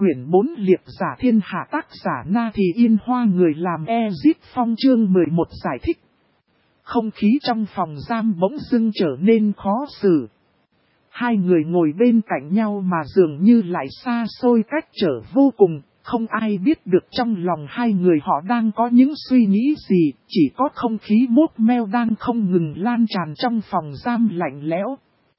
Quyển 4 liệt giả thiên hạ tác giả Na Thì Yên Hoa người làm Ezip Phong chương 11 giải thích. Không khí trong phòng giam bỗng dưng trở nên khó xử. Hai người ngồi bên cạnh nhau mà dường như lại xa xôi cách trở vô cùng, không ai biết được trong lòng hai người họ đang có những suy nghĩ gì, chỉ có không khí mốt meo đang không ngừng lan tràn trong phòng giam lạnh lẽo.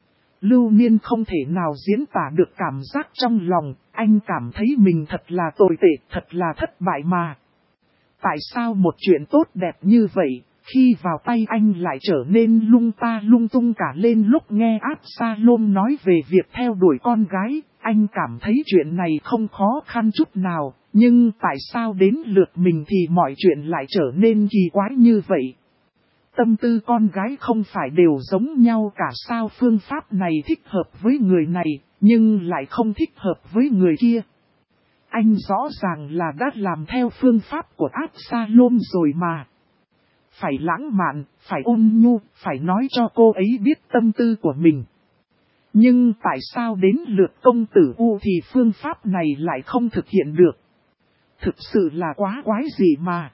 Lưu Niên không thể nào diễn tả được cảm giác trong lòng, anh cảm thấy mình thật là tồi tệ, thật là thất bại mà. Tại sao một chuyện tốt đẹp như vậy, khi vào tay anh lại trở nên lung tung cả lên? Lúc nghe Absalom nói về việc theo đuổi con gái, anh cảm thấy chuyện này không khó khăn chút nào, nhưng tại sao đến lượt mình thì mọi chuyện lại trở nên kỳ quái như vậy? Tâm tư con gái không phải đều giống nhau cả sao? Phương pháp này thích hợp với người này, nhưng lại không thích hợp với người kia. Anh rõ ràng là đã làm theo phương pháp của Absalom rồi mà. Phải lãng mạn, phải ôn nhu, phải nói cho cô ấy biết tâm tư của mình. Nhưng tại sao đến lượt công tử U thì phương pháp này lại không thực hiện được? Thực sự là quá quái dị mà.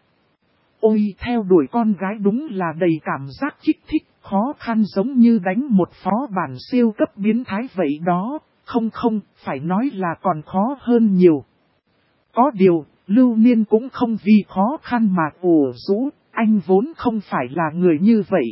Ôi, theo đuổi con gái đúng là đầy cảm giác kích thích, khó khăn giống như đánh một phó bản siêu cấp biến thái vậy đó. Không, phải nói là còn khó hơn nhiều. Có điều, Lưu Niên cũng không vì khó khăn mà ủ rũ, anh vốn không phải là người như vậy.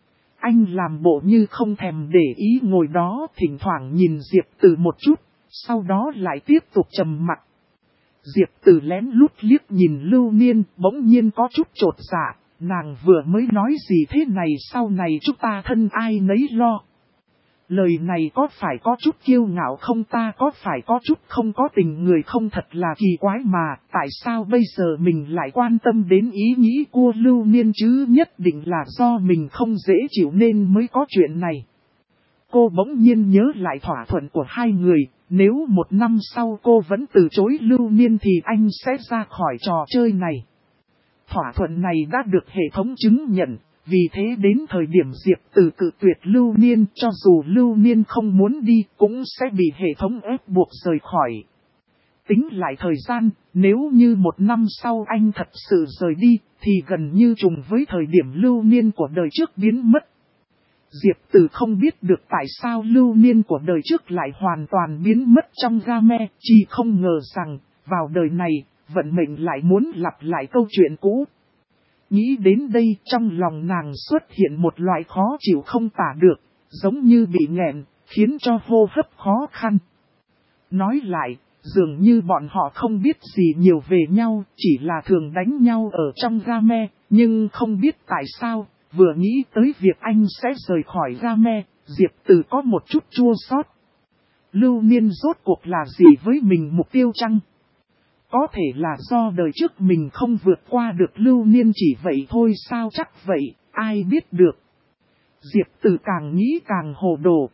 Anh làm bộ như không thèm để ý ngồi đó, thỉnh thoảng nhìn Diệp Từ một chút, sau đó lại tiếp tục trầm mặc. Diệp Từ lén lút liếc nhìn Lưu Niên, bỗng nhiên có chút chột dạ, nàng vừa mới nói gì thế này, sau này chúng ta thân ai nấy lo. Lời này có phải có chút kiêu ngạo không ta, có phải có chút không có tình người không? Thật là kỳ quái mà, tại sao bây giờ mình lại quan tâm đến ý nghĩ của Lưu Niên chứ? Nhất định là do mình không dễ chịu nên mới có chuyện này. Cô bỗng nhiên nhớ lại thỏa thuận của hai người, nếu 1 năm sau cô vẫn từ chối Lưu Niên thì anh sẽ ra khỏi trò chơi này. Thỏa thuận này đã được hệ thống chứng nhận. Vì thế đến thời điểm Diệp Từ cự tuyệt Lưu Niên, cho dù Lưu Niên không muốn đi cũng sẽ bị hệ thống ép buộc rời khỏi. Tính lại thời gian, nếu như 1 năm sau anh thật sự rời đi, thì gần như trùng với thời điểm Lưu Niên của đời trước biến mất. Diệp Từ không biết được tại sao Lưu Niên của đời trước lại hoàn toàn biến mất trong game, chỉ không ngờ rằng, vào đời này, vận mệnh lại muốn lặp lại câu chuyện cũ. Nghĩ đến đây trong lòng nàng xuất hiện một loại khó chịu không tả được, giống như bị nghẹn, khiến cho hô hấp khó khăn. Nói lại, dường như bọn họ không biết gì nhiều về nhau, chỉ là thường đánh nhau ở trong game, nhưng không biết tại sao, vừa nghĩ tới việc anh sẽ rời khỏi game, Diệp Từ có một chút chua xót. Lưu Niên rốt cuộc là gì với mình mục tiêu chăng? Có thể là do đời trước mình không vượt qua được Lưu Niên chỉ vậy thôi sao? Chắc vậy, ai biết được. Diệp Từ càng nghĩ càng hồ đồ.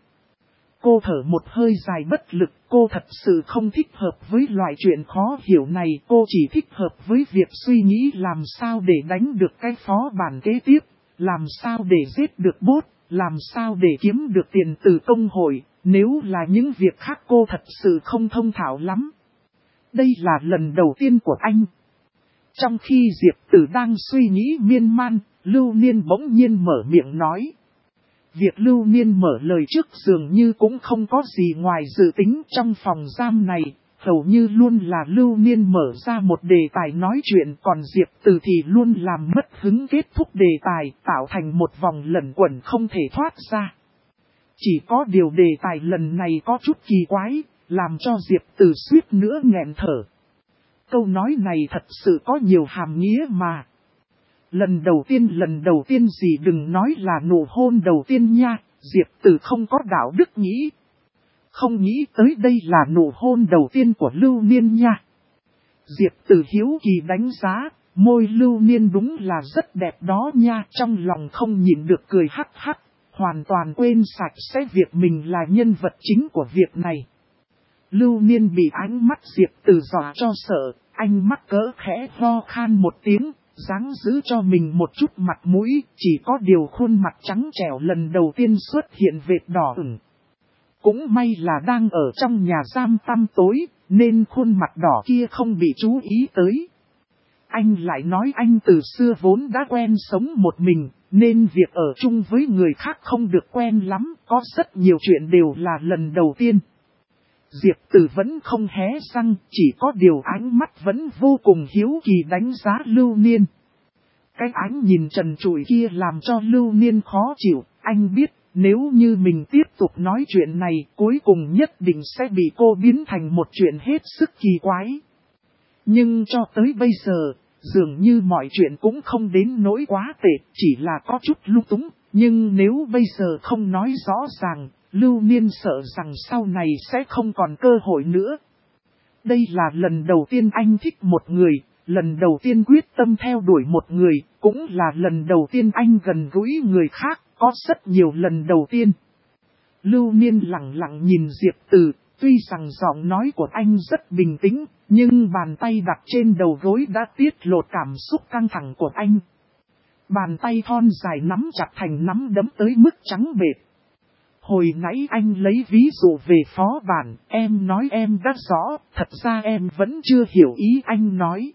Cô thở một hơi dài bất lực, cô thật sự không thích hợp với loại chuyện khó hiểu này. Cô chỉ thích hợp với việc suy nghĩ làm sao để đánh được cái phó bản kế tiếp, làm sao để giết được boss, làm sao để kiếm được tiền từ công hội. Nếu là những việc khác cô thật sự không thông thạo lắm. Đây là lần đầu tiên của anh. Trong khi Diệp Từ đang suy nghĩ miên man, Lưu Niên bỗng nhiên mở miệng nói. Việc Lưu Niên mở lời trước dường như cũng không có gì ngoài dự tính. Trong phòng giam này, hầu như luôn là Lưu Niên mở ra một đề tài nói chuyện, còn Diệp Từ thì luôn làm mất hứng kết thúc đề tài, tạo thành một vòng luẩn quẩn không thể thoát ra. Chỉ có điều đề tài lần này có chút kỳ quái, làm cho Diệp Từ suýt nữa nghẹn thở. Câu nói này thật sự có nhiều hàm nghĩa mà. Lần đầu tiên gì đừng nói là nụ hôn đầu tiên nha, Diệp Từ không có đạo đức nghĩ. Không nghĩ tới đây là nụ hôn đầu tiên của Lưu Niên nha. Diệp Từ hiếu kỳ đánh giá, môi Lưu Niên đúng là rất đẹp đó nha, trong lòng không nhịn được cười hắc hắc, hoàn toàn quên sạch sẽ việc mình là nhân vật chính của việc này. Lưu Niên bị ánh mắt Diệp Từ dọa cho sợ, anh mắc cỡ khẽ ho khan một tiếng, dáng giữ cho mình một chút mặt mũi, chỉ có điều khuôn mặt trắng trẻo lần đầu tiên xuất hiện vệt đỏ ửng. Cũng may là đang ở trong nhà giam tăm tối, nên khuôn mặt đỏ kia không bị chú ý tới. Anh lại nói anh từ xưa vốn đã quen sống một mình, nên việc ở chung với người khác không được quen lắm, có rất nhiều chuyện đều là lần đầu tiên. Diệp Tử vẫn không hé răng, chỉ có điều ánh mắt vẫn vô cùng hiếu kỳ đánh giá Lưu Niên. Cái ánh nhìn trần trụi kia làm cho Lưu Niên khó chịu, anh biết nếu như mình tiếp tục nói chuyện này cuối cùng nhất định sẽ bị cô biến thành một chuyện hết sức kỳ quái. Nhưng cho tới bây giờ, dường như mọi chuyện cũng không đến nỗi quá tệ, chỉ là có chút lung túng, nhưng nếu bây giờ không nói rõ ràng, Lưu Niên sợ rằng sau này sẽ không còn cơ hội nữa. Đây là lần đầu tiên anh thích một người, lần đầu tiên quyết tâm theo đuổi một người, cũng là lần đầu tiên anh gần gũi người khác, có rất nhiều lần đầu tiên. Lưu Niên lặng lặng nhìn Diệp Tử, tuy rằng giọng nói của anh rất bình tĩnh, nhưng bàn tay đặt trên đầu gối đã tiết lộ cảm xúc căng thẳng của anh. Bàn tay thon dài nắm chặt thành nắm đấm tới mức trắng bệch. Hồi nãy anh lấy ví dụ về phó bản, em nói em đã rõ, thật ra em vẫn chưa hiểu ý anh nói.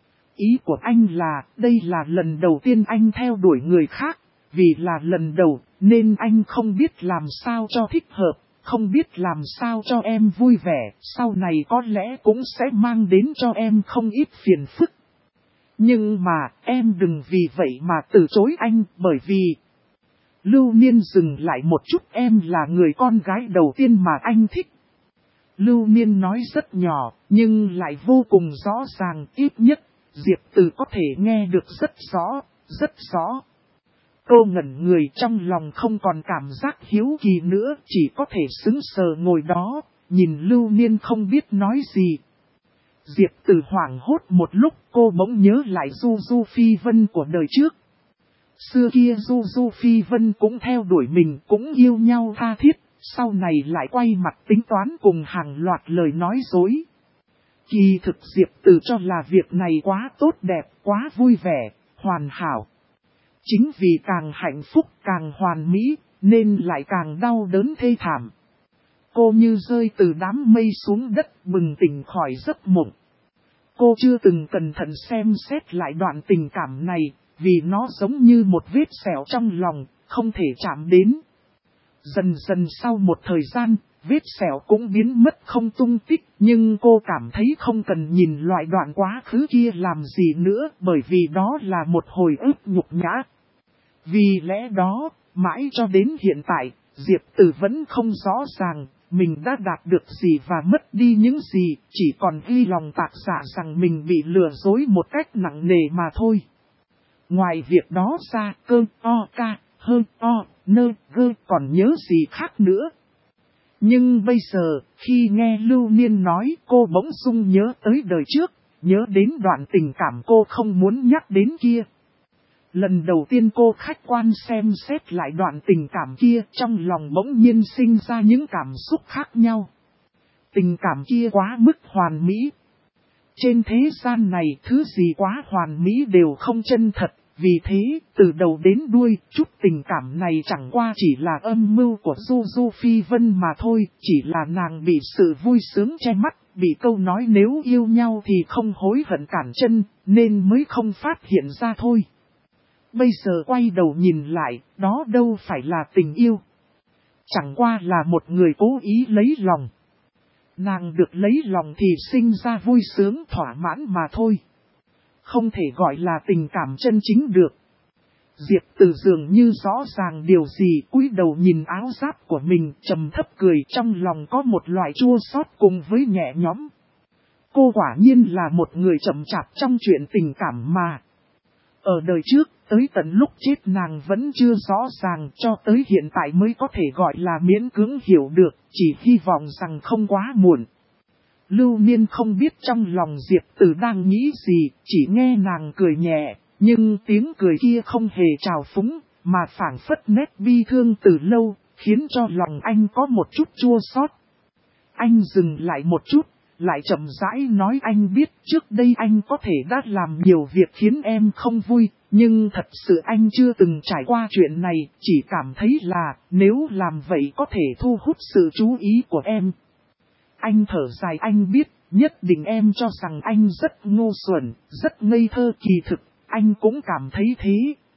Ý của anh là, đây là lần đầu tiên anh theo đuổi người khác, vì là lần đầu, nên anh không biết làm sao cho thích hợp, không biết làm sao cho em vui vẻ, sau này có lẽ cũng sẽ mang đến cho em không ít phiền phức. Nhưng mà, em đừng vì vậy mà từ chối anh, bởi vì... Lưu Niên dừng lại một chút, em là người con gái đầu tiên mà anh thích. Lưu Niên nói rất nhỏ, nhưng lại vô cùng rõ ràng, ít nhất, Diệp Tử có thể nghe được rất rõ, rất rõ. Cô ngẩn người trong lòng không còn cảm giác hiếu kỳ nữa, chỉ có thể sững sờ ngồi đó, nhìn Lưu Niên không biết nói gì. Diệp Tử hoảng hốt một lúc, cô bỗng nhớ lại Du Du Phi Vân của đời trước. Xưa kia Du Du Phi Vân cũng theo đuổi mình, cũng yêu nhau tha thiết, sau này lại quay mặt tính toán cùng hàng loạt lời nói dối. Kỳ thực Diệp Tử cho là việc này quá tốt đẹp, quá vui vẻ, hoàn hảo. Chính vì càng hạnh phúc càng hoàn mỹ, nên lại càng đau đớn thê thảm. Cô như rơi từ đám mây xuống đất, bừng tỉnh khỏi giấc mộng. Cô chưa từng cẩn thận xem xét lại đoạn tình cảm này, vì nó giống như một vết sẹo trong lòng, không thể chạm đến. Dần dần sau một thời gian, vết sẹo cũng biến mất không tung tích, nhưng cô cảm thấy không cần nhìn loại đoạn quá khứ kia làm gì nữa, bởi vì đó là một hồi ức nhục nhã. Vì lẽ đó, mãi cho đến hiện tại, Diệp Tử vẫn không rõ ràng, mình đã đạt được gì và mất đi những gì, chỉ còn ghi lòng tạc dạ rằng mình bị lừa dối một cách nặng nề mà thôi. Ngoài việc đó ra, cơ, o, ca, hơn, o, nơ, gơ còn nhớ gì khác nữa. Nhưng bây giờ, khi nghe Lưu Niên nói, cô bỗng dưng nhớ tới đời trước, nhớ đến đoạn tình cảm cô không muốn nhắc đến kia. Lần đầu tiên cô khách quan xem xét lại đoạn tình cảm kia, trong lòng bỗng nhiên sinh ra những cảm xúc khác nhau. Tình cảm kia quá mức hoàn mỹ. Trên thế gian này, thứ gì quá hoàn mỹ đều không chân thật, vì thế, từ đầu đến đuôi, chút tình cảm này chẳng qua chỉ là âm mưu của Du Du Phi Vân mà thôi, chỉ là nàng bị sự vui sướng che mắt, bị câu nói nếu yêu nhau thì không hối hận cản chân, nên mới không phát hiện ra thôi. Bây giờ quay đầu nhìn lại, đó đâu phải là tình yêu. Chẳng qua là một người cố ý lấy lòng. Nàng được lấy lòng thì sinh ra vui sướng thỏa mãn mà thôi. Không thể gọi là tình cảm chân chính được. Diệp Tử dường như rõ ràng điều gì, cúi đầu nhìn áo giáp của mình, trầm thấp cười, trong lòng có một loại chua xót cùng với nhẹ nhõm. Cô quả nhiên là một người chậm chạp trong chuyện tình cảm mà. Ở đời trước, tới tận lúc chết nàng vẫn chưa rõ ràng, cho tới hiện tại mới có thể gọi là miễn cưỡng hiểu được, chỉ hy vọng rằng không quá muộn. Lưu Niên không biết trong lòng Diệp Tử đang nghĩ gì, chỉ nghe nàng cười nhẹ, nhưng tiếng cười kia không hề trào phúng, mà phảng phất nét bi thương từ lâu, khiến cho lòng anh có một chút chua xót. Anh dừng lại một chút, lại chậm rãi nói anh biết trước đây anh có thể đã làm nhiều việc khiến em không vui, nhưng thật sự anh chưa từng trải qua chuyện này, chỉ cảm thấy là nếu làm vậy có thể thu hút sự chú ý của em. Anh thở dài anh biết, nhất định em cho rằng anh rất ngu xuẩn, rất ngây thơ, kỳ thực, anh cũng cảm thấy thế.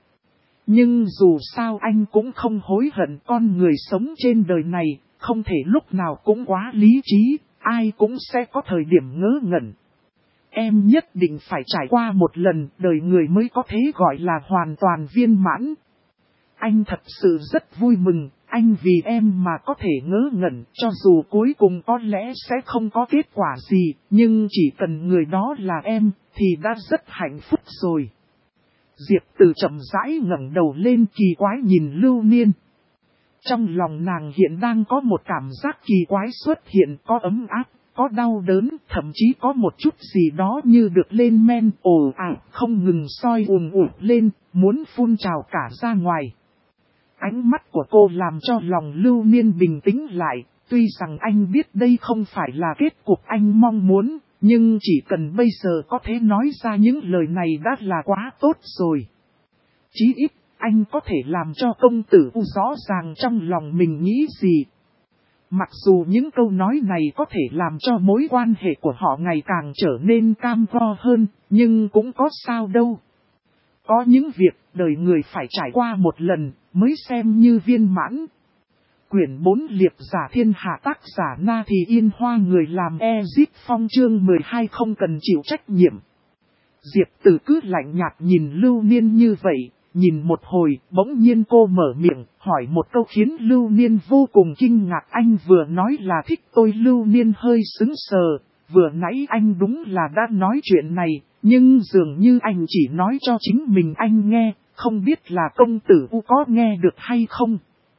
Nhưng dù sao anh cũng không hối hận, con người sống trên đời này, không thể lúc nào cũng quá lý trí, ai cũng sẽ có thời điểm ngớ ngẩn. Em nhất định phải trải qua một lần, đời người mới có thể gọi là hoàn toàn viên mãn. Anh thật sự rất vui mừng, anh vì em mà có thể ngớ ngẩn, cho dù cuối cùng có lẽ sẽ không có kết quả gì, nhưng chỉ cần người đó là em, thì đã rất hạnh phúc rồi. Diệp Từ chậm rãi ngẩng đầu lên, kỳ quái nhìn Lưu Niên. Trong lòng nàng hiện đang có một cảm giác kỳ quái xuất hiện, có ấm áp, có đau đớn, thậm chí có một chút gì đó như được lên men, ồ ạt, không ngừng soi ùn ụt lên, muốn phun trào cả ra ngoài. Ánh mắt của cô làm cho lòng Lưu Niên bình tĩnh lại, tuy rằng anh biết đây không phải là kết cục anh mong muốn, nhưng chỉ cần bây giờ có thể nói ra những lời này đã là quá tốt rồi. Chí ít, anh có thể làm cho công tử rõ ràng trong lòng mình nghĩ gì. Mặc dù những câu nói này có thể làm cho mối quan hệ của họ ngày càng trở nên cam go hơn, nhưng cũng có sao đâu. Có những việc đời người phải trải qua một lần mới xem như viên mãn. Quyển 4 Liệp giả thiên hạ, tác giả Na Thì Yên Hoa, người làm Ezip Phong, chương 12 không cần chịu trách nhiệm. Diệp Từ cứ lạnh nhạt nhìn Lưu Niên như vậy, nhìn một hồi, bỗng nhiên cô mở miệng, hỏi một câu khiến Lưu Niên vô cùng kinh ngạc. Anh vừa nói là thích tôi? Lưu Niên hơi sững sờ, vừa nãy anh đúng là đã nói chuyện này, nhưng dường như anh chỉ nói cho chính mình anh nghe, không biết là công tử có nghe được hay không.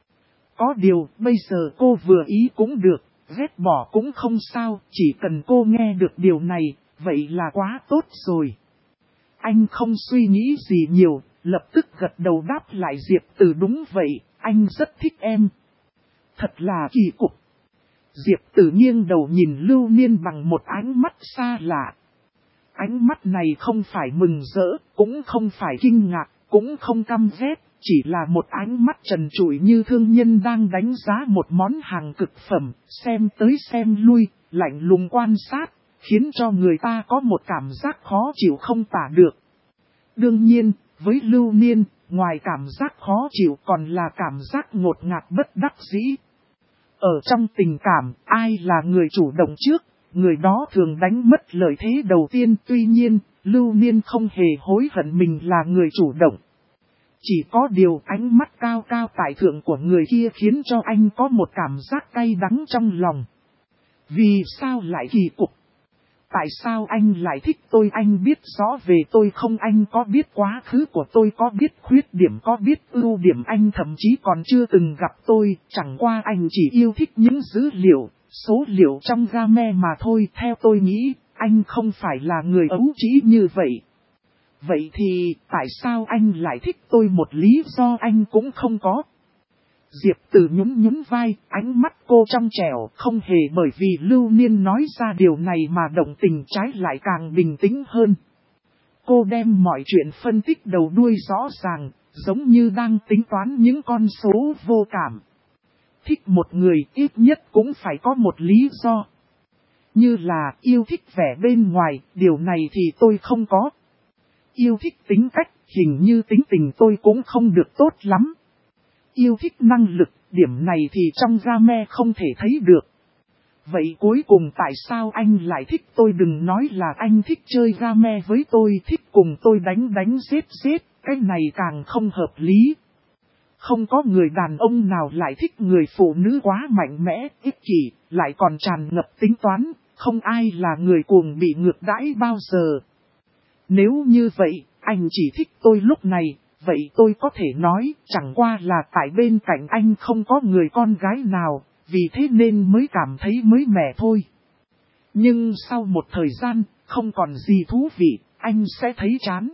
Có điều, bây giờ cô vừa ý cũng được, ghét bỏ cũng không sao, chỉ cần cô nghe được điều này, vậy là quá tốt rồi. Anh không suy nghĩ gì nhiều, lập tức gật đầu đáp lại Diệp Từ, đúng vậy, anh rất thích em. Thật là kỳ cục. Diệp Từ nghiêng đầu nhìn Lưu Niên bằng một ánh mắt xa lạ. Ánh mắt này không phải mừng rỡ, cũng không phải kinh ngạc, cũng không căm ghét, chỉ là một ánh mắt trần trụi như thương nhân đang đánh giá một món hàng cực phẩm, xem tới xem lui, lạnh lùng quan sát, khiến cho người ta có một cảm giác khó chịu không tả được. Đương nhiên, với Lưu Niên, ngoài cảm giác khó chịu còn là cảm giác ngột ngạt bất đắc dĩ. Ở trong tình cảm, ai là người chủ động trước, người đó thường đánh mất lợi thế đầu tiên. Tuy nhiên, Lưu Niên không hề hối hận mình là người chủ động. Chỉ có điều ánh mắt cao cao tại thượng của người kia khiến cho anh có một cảm giác cay đắng trong lòng. Vì sao lại kỳ cục? Tại sao anh lại thích tôi? Anh biết rõ về tôi không? Anh có biết quá khứ của tôi, có biết khuyết điểm, có biết ưu điểm, anh thậm chí còn chưa từng gặp tôi. Chẳng qua anh chỉ yêu thích những dữ liệu, số liệu trong game mà thôi. Theo tôi nghĩ, anh không phải là người ấu trĩ như vậy. Vậy thì, tại sao anh lại thích tôi? Một lý do anh cũng không có. Diệp Từ nhún vai, ánh mắt cô trong trẻo, không hề bởi vì Lưu Niên nói ra điều này mà động tình, trái lại càng bình tĩnh hơn. Cô đem mọi chuyện phân tích đầu đuôi rõ ràng, giống như đang tính toán những con số vô cảm. Thích một người ít nhất cũng phải có một lý do. Như là yêu thích vẻ bên ngoài, điều này thì tôi không có. Yêu thích tính cách, hình như tính tình tôi cũng không được tốt lắm. Yêu thích năng lực, điểm này thì trong game không thể thấy được. Vậy cuối cùng tại sao anh lại thích tôi? Đừng nói là anh thích chơi game với tôi, thích cùng tôi đánh giết, cái này càng không hợp lý. Không có người đàn ông nào lại thích người phụ nữ quá mạnh mẽ, ích kỷ, lại còn tràn ngập tính toán, không ai là người cuồng bị ngược đãi bao giờ. Nếu như vậy, anh chỉ thích tôi lúc này. Vậy tôi có thể nói, chẳng qua là tại bên cạnh anh không có người con gái nào, vì thế nên mới cảm thấy mới mẻ thôi. Nhưng sau một thời gian, không còn gì thú vị, anh sẽ thấy chán.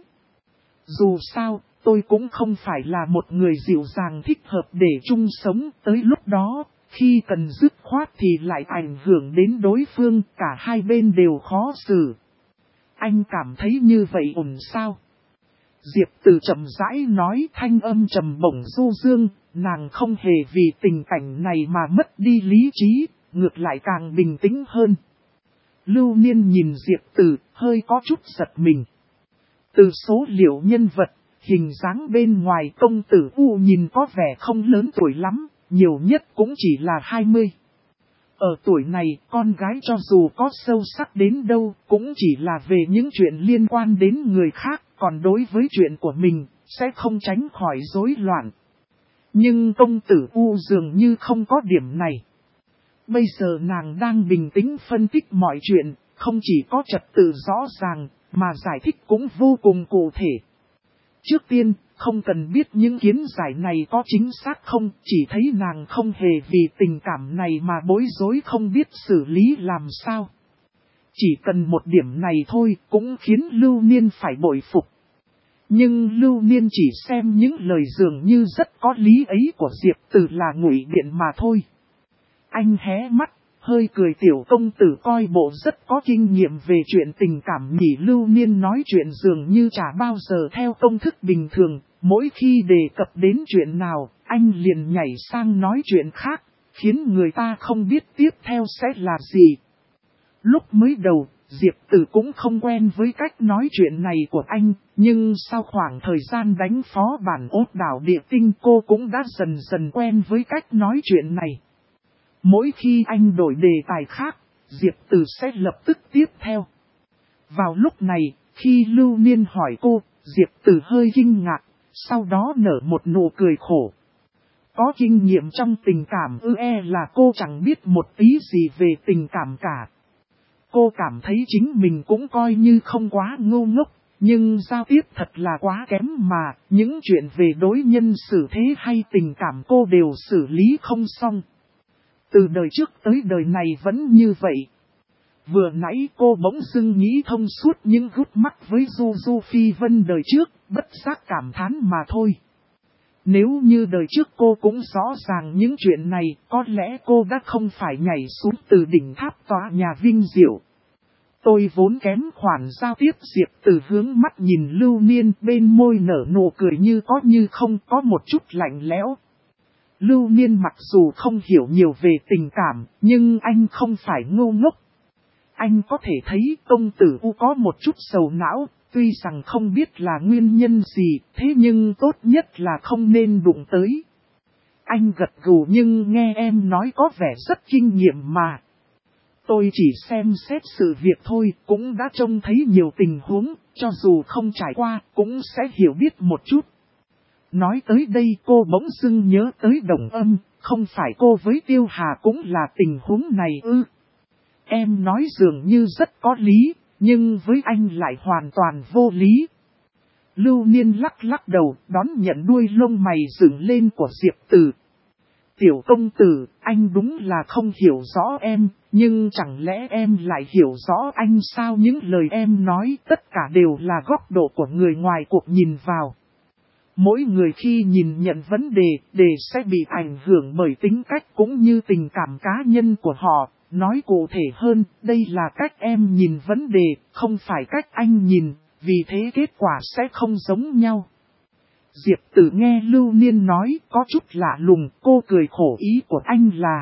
Dù sao, tôi cũng không phải là một người dịu dàng thích hợp để chung sống, tới lúc đó, khi cần dứt khoát thì lại ảnh hưởng đến đối phương, cả hai bên đều khó xử. Anh cảm thấy như vậy ổn sao? Diệp Từ chậm rãi nói, thanh âm trầm bổng du dương, nàng không hề vì tình cảnh này mà mất đi lý trí, ngược lại càng bình tĩnh hơn. Lưu Niên nhìn Diệp Tử, hơi có chút giật mình. Từ số liệu nhân vật, hình dáng bên ngoài công tử U nhìn có vẻ không lớn tuổi lắm, nhiều nhất cũng chỉ là 20. Ở tuổi này, con gái cho dù có sâu sắc đến đâu, cũng chỉ là về những chuyện liên quan đến người khác, còn đối với chuyện của mình, sẽ không tránh khỏi rối loạn. Nhưng công tử U dường như không có điểm này. Bây giờ nàng đang bình tĩnh phân tích mọi chuyện, không chỉ có trật tự rõ ràng, mà giải thích cũng vô cùng cụ thể. Trước tiên, không cần biết những kiến giải này có chính xác không, chỉ thấy nàng không hề vì tình cảm này mà bối rối không biết xử lý làm sao. Chỉ cần một điểm này thôi cũng khiến Lưu Niên phải bội phục. Nhưng Lưu Niên chỉ xem những lời dường như rất có lý ấy của Diệp Tử là ngụy biện mà thôi. Anh hé mắt, hơi cười tiểu công tử coi bộ rất có kinh nghiệm về chuyện tình cảm nhỉ. Lưu Niên nói chuyện dường như chả bao giờ theo công thức bình thường, mỗi khi đề cập đến chuyện nào, anh liền nhảy sang nói chuyện khác, khiến người ta không biết tiếp theo sẽ là gì. Lúc mới đầu, Diệp Tử cũng không quen với cách nói chuyện này của anh, nhưng sau khoảng thời gian đánh phó bản ốt đảo địa tinh cô cũng đã dần dần quen với cách nói chuyện này. Mỗi khi anh đổi đề tài khác, Diệp Tử sẽ lập tức tiếp theo. Vào lúc này, khi Lưu Niên hỏi cô, Diệp Tử hơi kinh ngạc, sau đó nở một nụ cười khổ. Có kinh nghiệm trong tình cảm là cô chẳng biết một tí gì về tình cảm cả. Cô cảm thấy chính mình cũng coi như không quá ngu ngốc, nhưng giao tiếp thật là quá kém mà, những chuyện về đối nhân xử thế hay tình cảm cô đều xử lý không xong. Từ đời trước tới đời này vẫn như vậy. Vừa nãy cô bỗng dưng nghĩ thông suốt những gút mắc với Du Phi Vân đời trước, bất giác cảm thán mà thôi. Nếu như đời trước cô cũng rõ ràng những chuyện này, có lẽ cô đã không phải nhảy xuống từ đỉnh tháp tòa nhà vinh diệu. Tôi vốn kém khoản giao tiếp. Diệp Tử hướng mắt nhìn Lưu Niên, bên môi nở nụ cười như có như không, có một chút lạnh lẽo. Lưu Niên mặc dù không hiểu nhiều về tình cảm, nhưng anh không phải ngu ngốc. Anh có thể thấy công tử U có một chút sầu não, tuy rằng không biết là nguyên nhân gì, thế nhưng tốt nhất là không nên đụng tới. Anh gật gù nhưng nghe em nói có vẻ rất kinh nghiệm mà. Tôi chỉ xem xét sự việc thôi, cũng đã trông thấy nhiều tình huống, cho dù không trải qua, cũng sẽ hiểu biết một chút. Nói tới đây cô bỗng dưng nhớ tới Đồng Âm, không phải cô với Tiêu Hà cũng là tình huống này ư? Em nói dường như rất có lý, nhưng với anh lại hoàn toàn vô lý. Lưu Niên lắc lắc đầu, đón nhận đuôi lông mày dựng lên của Diệp Tử. Tiểu công tử, anh đúng là không hiểu rõ em, nhưng chẳng lẽ em lại hiểu rõ anh sao? Những lời em nói tất cả đều là góc độ của người ngoài cuộc nhìn vào. Mỗi người khi nhìn nhận vấn đề sẽ bị ảnh hưởng bởi tính cách cũng như tình cảm cá nhân của họ. Nói cụ thể hơn, đây là cách em nhìn vấn đề, không phải cách anh nhìn, vì thế kết quả sẽ không giống nhau. Diệp Tử nghe Lưu Niên nói có chút lạ lùng, cô cười khổ. Ý của anh là: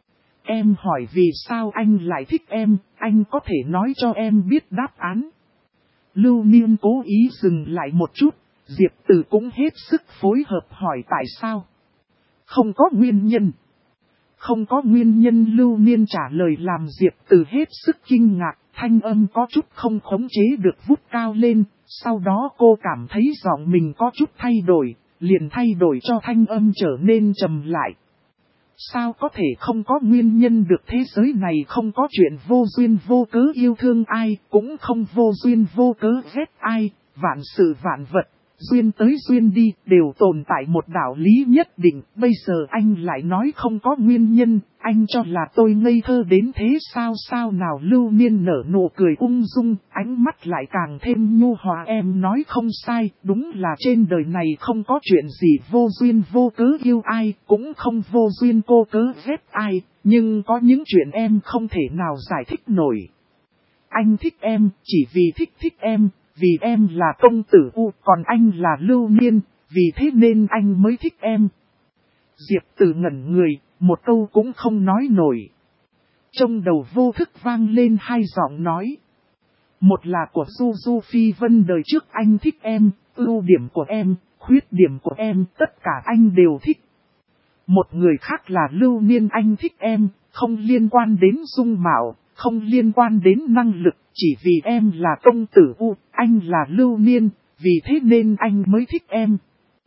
em hỏi vì sao anh lại thích em, anh có thể nói cho em biết đáp án. Lưu Niên cố ý dừng lại một chút, Diệp Tử cũng hết sức phối hợp hỏi tại sao. Không có nguyên nhân. Không có nguyên nhân. Lưu Niên trả lời làm Diệp Tử hết sức kinh ngạc, thanh âm có chút không khống chế được vút cao lên, sau đó cô cảm thấy giọng mình có chút thay đổi, liền thay đổi cho thanh âm trở nên trầm lại. Sao có thể không có nguyên nhân được? Thế giới này không có chuyện vô duyên vô cớ yêu thương ai, cũng không vô duyên vô cớ ghét ai, vạn sự vạn vật. Duyên tới duyên đi, đều tồn tại một đạo lý nhất định, bây giờ anh lại nói không có nguyên nhân, anh cho là tôi ngây thơ đến thế sao? Sao nào? Lưu Niên nở nụ cười ung dung, ánh mắt lại càng thêm nhu hòa. Em nói không sai, đúng là trên đời này không có chuyện gì vô duyên vô cớ yêu ai, cũng không vô duyên vô cớ ghét ai, nhưng có những chuyện em không thể nào giải thích nổi. Anh thích em, chỉ vì thích em. Vì em là công tử U, còn anh là Lưu Niên, vì thế nên anh mới thích em. Diệp Tử ngẩn người, một câu cũng không nói nổi. Trong đầu vô thức vang lên hai giọng nói. Một là của Du Du Phi Vân đời trước anh thích em, ưu điểm của em, khuyết điểm của em, tất cả anh đều thích. Một người khác là Lưu Niên anh thích em, không liên quan đến dung mạo, không liên quan đến năng lực, chỉ vì em là công tử U, anh là Lưu Niên, vì thế nên anh mới thích em.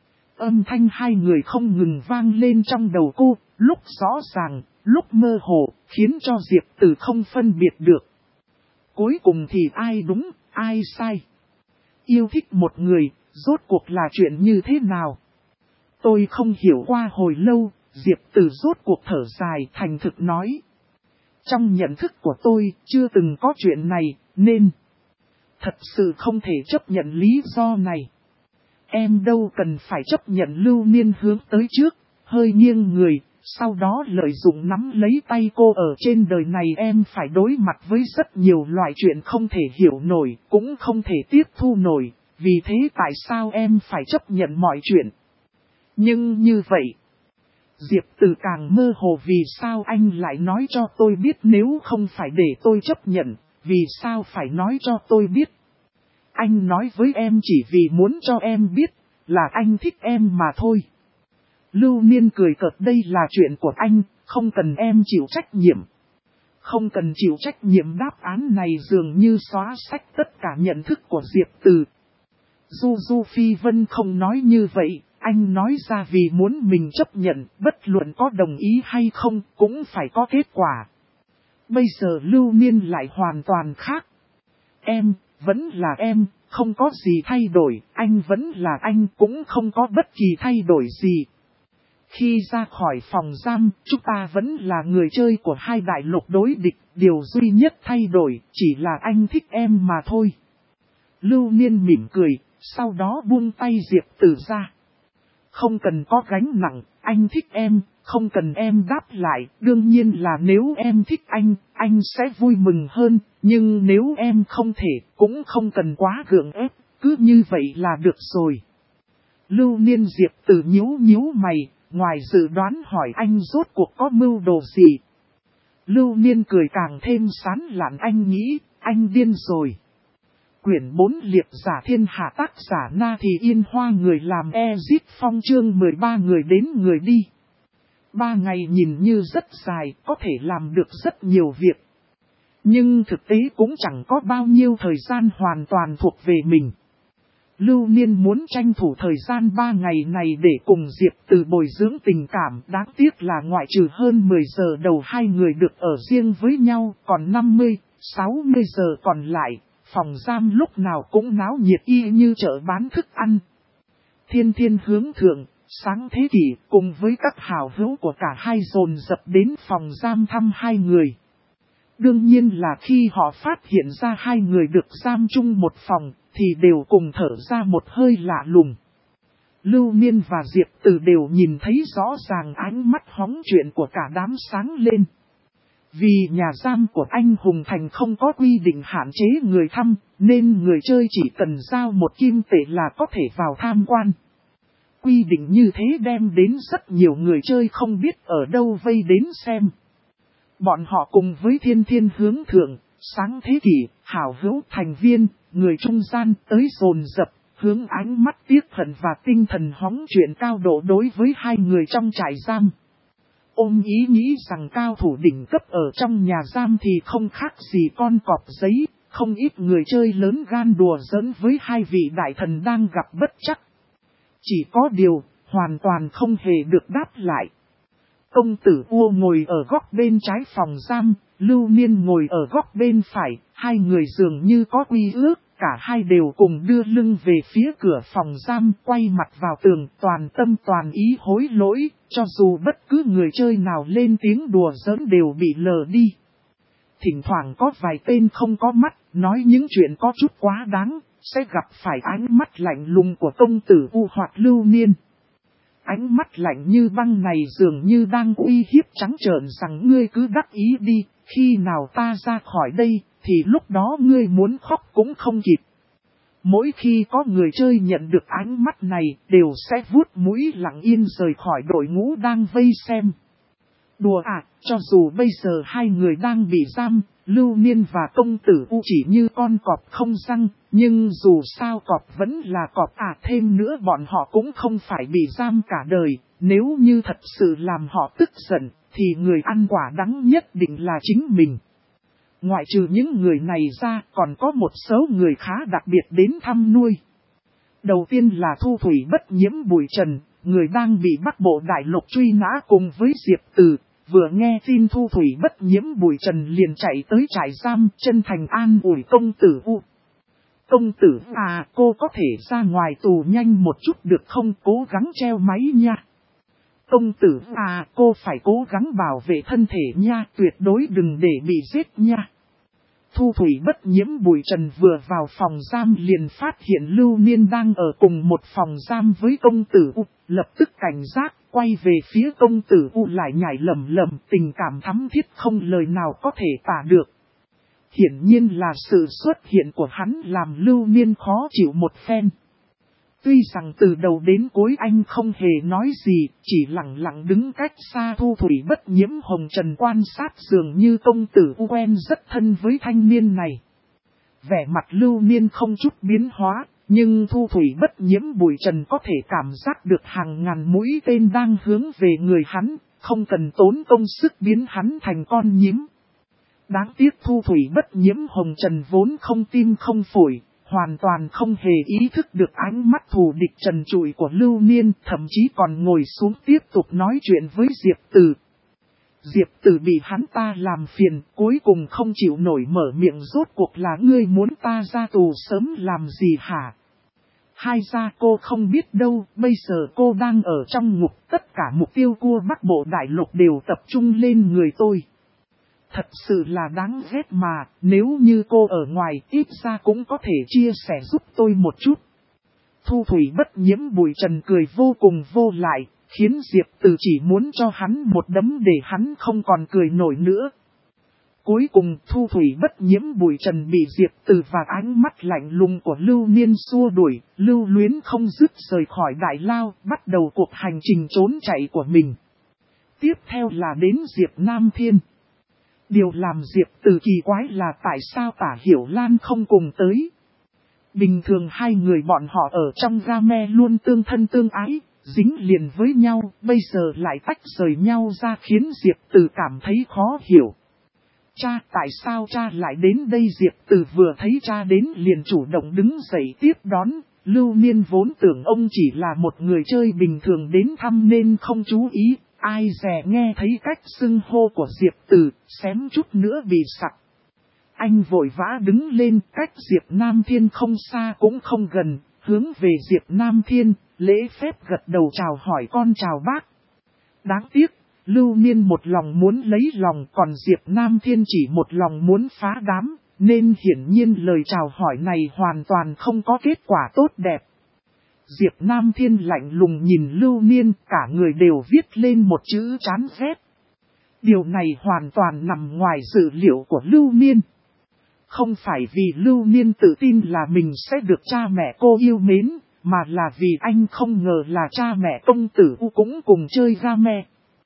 Âm thanh hai người không ngừng vang lên trong đầu cô, lúc rõ ràng, lúc mơ hồ, khiến cho Diệp Tử không phân biệt được. Cuối cùng thì ai đúng, ai sai? Yêu thích một người, rốt cuộc là chuyện như thế nào? Tôi không hiểu. Qua hồi lâu, Diệp Tử rốt cuộc thở dài thành thực nói. Trong nhận thức của tôi, chưa từng có chuyện này, nên thật sự không thể chấp nhận lý do này. Em đâu cần phải chấp nhận Lưu Niên hướng tới trước, hơi nghiêng người, sau đó lợi dụng nắm lấy tay cô. Ở trên đời này em phải đối mặt với rất nhiều loại chuyện không thể hiểu nổi, cũng không thể tiếp thu nổi, vì thế tại sao em phải chấp nhận mọi chuyện? Nhưng như vậy, Diệp Tử càng mơ hồ. Vì sao anh lại nói cho tôi biết nếu không phải để tôi chấp nhận, vì sao phải nói cho tôi biết? Anh nói với em chỉ vì muốn cho em biết, là anh thích em mà thôi. Lưu Niên cười cợt, đây là chuyện của anh, không cần em chịu trách nhiệm. Không cần chịu trách nhiệm. Đáp án này dường như xóa sạch tất cả nhận thức của Diệp Tử. Du Du Phi Vân không nói như vậy, anh nói ra vì muốn mình chấp nhận, bất luận có đồng ý hay không, cũng phải có kết quả. Bây giờ Lưu Niên lại hoàn toàn khác. Em, vẫn là em, không có gì thay đổi, anh vẫn là anh, cũng không có bất kỳ thay đổi gì. Khi ra khỏi phòng giam, chúng ta vẫn là người chơi của hai đại lục đối địch, điều duy nhất thay đổi, chỉ là anh thích em mà thôi. Lưu Niên mỉm cười, sau đó buông tay Diệp Tử ra. Không cần có gánh nặng, anh thích em, không cần em đáp lại, đương nhiên là nếu em thích anh sẽ vui mừng hơn, nhưng nếu em không thể, cũng không cần quá gượng ép, cứ như vậy là được rồi. Lưu Niên. Diệp Tử nhíu mày, ngoài dự đoán hỏi anh rốt cuộc có mưu đồ gì. Lưu Niên cười càng thêm sán lạn, anh nghĩ, anh điên rồi. Quyển 4 liệt giả thiên hạ, tác giả Na Thì Yên Hoa, người làm Ezit Phong, chương 13 người đến người đi. 3 ngày nhìn như rất dài, có thể làm được rất nhiều việc. Nhưng thực tế cũng chẳng có bao nhiêu thời gian hoàn toàn thuộc về mình. Lưu Niên muốn tranh thủ thời gian 3 ngày này để cùng Diệp Tử bồi dưỡng tình cảm. Đáng tiếc là ngoại trừ hơn 10 giờ đầu hai người được ở riêng với nhau, còn 50, 60 giờ còn lại, phòng giam lúc nào cũng náo nhiệt y như chợ bán thức ăn. Thiên Thiên Hướng Thượng, Sáng Thế Kỷ cùng với các hảo hữu của cả hai dồn dập đến phòng giam thăm hai người. Đương nhiên là khi họ phát hiện ra hai người được giam chung một phòng, thì đều cùng thở ra một hơi lạ lùng. Lưu Niên và Diệp Tử đều nhìn thấy rõ ràng ánh mắt hóng chuyện của cả đám sáng lên. Vì nhà giam của anh Hùng Thành không có quy định hạn chế người thăm, nên người chơi chỉ cần giao 1 kim tệ là có thể vào tham quan. Quy định như thế đem đến rất nhiều người chơi không biết ở đâu vây đến xem. Bọn họ cùng với Thiên Thiên Hướng Thượng, Sáng Thế Kỷ, hảo hữu thành viên, người trung gian tới dồn dập, hướng ánh mắt tiếc hận và tinh thần hóng chuyện cao độ đối với hai người trong trại giam. Ôm ý nghĩ rằng cao thủ đỉnh cấp ở trong nhà giam thì không khác gì con cọp giấy, không ít người chơi lớn gan đùa giỡn với hai vị đại thần đang gặp bất trắc. Chỉ có điều, hoàn toàn không hề được đáp lại. Công tử U ngồi ở góc bên trái phòng giam, Lưu Niên ngồi ở góc bên phải, hai người dường như có quy ước, cả hai đều cùng đưa lưng về phía cửa phòng giam, quay mặt vào tường, toàn tâm toàn ý hối lỗi, cho dù bất cứ người chơi nào lên tiếng đùa giỡn đều bị lờ đi. Thỉnh thoảng có vài tên không có mắt, nói những chuyện có chút quá đáng, sẽ gặp phải ánh mắt lạnh lùng của công tử U hoặc Lưu Niên. Ánh mắt lạnh như băng này dường như đang uy hiếp trắng trợn rằng ngươi cứ đắc ý đi, khi nào ta ra khỏi đây, thì lúc đó ngươi muốn khóc cũng không kịp. Mỗi khi có người chơi nhận được ánh mắt này, đều sẽ vuốt mũi lặng yên rời khỏi đội ngũ đang vây xem. Đùa à, cho dù bây giờ hai người đang bị giam, Lưu Niên và công tử U chỉ như con cọp không răng, nhưng dù sao cọp vẫn là cọp à, thêm nữa bọn họ cũng không phải bị giam cả đời, nếu như thật sự làm họ tức giận, thì người ăn quả đắng nhất định là chính mình. Ngoại trừ những người này ra, còn có một số người khá đặc biệt đến thăm nuôi. Đầu tiên là Thu Thủy Bất Nhiễm Bùi Trần, người đang bị Bắc Bộ Đại Lục truy nã cùng với Diệp Từ. Vừa nghe tin Thu Thủy Bất Nhiễm Bùi Trần liền chạy tới trại giam, chân thành an ủi công tử U. Công tử à, cô có thể ra ngoài tù nhanh một chút được không, cố gắng treo máy nha. Công tử à, cô phải cố gắng bảo vệ thân thể nha, tuyệt đối đừng để bị giết nha. Thu Thủy Bất Nhiễm Bùi Trần vừa vào phòng giam liền phát hiện Lưu Niên đang ở cùng một phòng giam với công tử U, lập tức cảnh giác, quay về phía công tử U lại nhảy lầm lầm, tình cảm thắm thiết không lời nào có thể tả được. Hiển nhiên là sự xuất hiện của hắn làm Lưu Niên khó chịu một phen. Tuy rằng từ đầu đến cuối anh không hề nói gì, chỉ lặng lặng đứng cách xa Thu Thủy Bất Nhiễm hồng trần quan sát, dường như công tử U quen rất thân với thanh niên này. Vẻ mặt Lưu Niên không chút biến hóa, nhưng Thu Thủy Bất Nhiễm Bùi Trần có thể cảm giác được hàng ngàn mũi tên đang hướng về người hắn, không cần tốn công sức biến hắn thành con nhím. Đáng tiếc Thu Thủy Bất Nhiễm hồng trần vốn không tim không phổi, hoàn toàn không hề ý thức được ánh mắt thù địch trần trụi của Lưu Niên, thậm chí còn ngồi xuống tiếp tục nói chuyện với Diệp Từ. Diệp Từ bị hắn ta làm phiền, cuối cùng không chịu nổi mở miệng, rốt cuộc là ngươi muốn ta ra tù sớm làm gì hả? Hai gia cô không biết đâu, bây giờ cô đang ở trong ngục, tất cả mục tiêu của Bắc Bộ Đại Lục đều tập trung lên người tôi. Thật sự là đáng ghét mà, nếu như cô ở ngoài ít ra cũng có thể chia sẻ giúp tôi một chút. Thu Thủy Bất Nhiễm Bùi Trần cười vô cùng vô lại, khiến Diệp Từ chỉ muốn cho hắn một đấm để hắn không còn cười nổi nữa. Cuối cùng Thu Thủy Bất Nhiễm Bùi Trần bị Diệp Từ và ánh mắt lạnh lùng của Lưu Niên xua đuổi, lưu luyến không dứt rời khỏi Đại Lao, bắt đầu cuộc hành trình trốn chạy của mình. Tiếp theo là đến Diệp Nam Thiên. Điều làm Diệp Từ kỳ quái là tại sao Tả Hiểu Lan không cùng tới. Bình thường hai người bọn họ ở trong game luôn tương thân tương ái, dính liền với nhau, bây giờ lại tách rời nhau ra khiến Diệp Từ cảm thấy khó hiểu. Cha, tại sao cha lại đến đây? Diệp Từ vừa thấy cha đến liền chủ động đứng dậy tiếp đón. Lưu Niên vốn tưởng ông chỉ là một người chơi bình thường đến thăm nên không chú ý. Ai dè nghe thấy cách xưng hô của Diệp Từ, xém chút nữa bị sặc. Anh vội vã đứng lên, cách Diệp Nam Thiên không xa cũng không gần, hướng về Diệp Nam Thiên, lễ phép gật đầu chào hỏi con chào bác. Đáng tiếc, Lưu Niên một lòng muốn lấy lòng, còn Diệp Nam Thiên chỉ một lòng muốn phá đám, nên hiển nhiên lời chào hỏi này hoàn toàn không có kết quả tốt đẹp. Diệp Nam Thiên lạnh lùng nhìn Lưu Niên, cả người đều viết lên một chữ chán ghét. Điều này hoàn toàn nằm ngoài dự liệu của Lưu Niên. Không phải vì Lưu Niên tự tin là mình sẽ được cha mẹ cô yêu mến, mà là vì anh không ngờ là cha mẹ công tử U cũng cùng chơi game.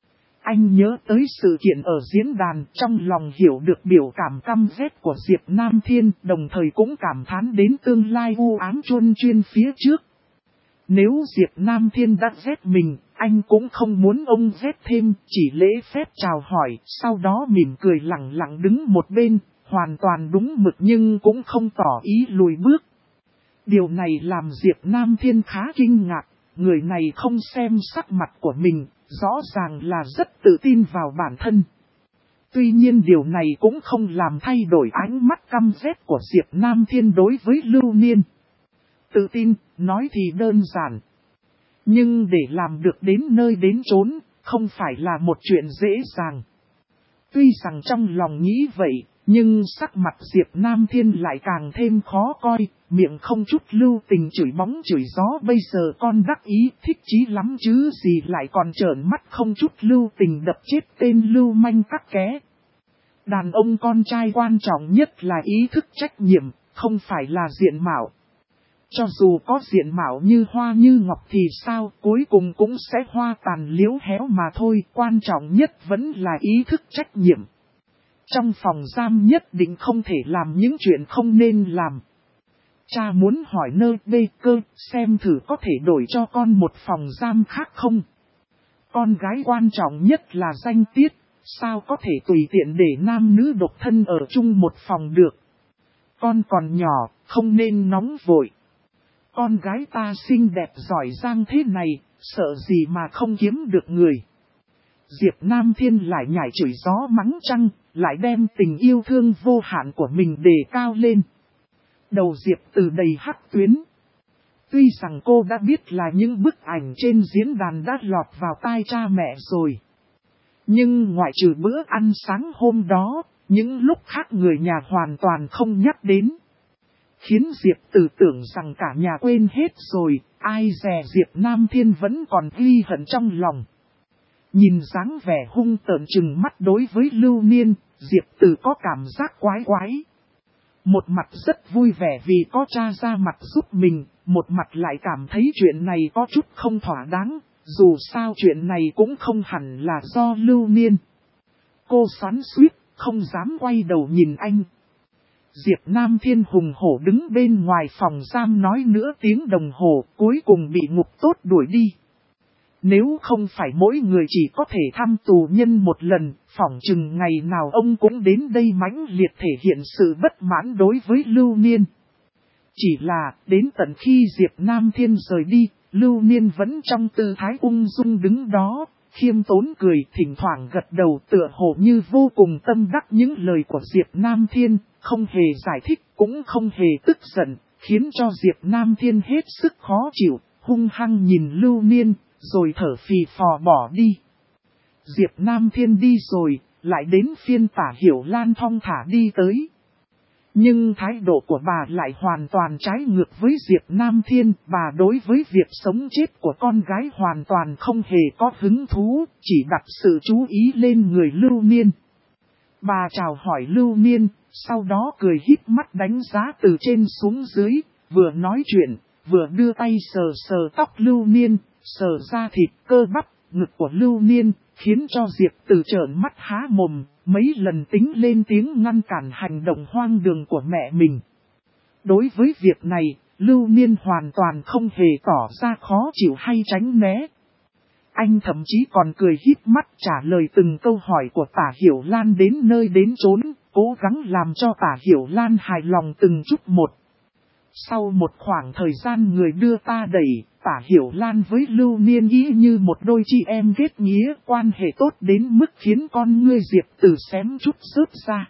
Anh nhớ tới sự kiện ở diễn đàn, trong lòng hiểu được biểu cảm căm ghét của Diệp Nam Thiên, đồng thời cũng cảm thán đến tương lai u ám chuân chuyên phía trước. Nếu Diệp Nam Thiên đã ghét mình, anh cũng không muốn ông ghét thêm, chỉ lễ phép chào hỏi, sau đó mỉm cười lặng lặng đứng một bên, hoàn toàn đúng mực nhưng cũng không tỏ ý lùi bước. Điều này làm Diệp Nam Thiên khá kinh ngạc, người này không xem sắc mặt của mình, rõ ràng là rất tự tin vào bản thân. Tuy nhiên điều này cũng không làm thay đổi ánh mắt căm ghét của Diệp Nam Thiên đối với Lưu Niên. Tự tin, nói thì đơn giản. Nhưng để làm được đến nơi đến chốn, không phải là một chuyện dễ dàng. Tuy rằng trong lòng nghĩ vậy, nhưng sắc mặt Diệp Nam Thiên lại càng thêm khó coi, miệng không chút lưu tình chửi bóng chửi gió. Bây giờ con đắc ý thích chí lắm chứ gì, lại còn trợn mắt không chút lưu tình đập chết tên lưu manh các ké. Đàn ông con trai quan trọng nhất là ý thức trách nhiệm, không phải là diện mạo. Cho dù có diện mạo như hoa như ngọc thì sao, cuối cùng cũng sẽ hoa tàn liễu héo mà thôi, quan trọng nhất vẫn là ý thức trách nhiệm. Trong phòng giam nhất định không thể làm những chuyện không nên làm. Cha muốn hỏi nơi bê cơ, xem thử có thể đổi cho con một phòng giam khác không? Con gái quan trọng nhất là danh tiết, sao có thể tùy tiện để nam nữ độc thân ở chung một phòng được? Con còn nhỏ, không nên nóng vội. Con gái ta xinh đẹp giỏi giang thế này, sợ gì mà không kiếm được người. Diệp Nam Thiên lại nhảy chửi gió mắng trăng, lại đem tình yêu thương vô hạn của mình đề cao lên. Đầu Diệp Từ đầy hắc tuyến. Tuy rằng cô đã biết là những bức ảnh trên diễn đàn đã lọt vào tai cha mẹ rồi. Nhưng ngoại trừ bữa ăn sáng hôm đó, những lúc khác người nhà hoàn toàn không nhắc đến. Khiến Diệp Từ tưởng rằng cả nhà quên hết rồi, ai dè Diệp Nam Thiên vẫn còn ghi hận trong lòng. Nhìn dáng vẻ hung tợn trừng mắt đối với Lưu Niên, Diệp Từ có cảm giác quái quái. Một mặt rất vui vẻ vì có cha ra mặt giúp mình, một mặt lại cảm thấy chuyện này có chút không thỏa đáng, dù sao chuyện này cũng không hẳn là do Lưu Niên. Cô xoắn xuýt, không dám quay đầu nhìn anh. Diệp Nam Thiên hùng hổ đứng bên ngoài phòng giam nói nửa tiếng đồng hồ, cuối cùng bị ngục tốt đuổi đi. Nếu không phải mỗi người chỉ có thể thăm tù nhân một lần, phỏng chừng ngày nào ông cũng đến đây mãnh liệt thể hiện sự bất mãn đối với Lưu Niên. Chỉ là, đến tận khi Diệp Nam Thiên rời đi, Lưu Niên vẫn trong tư thái ung dung đứng đó, khiêm tốn cười, thỉnh thoảng gật đầu tựa hồ như vô cùng tâm đắc những lời của Diệp Nam Thiên, không hề giải thích, cũng không hề tức giận, khiến cho Diệp Nam Thiên hết sức khó chịu, hung hăng nhìn Lưu Niên, rồi thở phì phò bỏ đi. Diệp Nam Thiên đi rồi, lại đến phiên Tả Hiểu Lan thong thả đi tới. Nhưng thái độ của bà lại hoàn toàn trái ngược với Diệp Nam Thiên, bà đối với việc sống chết của con gái hoàn toàn không hề có hứng thú, chỉ đặt sự chú ý lên người Lưu Niên. Bà chào hỏi Lưu Niên, sau đó cười híp mắt đánh giá từ trên xuống dưới, vừa nói chuyện, vừa đưa tay sờ sờ tóc Lưu Niên, sờ ra thịt cơ bắp, ngực của Lưu Niên, khiến cho Diệp Từ trợn mắt há mồm, mấy lần tính lên tiếng ngăn cản hành động hoang đường của mẹ mình. Đối với việc này, Lưu Niên hoàn toàn không hề tỏ ra khó chịu hay tránh né. Anh thậm chí còn cười híp mắt trả lời từng câu hỏi của Tả Hiểu Lan đến nơi đến chốn, cố gắng làm cho Tả Hiểu Lan hài lòng từng chút một. Sau một khoảng thời gian người đưa ta đẩy, Tả Hiểu Lan với Lưu Niên ý như một đôi chị em kết nghĩa, quan hệ tốt đến mức khiến con ngươi Diệp Từ xém chút rớt ra.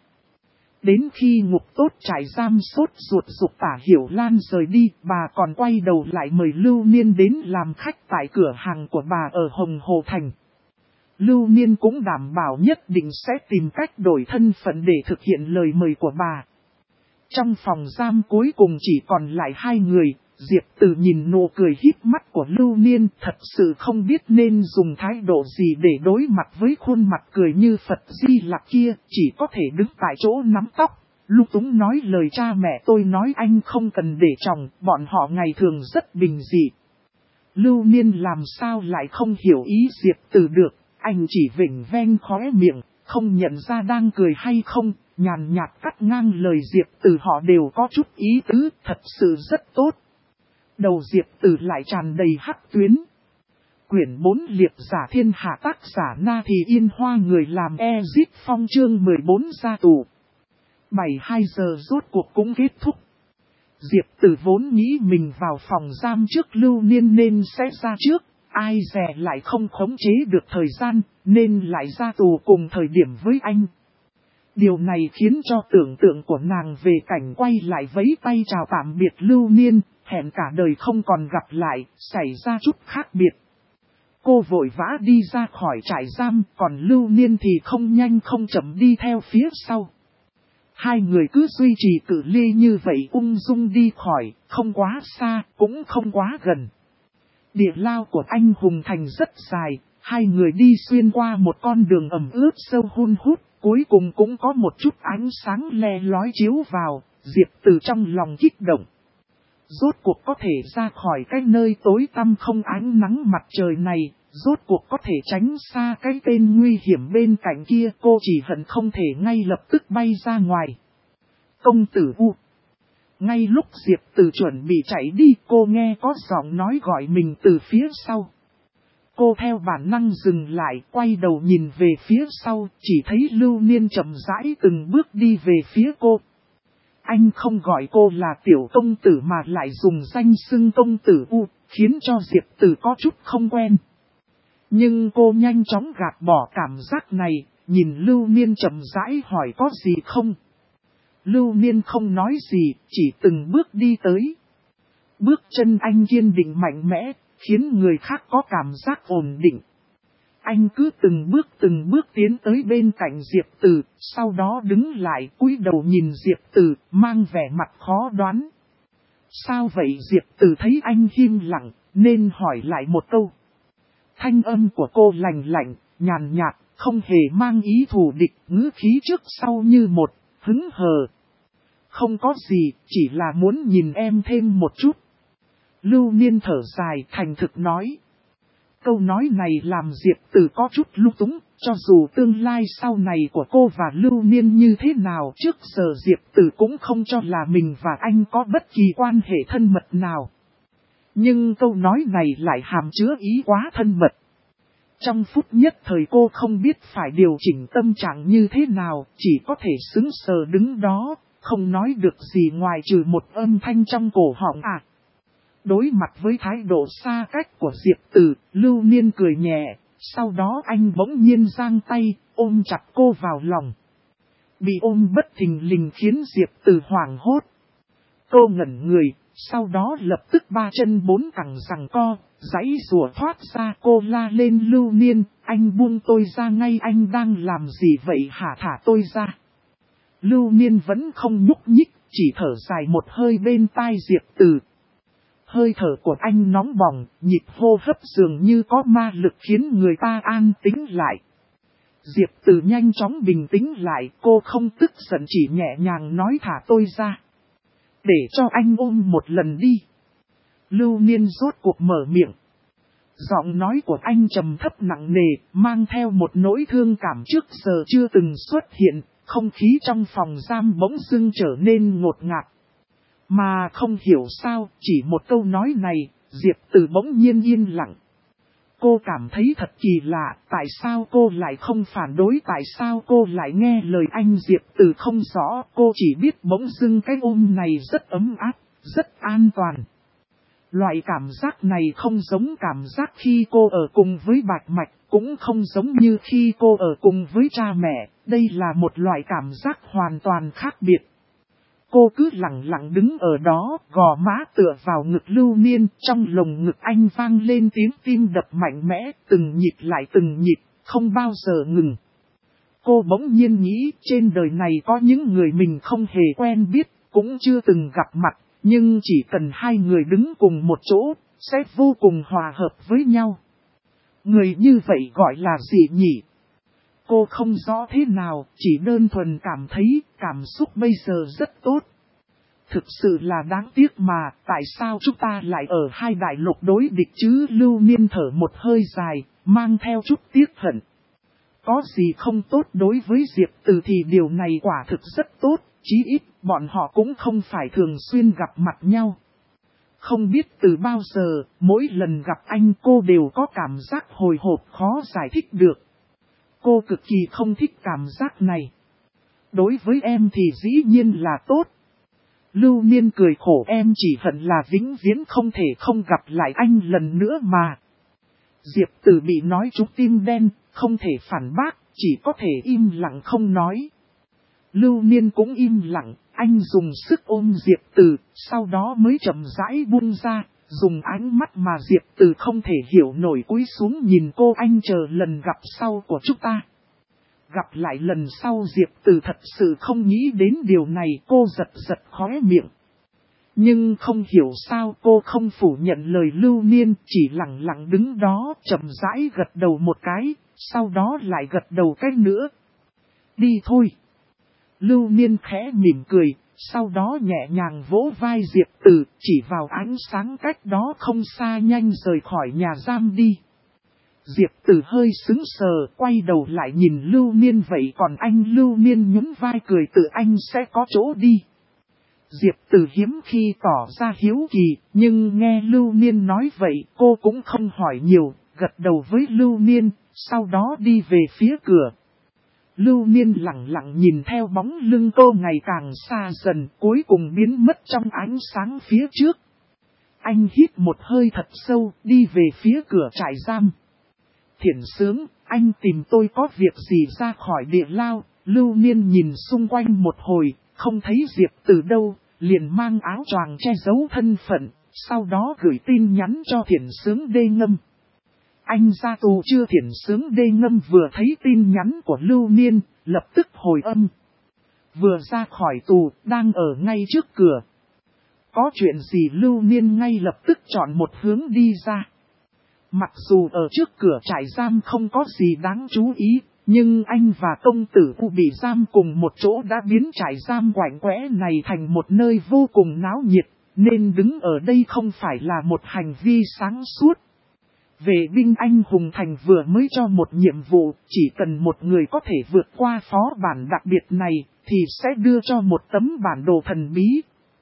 Đến khi ngục tốt trại giam sốt ruột giục Tả Hiểu Lan rời đi, bà còn quay đầu lại mời Lưu Niên đến làm khách tại cửa hàng của bà ở Hồng Hồ Thành. Lưu Niên cũng đảm bảo nhất định sẽ tìm cách đổi thân phận để thực hiện lời mời của bà. Trong phòng giam cuối cùng chỉ còn lại hai người, Diệp Từ nhìn nụ cười híp mắt của Lưu Niên, thật sự không biết nên dùng thái độ gì để đối mặt với khuôn mặt cười như Phật Di Lặc kia, chỉ có thể đứng tại chỗ nắm tóc, lung túng nói lời cha mẹ tôi nói anh không cần để chồng, bọn họ ngày thường rất bình dị. Lưu Niên làm sao lại không hiểu ý Diệp Từ được, anh chỉ vểnh ven khóe miệng, không nhận ra đang cười hay không, nhàn nhạt cắt ngang lời Diệp Từ họ đều có chút ý tứ, thật sự rất tốt. Đầu Diệp Từ lại tràn đầy hắc tuyến. Quyển 4 liệt giả thiên hạ tác giả Na Thì Yên Hoa người làm Ezit Phong chương 14 ra tù. 72 giờ rốt cuộc cũng kết thúc. Diệp Từ vốn nghĩ mình vào phòng giam trước Lưu Niên nên sẽ ra trước, ai dè lại không khống chế được thời gian, nên lại ra tù cùng thời điểm với anh. Điều này khiến cho tưởng tượng của nàng về cảnh quay lại vẫy tay chào tạm biệt Lưu Niên, hẹn cả đời không còn gặp lại, xảy ra chút khác biệt. Cô vội vã đi ra khỏi trại giam, còn Lưu Niên thì không nhanh không chậm đi theo phía sau. Hai người cứ duy trì cự ly như vậy ung dung đi khỏi, không quá xa, cũng không quá gần. Địa lao của anh Hùng Thành rất dài, hai người đi xuyên qua một con đường ẩm ướt sâu hun hút, cuối cùng cũng có một chút ánh sáng le lói chiếu vào, Diệp Từ trong lòng kích động. rốt cuộc có thể ra khỏi cái nơi tối tăm không ánh nắng mặt trời này, rốt cuộc có thể tránh xa cái tên nguy hiểm bên cạnh kia. Cô chỉ hận không thể ngay lập tức bay ra ngoài. Công tử U. Ngay lúc Diệp Từ chuẩn bị chạy đi, cô nghe có giọng nói gọi mình từ phía sau. Cô theo bản năng dừng lại, quay đầu nhìn về phía sau, chỉ thấy Lưu Niên chậm rãi từng bước đi về phía cô. Anh không gọi cô là tiểu công tử mà lại dùng danh xưng công tử U, khiến cho Diệp Từ có chút không quen. Nhưng cô nhanh chóng gạt bỏ cảm giác này, nhìn Lưu Niên chậm rãi hỏi có gì không. Lưu Niên không nói gì, chỉ từng bước đi tới. Bước chân anh kiên định mạnh mẽ, khiến người khác có cảm giác ổn định. Anh cứ từng bước tiến tới bên cạnh Diệp Từ, sau đó đứng lại cúi đầu nhìn Diệp Từ, mang vẻ mặt khó đoán. Sao vậy? Diệp Từ thấy anh im lặng, nên hỏi lại một câu. Thanh âm của cô lạnh lạnh, nhàn nhạt, không hề mang ý thù địch, ngữ khí trước sau như một, hứng hờ. Không có gì, chỉ là muốn nhìn em thêm một chút. Lưu Niên thở dài thành thực nói. Câu nói này làm Diệp Từ có chút lung túng, cho dù tương lai sau này của cô và Lưu Niên như thế nào, trước giờ Diệp Từ cũng không cho là mình và anh có bất kỳ quan hệ thân mật nào. Nhưng câu nói này lại hàm chứa ý quá thân mật. Trong phút nhất thời cô không biết phải điều chỉnh tâm trạng như thế nào, chỉ có thể sững sờ đứng đó, không nói được gì ngoài trừ một âm thanh trong cổ họng à. Đối mặt với thái độ xa cách của Diệp Từ, Lưu Niên cười nhẹ, sau đó anh bỗng nhiên giang tay, ôm chặt cô vào lòng. Bị ôm bất thình lình khiến Diệp Từ hoảng hốt. Cô ngẩn người, sau đó lập tức ba chân bốn cẳng giằng co, giãy giụa thoát ra. Cô la lên Lưu Niên, anh buông tôi ra ngay, anh đang làm gì vậy hả, thả tôi ra. Lưu Niên vẫn không nhúc nhích, chỉ thở dài một hơi bên tai Diệp Từ. Hơi thở của anh nóng bỏng, nhịp hô hấp dường như có ma lực khiến người ta an tĩnh lại. Diệp Từ nhanh chóng bình tĩnh lại, cô không tức giận chỉ nhẹ nhàng nói thả tôi ra. Để cho anh ôm một lần đi. Lưu Niên rốt cuộc mở miệng. Giọng nói của anh trầm thấp nặng nề, mang theo một nỗi thương cảm trước giờ chưa từng xuất hiện, không khí trong phòng giam bỗng dưng trở nên ngột ngạt. Mà không hiểu sao, chỉ một câu nói này, Diệp Từ bỗng nhiên yên lặng. Cô cảm thấy thật kỳ lạ, tại sao cô lại không phản đối, tại sao cô lại nghe lời anh. Diệp Từ không rõ, cô chỉ biết bỗng dưng cái ôm này rất ấm áp, rất an toàn. Loại cảm giác này không giống cảm giác khi cô ở cùng với Bạch Mạch, cũng không giống như khi cô ở cùng với cha mẹ, đây là một loại cảm giác hoàn toàn khác biệt. Cô cứ lặng lặng đứng ở đó, gò má tựa vào ngực Lưu Niên, trong lồng ngực anh vang lên tiếng tim đập mạnh mẽ, từng nhịp lại từng nhịp, không bao giờ ngừng. Cô bỗng nhiên nghĩ trên đời này có những người mình không hề quen biết, cũng chưa từng gặp mặt, nhưng chỉ cần hai người đứng cùng một chỗ, sẽ vô cùng hòa hợp với nhau. Người như vậy gọi là gì nhỉ? Cô không rõ thế nào, chỉ đơn thuần cảm thấy cảm xúc bây giờ rất tốt. Thực sự là đáng tiếc mà, tại sao chúng ta lại ở hai đại lục đối địch chứ? Lưu Niên thở một hơi dài, mang theo chút tiếc hận. Có gì không tốt đối với Diệp Từ thì điều này quả thực rất tốt, chí ít bọn họ cũng không phải thường xuyên gặp mặt nhau. Không biết từ bao giờ, mỗi lần gặp anh cô đều có cảm giác hồi hộp khó giải thích được. Cô cực kỳ không thích cảm giác này. Đối với em thì dĩ nhiên là tốt. Lưu Niên cười khổ, em chỉ hận là vĩnh viễn không thể không gặp lại anh lần nữa mà. Diệp Từ bị nói trúng tim đen, không thể phản bác, chỉ có thể im lặng không nói. Lưu Niên cũng im lặng, anh dùng sức ôm Diệp Từ, sau đó mới chậm rãi buông ra, dùng ánh mắt mà Diệp Từ không thể hiểu nổi cúi xuống nhìn cô. Anh chờ lần gặp sau của chúng ta. Gặp lại lần sau. Diệp Từ thật sự không nghĩ đến điều này, cô giật giật khóe miệng. Nhưng không hiểu sao cô không phủ nhận lời Lưu Niên, chỉ lặng lặng đứng đó chậm rãi gật đầu một cái, sau đó lại gật đầu cái nữa. Đi thôi. Lưu Niên khẽ mỉm cười, Sau đó nhẹ nhàng vỗ vai Diệp Tử, chỉ vào ánh sáng cách đó không xa nhanh rời khỏi nhà giam đi. Diệp Tử hơi sững sờ, quay đầu lại nhìn Lưu Miên, vậy còn anh? Lưu Miên nhún vai cười, tự anh sẽ có chỗ đi. Diệp Tử hiếm khi tỏ ra hiếu kỳ, nhưng nghe Lưu Miên nói vậy cô cũng không hỏi nhiều, gật đầu với Lưu Miên, sau đó đi về phía cửa. Lưu Miên lặng lặng nhìn theo bóng lưng cô ngày càng xa dần, cuối cùng biến mất trong ánh sáng phía trước. Anh hít một hơi thật sâu, đi về phía cửa trại giam. Thiển Sướng, anh tìm tôi có việc gì? Ra khỏi địa lao, Lưu Miên nhìn xung quanh một hồi, không thấy Diệp Tử đâu, liền mang áo choàng che giấu thân phận, sau đó gửi tin nhắn cho Thiển Sướng Đê Ngâm. Anh ra tù chưa? Thiển Sướng Đê Ngâm vừa thấy tin nhắn của Lưu Miên, lập tức hồi âm. Vừa ra khỏi tù, đang ở ngay trước cửa. Có chuyện gì? Lưu Miên ngay lập tức chọn một hướng đi ra. Mặc dù ở trước cửa trại giam không có gì đáng chú ý, nhưng anh và công tử U bị giam cùng một chỗ đã biến trại giam quạnh quẽ này thành một nơi vô cùng náo nhiệt, nên đứng ở đây không phải là một hành vi sáng suốt. Vệ binh anh hùng thành vừa mới cho một nhiệm vụ, chỉ cần một người có thể vượt qua phó bản đặc biệt này, thì sẽ đưa cho một tấm bản đồ thần bí.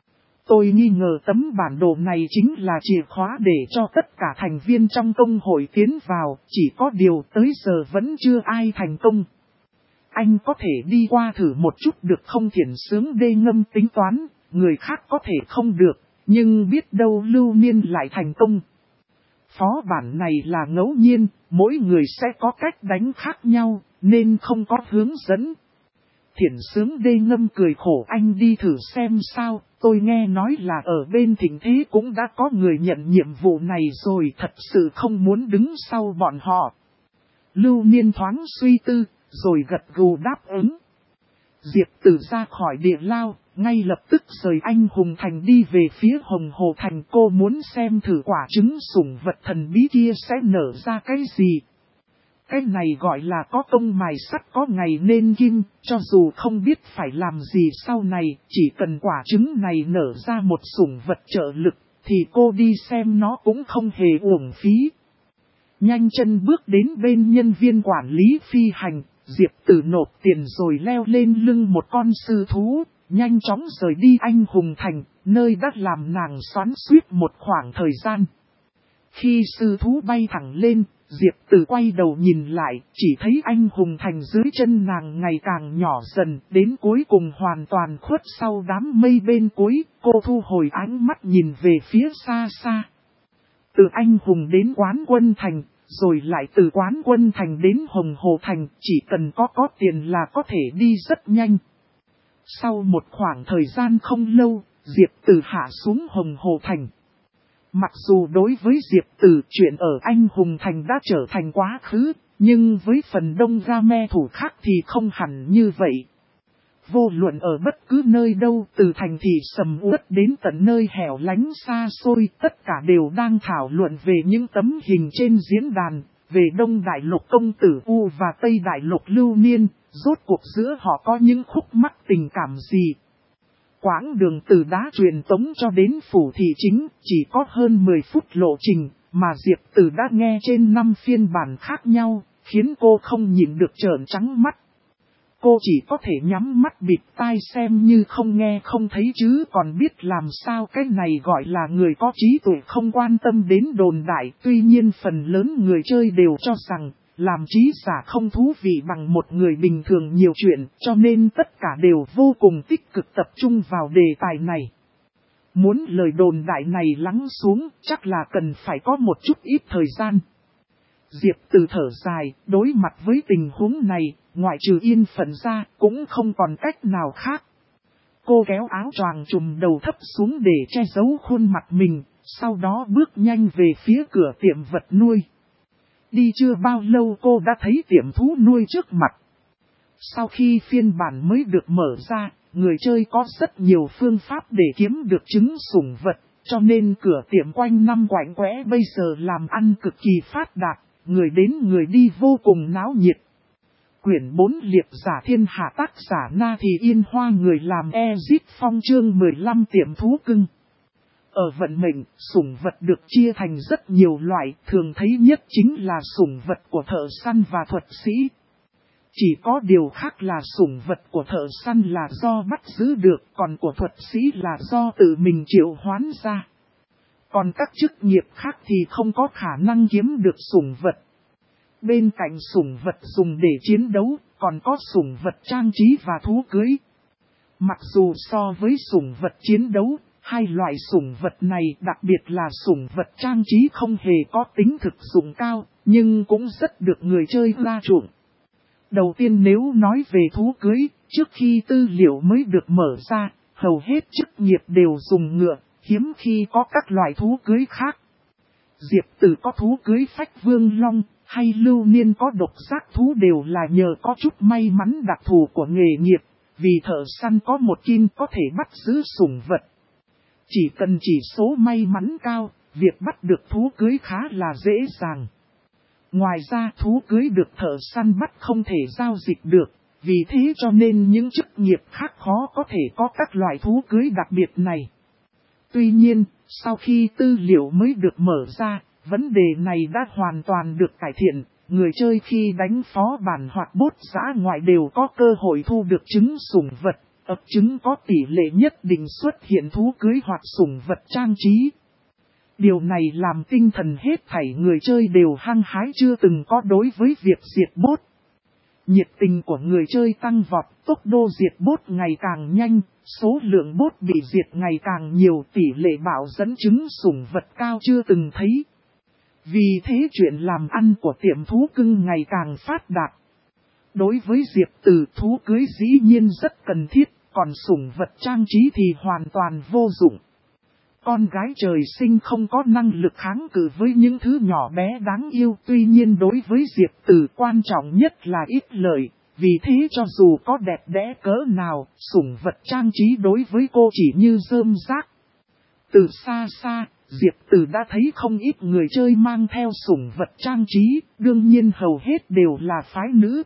Tôi nghi ngờ tấm bản đồ này chính là chìa khóa để cho tất cả thành viên trong công hội tiến vào, chỉ có điều tới giờ vẫn chưa ai thành công. Anh có thể đi qua thử một chút được không? Thiển Sướng Đê Ngâm tính toán, người khác có thể không được, nhưng biết đâu Lưu Miên lại thành công. Phó bản này là ngẫu nhiên, mỗi người sẽ có cách đánh khác nhau, nên không có hướng dẫn. Thiển Sướng Đê Ngâm cười khổ, anh đi thử xem sao, tôi nghe nói là ở bên Thịnh Thế cũng đã có người nhận nhiệm vụ này rồi, thật sự không muốn đứng sau bọn họ. Lưu Miên thoáng suy tư, rồi gật gù đáp ứng. Diệp Tử ra khỏi địa lao, ngay lập tức rời anh hùng thành đi về phía Hồng Hồ thành. Cô muốn xem thử quả trứng sủng vật thần bí kia sẽ nở ra cái gì. Cái này gọi là có công mài sắt có ngày nên kim, cho dù không biết phải làm gì sau này, chỉ cần quả trứng này nở ra một sủng vật trợ lực, thì cô đi xem nó cũng không hề uổng phí. Nhanh chân bước đến bên nhân viên quản lý phi hành, Diệp Tử nộp tiền rồi leo lên lưng một con sư thú, nhanh chóng rời đi anh hùng thành, nơi đã làm nàng xoắn xuýt một khoảng thời gian. Khi sư thú bay thẳng lên, Diệp Tử quay đầu nhìn lại, chỉ thấy anh hùng thành dưới chân nàng ngày càng nhỏ dần, đến cuối cùng hoàn toàn khuất sau đám mây bên cuối, cô thu hồi ánh mắt nhìn về phía xa xa. Từ anh hùng đến Quán Quân thành, rồi lại từ Quán Quân thành đến Hồng Hồ thành, chỉ cần có tiền là có thể đi rất nhanh. Sau một khoảng thời gian không lâu, Diệp Tử hạ xuống Hồng Hồ thành. Mặc dù đối với Diệp Tử chuyện ở anh hùng thành đã trở thành quá khứ, nhưng với phần đông game thủ khác thì không hẳn như vậy. Vô luận ở bất cứ nơi đâu, từ thành thị sầm uất đến tận nơi hẻo lánh xa xôi, tất cả đều đang thảo luận về những tấm hình trên diễn đàn, về Đông Đại Lục công tử U và Tây Đại Lục Lưu Miên, rốt cuộc giữa họ có những khúc mắc tình cảm gì. Quãng đường từ đá truyền tống cho đến phủ thị chính chỉ có hơn 10 phút lộ trình, mà Diệp Tử đã nghe trên 5 phiên bản khác nhau, khiến cô không nhịn được trợn trắng mắt. Cô chỉ có thể nhắm mắt bịt tai xem như không nghe không thấy chứ còn biết làm sao. Cái này gọi là người có trí tuệ không quan tâm đến đồn đại. Tuy nhiên phần lớn người chơi đều cho rằng làm trí giả không thú vị bằng một người bình thường nhiều chuyện, cho nên tất cả đều vô cùng tích cực tập trung vào đề tài này. Muốn lời đồn đại này lắng xuống chắc là cần phải có một chút ít thời gian. Diệp Tử thở dài, đối mặt với tình huống này, ngoại trừ yên phận ra, cũng không còn cách nào khác. Cô kéo áo choàng trùm đầu thấp xuống để che giấu khuôn mặt mình, sau đó bước nhanh về phía cửa tiệm vật nuôi. Đi chưa bao lâu cô đã thấy tiệm thú nuôi trước mặt. Sau khi phiên bản mới được mở ra, người chơi có rất nhiều phương pháp để kiếm được trứng sủng vật, cho nên cửa tiệm quanh năm quạnh quẽ bây giờ làm ăn cực kỳ phát đạt. Người đến người đi vô cùng náo nhiệt. Quyển 4 liệp giả thiên hạ tác giả Na Thì Yên Hoa người làm Ezip Phong chương 15 tiệm thú cưng. Ở vận mệnh, sủng vật được chia thành rất nhiều loại, thường thấy nhất chính là sủng vật của thợ săn và thuật sĩ. Chỉ có điều khác là sủng vật của thợ săn là do bắt giữ được, còn của thuật sĩ là do tự mình triệu hoán ra. Còn các chức nghiệp khác thì không có khả năng kiếm được sủng vật. Bên cạnh sủng vật dùng để chiến đấu, còn có sủng vật trang trí và thú cưới. Mặc dù so với sủng vật chiến đấu, hai loại sủng vật này đặc biệt là sủng vật trang trí không hề có tính thực dụng cao, nhưng cũng rất được người chơi la chuộng. Đầu tiên nếu nói về thú cưới, trước khi tư liệu mới được mở ra, hầu hết chức nghiệp đều dùng ngựa, hiếm khi có các loại thú cưới khác. Diệp Tử có thú cưới Phách Vương Long, hay Lưu Niên có độc giác thú đều là nhờ có chút may mắn đặc thù của nghề nghiệp, vì thợ săn có một kim có thể bắt giữ sủng vật. Chỉ cần chỉ số may mắn cao, việc bắt được thú cưới khá là dễ dàng. Ngoài ra thú cưới được thợ săn bắt không thể giao dịch được, vì thế cho nên những chức nghiệp khác khó có thể có các loại thú cưới đặc biệt này. Tuy nhiên, sau khi tư liệu mới được mở ra, vấn đề này đã hoàn toàn được cải thiện, người chơi khi đánh phó bản hoặc bốt dã ngoại đều có cơ hội thu được trứng sủng vật, ấp trứng có tỷ lệ nhất định xuất hiện thú cưới hoặc sủng vật trang trí. Điều này làm tinh thần hết thảy người chơi đều hăng hái chưa từng có đối với việc diệt bốt. Nhiệt tình của người chơi tăng vọt, tốc độ diệt bốt ngày càng nhanh, số lượng bốt bị diệt ngày càng nhiều, tỷ lệ bảo dẫn trứng sủng vật cao chưa từng thấy. Vì thế chuyện làm ăn của tiệm thú cưng ngày càng phát đạt. Đối với Diệp Tử, thú cưới dĩ nhiên rất cần thiết, còn sủng vật trang trí thì hoàn toàn vô dụng. Con gái trời sinh không có năng lực kháng cự với những thứ nhỏ bé đáng yêu, tuy nhiên đối với Diệp Tử quan trọng nhất là ít lợi, vì thế cho dù có đẹp đẽ cỡ nào, sủng vật trang trí đối với cô chỉ như rơm rác. Từ xa xa, Diệp Tử đã thấy không ít người chơi mang theo sủng vật trang trí, đương nhiên hầu hết đều là phái nữ.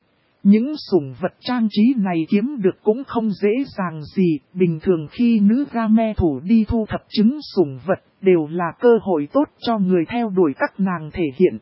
Những sủng vật trang trí này kiếm được cũng không dễ dàng gì, bình thường khi nữ game thủ đi thu thập trứng sủng vật đều là cơ hội tốt cho người theo đuổi các nàng thể hiện.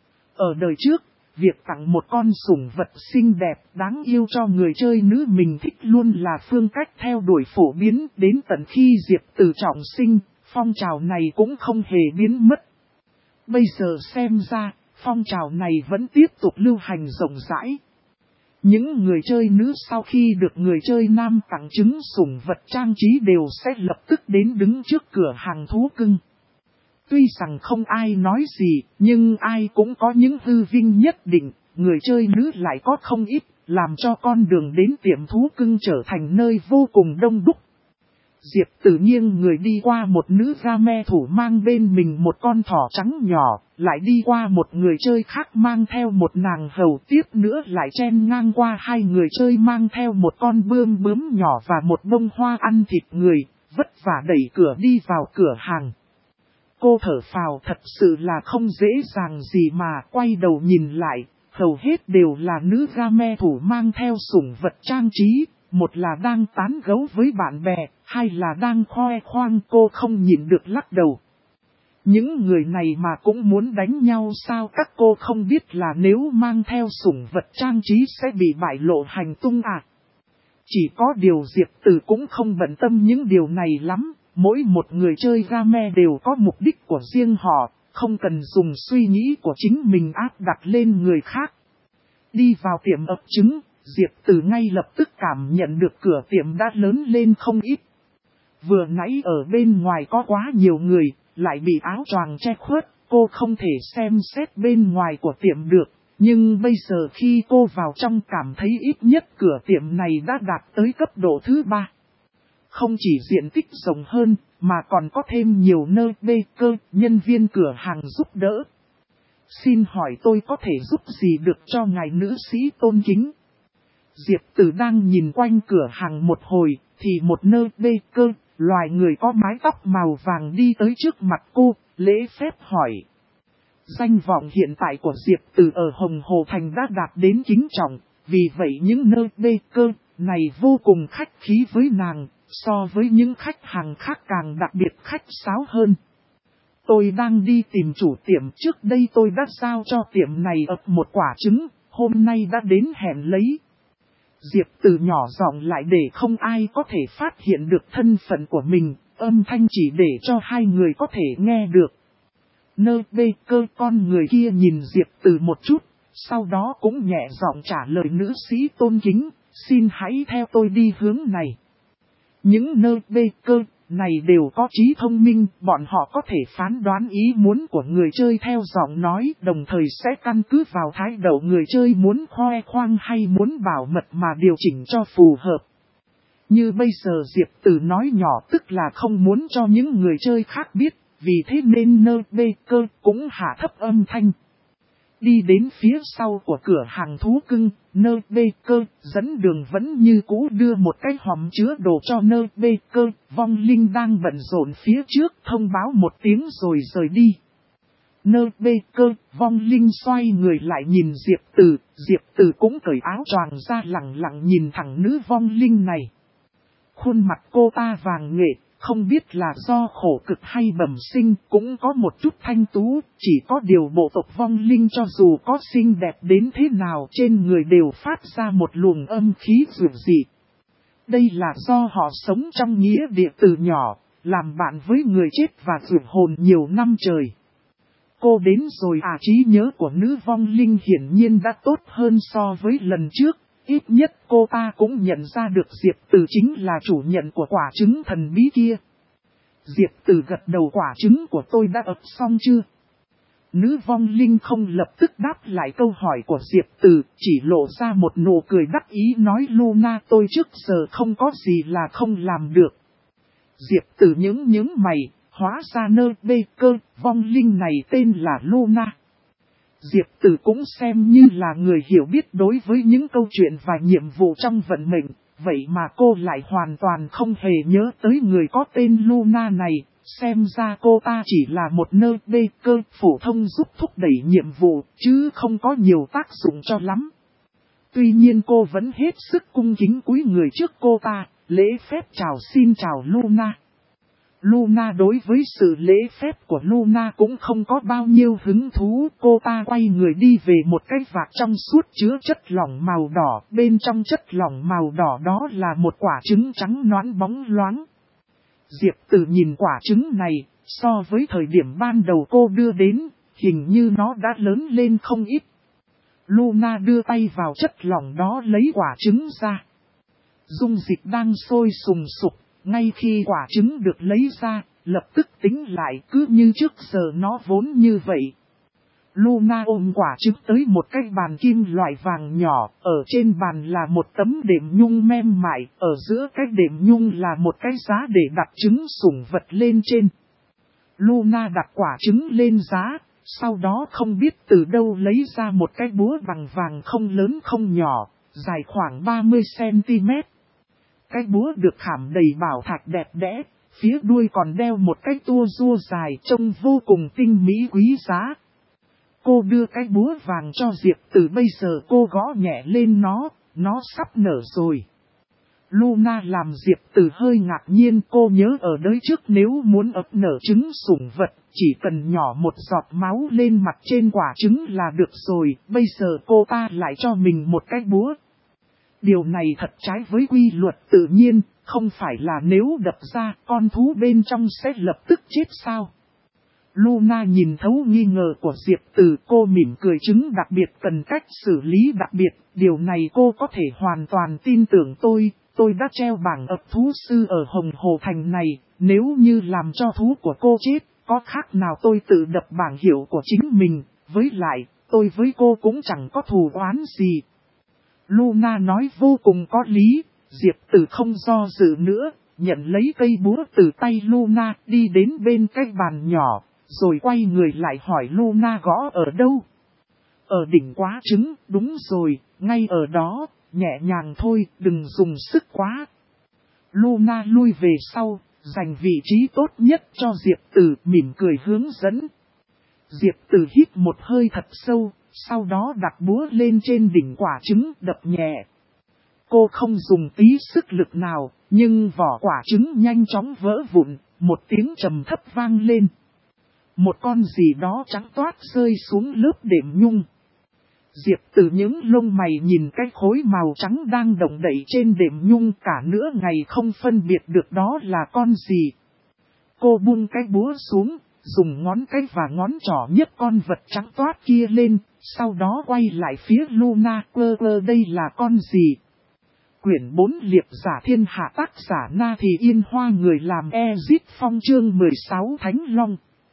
Ở đời trước, việc tặng một con sủng vật xinh đẹp đáng yêu cho người chơi nữ mình thích luôn là phương cách theo đuổi phổ biến, đến tận khi Diệp Tử trọng sinh, phong trào này cũng không hề biến mất. Bây giờ xem ra, phong trào này vẫn tiếp tục lưu hành rộng rãi. Những người chơi nữ sau khi được người chơi nam tặng trứng sủng vật trang trí đều sẽ lập tức đến đứng trước cửa hàng thú cưng. Tuy rằng không ai nói gì, nhưng ai cũng có những hư vinh nhất định, người chơi nữ lại có không ít, làm cho con đường đến tiệm thú cưng trở thành nơi vô cùng đông đúc. Diệp Tử nghiêng người đi qua một nữ game thủ mang bên mình một con thỏ trắng nhỏ, lại đi qua một người chơi khác mang theo một nàng hầu, tiếp nữa lại chen ngang qua hai người chơi mang theo một con bướm nhỏ và một bông hoa ăn thịt người, vất vả đẩy cửa đi vào cửa hàng. Cô thở phào, thật sự là không dễ dàng gì mà, quay đầu nhìn lại, hầu hết đều là nữ game thủ mang theo sủng vật trang trí. Một là đang tán gẫu với bạn bè, hai là đang khoe khoang, cô không nhịn được lắc đầu. Những người này mà cũng muốn đánh nhau sao, các cô không biết là nếu mang theo sủng vật trang trí sẽ bị bại lộ hành tung à? Chỉ có điều Diệp Tử cũng không bận tâm những điều này lắm, mỗi một người chơi game đều có mục đích của riêng họ, không cần dùng suy nghĩ của chính mình áp đặt lên người khác. Đi vào tiệm ấp trứng, Diệp Tử ngay lập tức cảm nhận được cửa tiệm đã lớn lên không ít. Vừa nãy ở bên ngoài có quá nhiều người, lại bị áo choàng che khuất, cô không thể xem xét bên ngoài của tiệm được. Nhưng bây giờ khi cô vào trong cảm thấy ít nhất cửa tiệm này đã đạt tới cấp độ thứ 3. Không chỉ diện tích rộng hơn, mà còn có thêm nhiều nơi bê cơ, nhân viên cửa hàng giúp đỡ. Xin hỏi tôi có thể giúp gì được cho ngài nữ sĩ tôn kính? Diệp Tử đang nhìn quanh cửa hàng một hồi, thì một nơi bê cơ, loài người có mái tóc màu vàng đi tới trước mặt cô, lễ phép hỏi. Danh vọng hiện tại của Diệp Tử ở Hồng Hồ Thành đã đạt đến kính trọng, vì vậy những nơi bê cơ này vô cùng khách khí với nàng, so với những khách hàng khác càng đặc biệt khách sáo hơn. Tôi đang đi tìm chủ tiệm, trước đây tôi đã giao cho tiệm này ập một quả trứng, hôm nay đã đến hẹn lấy. Diệp Tử nhỏ giọng lại để không ai có thể phát hiện được thân phận của mình, âm thanh chỉ để cho hai người có thể nghe được. Nơi bê cơ con người kia nhìn Diệp Tử một chút, sau đó cũng nhẹ giọng trả lời nữ sĩ tôn kính, xin hãy theo tôi đi hướng này. Những nơi bê cơ này đều có trí thông minh, bọn họ có thể phán đoán ý muốn của người chơi theo giọng nói, đồng thời sẽ căn cứ vào thái độ người chơi muốn khoe khoang hay muốn bảo mật mà điều chỉnh cho phù hợp. Như bây giờ Diệp Tử nói nhỏ tức là không muốn cho những người chơi khác biết, vì thế nên nơi bê cơ cũng hạ thấp âm thanh. Đi đến phía sau của cửa hàng thú cưng, nơi bê cơ dẫn đường vẫn như cũ đưa một cái hòm chứa đồ cho nơi bê cơ. Vong linh đang bận rộn phía trước thông báo một tiếng rồi rời đi. Nơi bê cơ, vong linh xoay người lại nhìn Diệp Tử cũng cởi áo choàng ra lặng lặng nhìn thẳng nữ vong linh này. Khuôn mặt cô ta vàng nghệ. Không biết là do khổ cực hay bẩm sinh, cũng có một chút thanh tú, chỉ có điều bộ tộc vong linh cho dù có xinh đẹp đến thế nào trên người đều phát ra một luồng âm khí dịu dị. Đây là do họ sống trong nghĩa địa từ nhỏ, làm bạn với người chết và dịu hồn nhiều năm trời. Cô đến rồi à, trí nhớ của nữ vong linh hiển nhiên đã tốt hơn so với lần trước. Ít nhất cô ta cũng nhận ra được Diệp Tử chính là chủ nhân của quả trứng thần bí kia. Diệp Tử gật đầu, quả trứng của tôi đã ấp xong chưa? Nữ vong linh không lập tức đáp lại câu hỏi của Diệp Tử, chỉ lộ ra một nụ cười đắc ý nói Luna tôi trước giờ không có gì là không làm được. Diệp Tử những mày, hóa ra nơi bê cơ, vong linh này tên là Luna. Diệp Tử cũng xem như là người hiểu biết đối với những câu chuyện và nhiệm vụ trong vận mệnh, vậy mà cô lại hoàn toàn không hề nhớ tới người có tên Luna này, xem ra cô ta chỉ là một nơi bê cơ phổ thông giúp thúc đẩy nhiệm vụ, chứ không có nhiều tác dụng cho lắm. Tuy nhiên cô vẫn hết sức cung kính cúi người trước cô ta, lễ phép xin chào Luna. Luna đối với sự lễ phép của Luna cũng không có bao nhiêu hứng thú, cô ta quay người đi về một cái vạc trong suốt chứa chất lỏng màu đỏ, bên trong chất lỏng màu đỏ đó là một quả trứng trắng nõn bóng loáng. Diệp Tử nhìn quả trứng này, so với thời điểm ban đầu cô đưa đến, hình như nó đã lớn lên không ít. Luna đưa tay vào chất lỏng đó lấy quả trứng ra. Dung dịch đang sôi sùng sục. Ngay khi quả trứng được lấy ra, lập tức tính lại cứ như trước giờ nó vốn như vậy. Luna ôm quả trứng tới một cái bàn kim loại vàng nhỏ, ở trên bàn là một tấm đệm nhung mềm mại, ở giữa cái đệm nhung là một cái giá để đặt trứng sủng vật lên trên. Luna đặt quả trứng lên giá, sau đó không biết từ đâu lấy ra một cái búa bằng vàng không lớn không nhỏ, dài khoảng 30cm. Cái búa được khảm đầy bảo thạch đẹp đẽ, phía đuôi còn đeo một cái tua rua dài trông vô cùng tinh mỹ quý giá. Cô đưa cái búa vàng cho Diệp Tử, bây giờ cô gõ nhẹ lên nó sắp nở rồi. Luna làm Diệp Tử hơi ngạc nhiên, cô nhớ ở đời trước nếu muốn ấp nở trứng sủng vật, chỉ cần nhỏ một giọt máu lên mặt trên quả trứng là được rồi, bây giờ cô ta lại cho mình một cái búa. Điều này thật trái với quy luật tự nhiên, không phải là nếu đập ra con thú bên trong sẽ lập tức chết sao? Luna nhìn thấu nghi ngờ của Diệp Tử, cô mỉm cười, trứng đặc biệt cần cách xử lý đặc biệt, điều này cô có thể hoàn toàn tin tưởng tôi đã treo bảng ập thú sư ở Hồng Hồ Thành này, nếu như làm cho thú của cô chết, có khác nào tôi tự đập bảng hiệu của chính mình, với lại, tôi với cô cũng chẳng có thù oán gì. Luna nói vô cùng có lý, Diệp Tử không do dự nữa, nhận lấy cây búa từ tay Luna, đi đến bên cái bàn nhỏ, rồi quay người lại hỏi Luna gõ ở đâu. Ở đỉnh quá trứng, đúng rồi, ngay ở đó, nhẹ nhàng thôi, đừng dùng sức quá. Luna lui về sau, dành vị trí tốt nhất cho Diệp Tử, mỉm cười hướng dẫn. Diệp Từ hít một hơi thật sâu, sau đó đặt búa lên trên đỉnh quả trứng đập nhẹ. Cô không dùng tí sức lực nào, nhưng vỏ quả trứng nhanh chóng vỡ vụn, một tiếng trầm thấp vang lên. Một con gì đó trắng toát rơi xuống lớp đệm nhung. Diệp Từ những lông mày nhìn cái khối màu trắng đang động đậy trên đệm nhung cả nửa ngày không phân biệt được đó là con gì. Cô buông cái búa xuống, dùng ngón cái và ngón trỏ nhấc con vật trắng toát kia lên, sau đó quay lại phía Luna. Đây là con gì? Quyển 4 Liệp giả thiên hạ, tác giả Na Thì Yên Hoa, người làm Ezit Phong, chương 16 Thánh Long.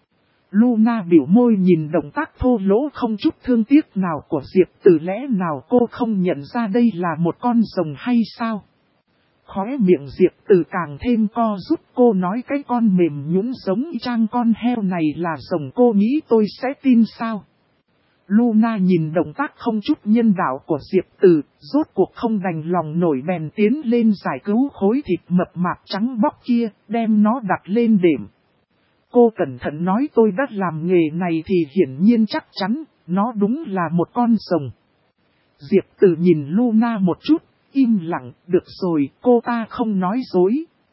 Luna biểu môi nhìn động tác thô lỗ không chút thương tiếc nào của Diệp Từ, lẽ nào cô không nhận ra đây là một con rồng hay sao? Khóe miệng Diệp Từ càng thêm co rút, cô nói cái con mềm nhũn giống trang con heo này là rồng, cô nghĩ tôi sẽ tin sao? Luna nhìn động tác không chút nhân đạo của Diệp Từ, rốt cuộc không đành lòng nổi bèn tiến lên giải cứu khối thịt mập mạp trắng bóc kia, đem nó đặt lên đệm. Cô cẩn thận nói tôi đã làm nghề này thì hiển nhiên chắc chắn, nó đúng là một con rồng. Diệp Từ nhìn Luna một chút, im lặng, được rồi, cô ta không nói dối.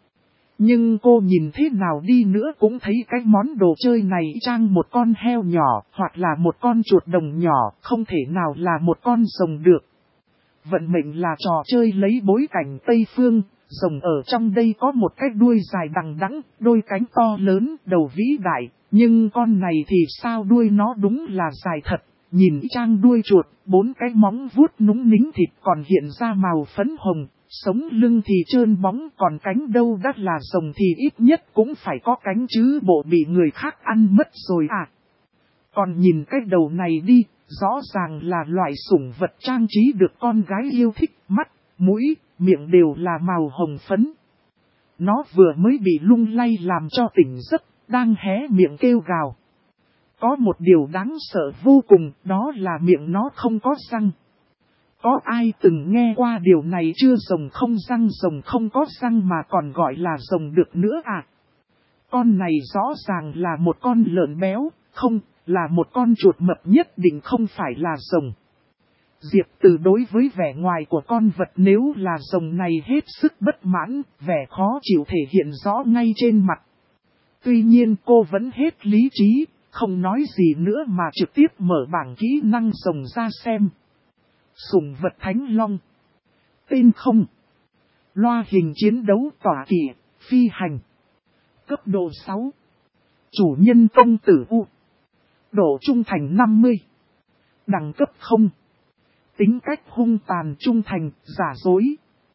Nhưng cô nhìn thế nào đi nữa cũng thấy cái món đồ chơi này trang một con heo nhỏ, hoặc là một con chuột đồng nhỏ, không thể nào là một con rồng được. Vận mệnh là trò chơi lấy bối cảnh Tây Phương, rồng ở trong đây có một cái đuôi dài đằng đẵng, đôi cánh to lớn, đầu vĩ đại, nhưng con này thì sao, đuôi nó đúng là dài thật. Nhìn trang đuôi chuột, 4 cái móng vuốt núng nính thịt còn hiện ra màu phấn hồng, sống lưng thì trơn bóng, còn cánh đâu đắt là rồng thì ít nhất cũng phải có cánh chứ bộ bị người khác ăn mất rồi à. Còn nhìn cái đầu này đi, rõ ràng là loại sủng vật trang trí được con gái yêu thích, mắt, mũi, miệng đều là màu hồng phấn. Nó vừa mới bị lung lay làm cho tỉnh giấc, đang hé miệng kêu gào. Có một điều đáng sợ vô cùng, đó là miệng nó không có răng. Có ai từng nghe qua điều này chưa? Rồng không răng, rồng không có răng mà còn gọi là rồng được nữa à? Con này rõ ràng là một con lợn béo, không, là một con chuột mập, nhất định không phải là rồng. Diệp Từ đối với vẻ ngoài của con vật nếu là rồng này hết sức bất mãn, vẻ khó chịu thể hiện rõ ngay trên mặt. Tuy nhiên cô vẫn hết lý trí, không nói gì nữa mà trực tiếp mở bảng kỹ năng rồng ra xem. Sủng vật Thánh Long. Tên không. Loa hình chiến đấu tỏa kỵ, phi hành. Cấp độ 6. Chủ nhân công tử U. Độ trung thành 50. Đẳng cấp 0. Tính cách hung tàn, trung thành, giả dối.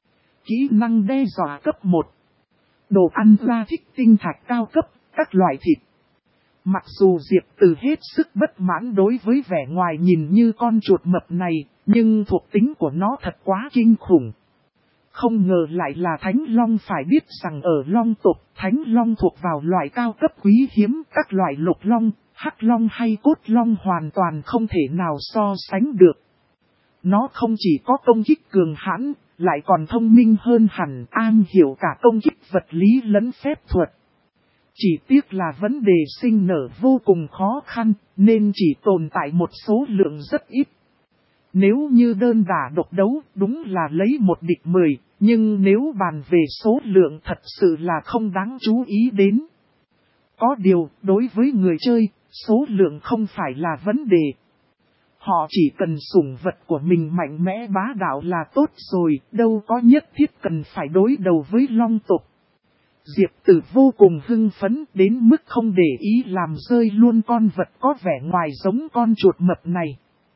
Kỹ năng đe dọa cấp 1. Đồ ăn ra thích tinh thạch cao cấp, các loại thịt. Mặc dù Diệp Từ hết sức bất mãn đối với vẻ ngoài nhìn như con chuột mập này, nhưng thuộc tính của nó thật quá kinh khủng. Không ngờ lại là Thánh Long, phải biết rằng ở Long tộc, Thánh Long thuộc vào loại cao cấp quý hiếm, các loại lục long, hắc long hay cốt long hoàn toàn không thể nào so sánh được. Nó không chỉ có công kích cường hãn, lại còn thông minh hơn hẳn, am hiểu cả công kích vật lý lẫn phép thuật. Chỉ tiếc là vấn đề sinh nở vô cùng khó khăn, nên chỉ tồn tại một số lượng rất ít. Nếu như đơn đả độc đấu, đúng là lấy 1 địch 10, nhưng nếu bàn về số lượng thật sự là không đáng chú ý đến. Có điều, đối với người chơi, số lượng không phải là vấn đề. Họ chỉ cần sủng vật của mình mạnh mẽ bá đạo là tốt rồi, đâu có nhất thiết cần phải đối đầu với long tộc. Diệp Từ vô cùng hưng phấn đến mức không để ý làm rơi luôn con vật có vẻ ngoài giống con chuột mập này.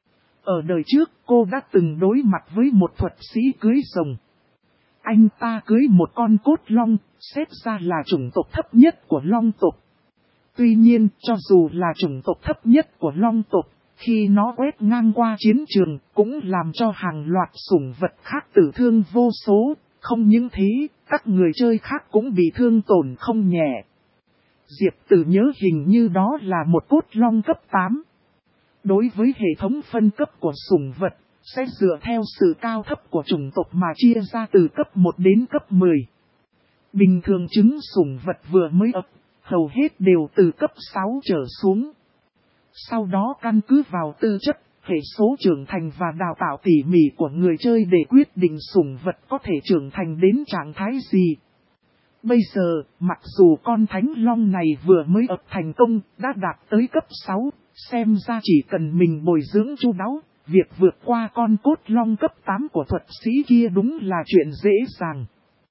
Ở đời trước cô đã từng đối mặt với một thuật sĩ cưới rồng. Anh ta cưới một con cốt long, xét ra là chủng tộc thấp nhất của long tộc. Tuy nhiên cho dù là chủng tộc thấp nhất của long tộc, khi nó quét ngang qua chiến trường cũng làm cho hàng loạt sủng vật khác tử thương vô số. Không những thế, các người chơi khác cũng bị thương tổn không nhẹ. Diệp Từ nhớ hình như đó là một cốt long cấp 8. Đối với hệ thống phân cấp của sủng vật, sẽ dựa theo sự cao thấp của chủng tộc mà chia ra từ cấp 1 đến cấp 10. Bình thường trứng sủng vật vừa mới ấp, hầu hết đều từ cấp 6 trở xuống. Sau đó căn cứ vào tư chất, hệ số trưởng thành và đào tạo tỉ mỉ của người chơi để quyết định sủng vật có thể trưởng thành đến trạng thái gì. Bây giờ, mặc dù con thánh long này vừa mới ấp thành công, đã đạt tới cấp 6, xem ra chỉ cần mình bồi dưỡng chu đáo, việc vượt qua con cốt long cấp 8 của thuật sĩ kia đúng là chuyện dễ dàng.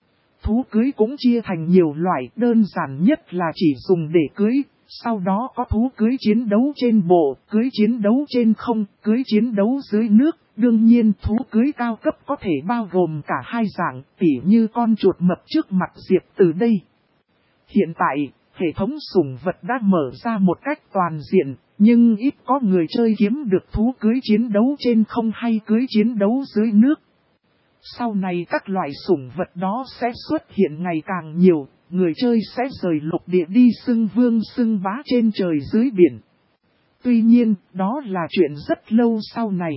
Thú cưới cũng chia thành nhiều loại, đơn giản nhất là chỉ dùng để cưới, sau đó có thú cưới chiến đấu trên bộ, cưới chiến đấu trên không, cưới chiến đấu dưới nước. Đương nhiên thú cưới cao cấp có thể bao gồm cả hai dạng, tỉ như con chuột mập trước mặt Diệp Từ đây. Hiện tại, hệ thống sủng vật đã mở ra một cách toàn diện, nhưng ít có người chơi kiếm được thú cưới chiến đấu trên không hay cưới chiến đấu dưới nước. Sau này các loại sủng vật đó sẽ xuất hiện ngày càng nhiều, người chơi sẽ rời lục địa đi xưng vương xưng bá trên trời dưới biển. Tuy nhiên, đó là chuyện rất lâu sau này.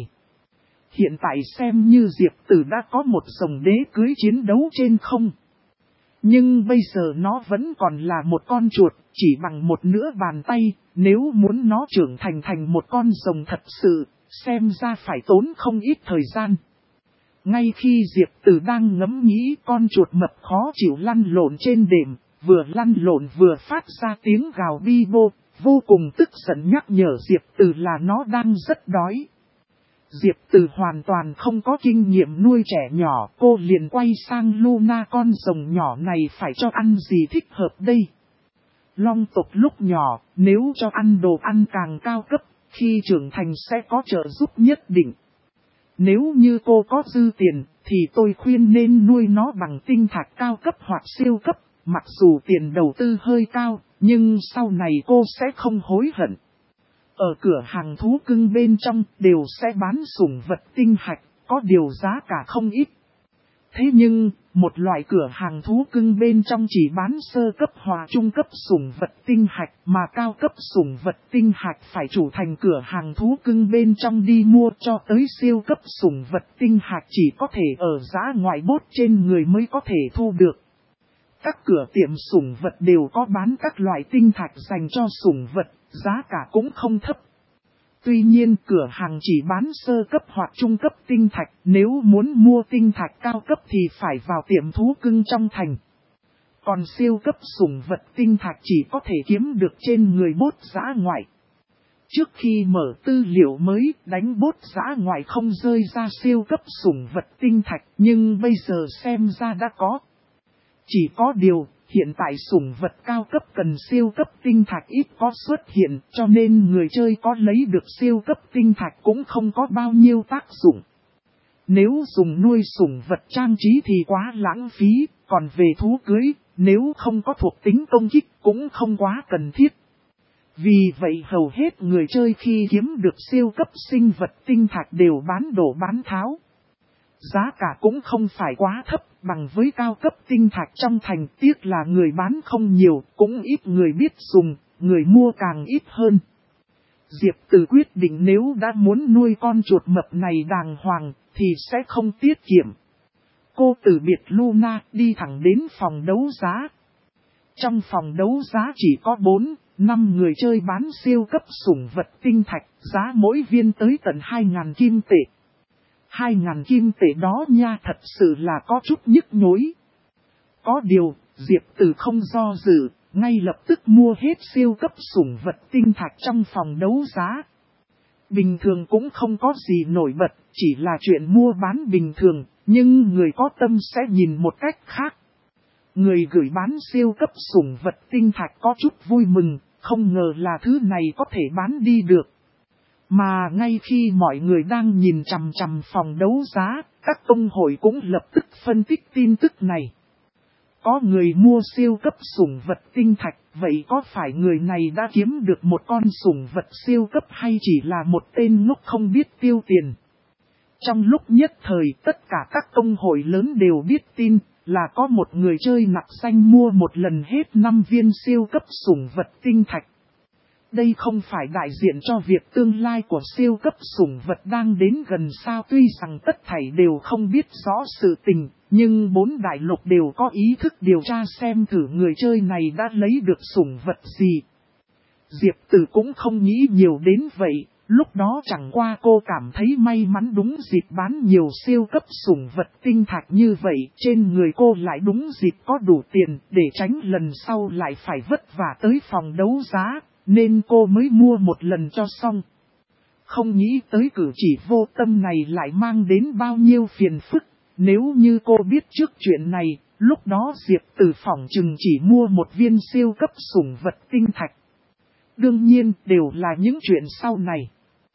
Hiện tại xem như Diệp Tử đã có một rồng đế cưới chiến đấu trên không. Nhưng bây giờ nó vẫn còn là một con chuột, chỉ bằng một nửa bàn tay, nếu muốn nó trưởng thành một con rồng thật sự, xem ra phải tốn không ít thời gian. Ngay khi Diệp Tử đang ngẫm nghĩ con chuột mập khó chịu lăn lộn trên đệm, vừa lăn lộn vừa phát ra tiếng gào bi bô, vô cùng tức giận nhắc nhở Diệp Tử là nó đang rất đói. Diệp Tử hoàn toàn không có kinh nghiệm nuôi trẻ nhỏ, cô liền quay sang Luna con rồng nhỏ này phải cho ăn gì thích hợp đây. Long tộc lúc nhỏ, nếu cho ăn đồ ăn càng cao cấp, khi trưởng thành sẽ có trợ giúp nhất định. Nếu như cô có dư tiền, thì tôi khuyên nên nuôi nó bằng tinh thạch cao cấp hoặc siêu cấp, mặc dù tiền đầu tư hơi cao, nhưng sau này cô sẽ không hối hận. Ở cửa hàng thú cưng bên trong đều sẽ bán sủng vật tinh hạch, có điều giá cả không ít. Thế nhưng, một loại cửa hàng thú cưng bên trong chỉ bán sơ cấp hoặc trung cấp sủng vật tinh hạch, mà cao cấp sủng vật tinh hạch phải chủ thành cửa hàng thú cưng bên trong đi mua, cho tới siêu cấp sủng vật tinh hạch chỉ có thể ở giá ngoại bốt trên người mới có thể thu được. Các cửa tiệm sủng vật đều có bán các loại tinh thạch dành cho sủng vật, giá cả cũng không thấp. Tuy nhiên cửa hàng chỉ bán sơ cấp hoặc trung cấp tinh thạch, nếu muốn mua tinh thạch cao cấp thì phải vào tiệm thú cưng trong thành. Còn siêu cấp sủng vật tinh thạch chỉ có thể kiếm được trên người bốt giã ngoại. Trước khi mở tư liệu mới, đánh bốt giã ngoại không rơi ra siêu cấp sủng vật tinh thạch, nhưng bây giờ xem ra đã có. Chỉ có điều, hiện tại sủng vật cao cấp cần siêu cấp tinh thạch ít có xuất hiện, cho nên người chơi có lấy được siêu cấp tinh thạch cũng không có bao nhiêu tác dụng. Nếu dùng nuôi sủng vật trang trí thì quá lãng phí, còn về thú cưới, nếu không có thuộc tính công kích cũng không quá cần thiết. Vì vậy hầu hết người chơi khi kiếm được siêu cấp sinh vật tinh thạch đều bán đổ bán tháo. Giá cả cũng không phải quá thấp, bằng với cao cấp tinh thạch trong thành, tiếc là người bán không nhiều, cũng ít người biết dùng, người mua càng ít hơn. Diệp Tử quyết định nếu đã muốn nuôi con chuột mập này đàng hoàng, thì sẽ không tiết kiệm. Cô từ biệt Luna, đi thẳng đến phòng đấu giá. Trong phòng đấu giá chỉ có 4-5 người chơi bán siêu cấp sủng vật tinh thạch, giá mỗi viên tới tận 2.000 kim tệ. 2.000 kim tệ đó nha, thật sự là có chút nhức nhối. Có điều, Diệp Tử không do dự, ngay lập tức mua hết siêu cấp sủng vật tinh thạch trong phòng đấu giá. Bình thường cũng không có gì nổi bật, chỉ là chuyện mua bán bình thường, nhưng người có tâm sẽ nhìn một cách khác. Người gửi bán siêu cấp sủng vật tinh thạch có chút vui mừng, không ngờ là thứ này có thể bán đi được. Mà ngay khi mọi người đang nhìn chằm chằm phòng đấu giá, các tông hội cũng lập tức phân tích tin tức này. Có người mua siêu cấp sủng vật tinh thạch, vậy có phải người này đã kiếm được một con sủng vật siêu cấp hay chỉ là một tên ngốc không biết tiêu tiền? Trong lúc nhất thời tất cả các tông hội lớn đều biết tin là có một người chơi nặc xanh mua một lần hết 5 viên siêu cấp sủng vật tinh thạch. Đây không phải đại diện cho việc tương lai của siêu cấp sủng vật đang đến gần sao, tuy rằng tất thảy đều không biết rõ sự tình, nhưng 4 đại lục đều có ý thức điều tra xem thử người chơi này đã lấy được sủng vật gì. Diệp Từ cũng không nghĩ nhiều đến vậy, lúc đó chẳng qua cô cảm thấy may mắn đúng dịp bán nhiều siêu cấp sủng vật tinh thạch như vậy, trên người cô lại đúng dịp có đủ tiền để tránh lần sau lại phải vất vả tới phòng đấu giá, nên cô mới mua một lần cho xong. Không nghĩ tới cử chỉ vô tâm này lại mang đến bao nhiêu phiền phức, nếu như cô biết trước chuyện này, lúc đó Diệp Từ phỏng chừng chỉ mua một viên siêu cấp sủng vật tinh thạch. Đương nhiên đều là những chuyện sau này.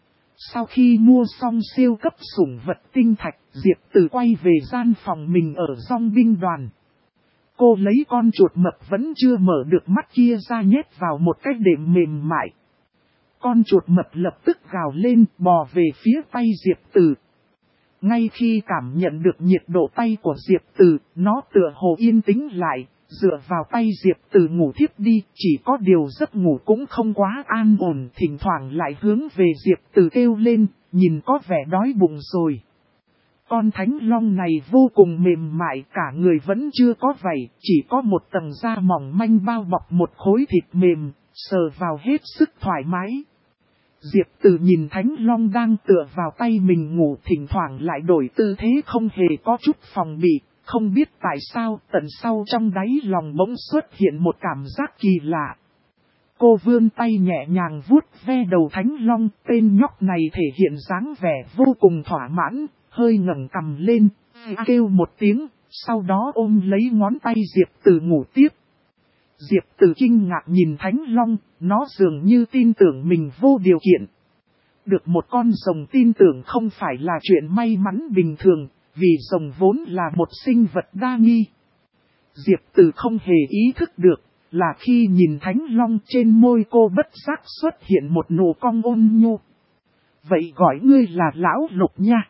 Sau khi mua xong siêu cấp sủng vật tinh thạch, Diệp Từ quay về gian phòng mình ở dòng binh đoàn. Cô lấy con chuột mập vẫn chưa mở được mắt kia ra nhét vào một cái đệm mềm mại. Con chuột mập lập tức gào lên bò về phía tay Diệp Từ. Ngay khi cảm nhận được nhiệt độ tay của Diệp Từ, nó tựa hồ yên tĩnh lại, dựa vào tay Diệp Từ ngủ thiếp đi, chỉ có điều giấc ngủ cũng không quá an ổn, thỉnh thoảng lại hướng về Diệp Từ kêu lên, nhìn có vẻ đói bụng rồi. Con thánh long này vô cùng mềm mại, cả người vẫn chưa có vảy, chỉ có một tầng da mỏng manh bao bọc một khối thịt mềm, sờ vào hết sức thoải mái. Diệp Từ nhìn thánh long đang tựa vào tay mình ngủ, thỉnh thoảng lại đổi tư thế không hề có chút phòng bị, không biết tại sao tận sau trong đáy lòng bỗng xuất hiện một cảm giác kỳ lạ. Cô vươn tay nhẹ nhàng vuốt ve đầu thánh long, tên nhóc này thể hiện dáng vẻ vô cùng thỏa mãn, hơi ngẩng cằm lên, kêu một tiếng, sau đó ôm lấy ngón tay Diệp Từ ngủ tiếp. Diệp Từ kinh ngạc nhìn thánh long, nó dường như tin tưởng mình vô điều kiện. Được một con rồng tin tưởng không phải là chuyện may mắn bình thường, vì rồng vốn là một sinh vật đa nghi. Diệp Từ không hề ý thức được, là khi nhìn thánh long trên môi cô bất giác xuất hiện một nụ cong ôn nhu. Vậy gọi ngươi là lão Lục nha.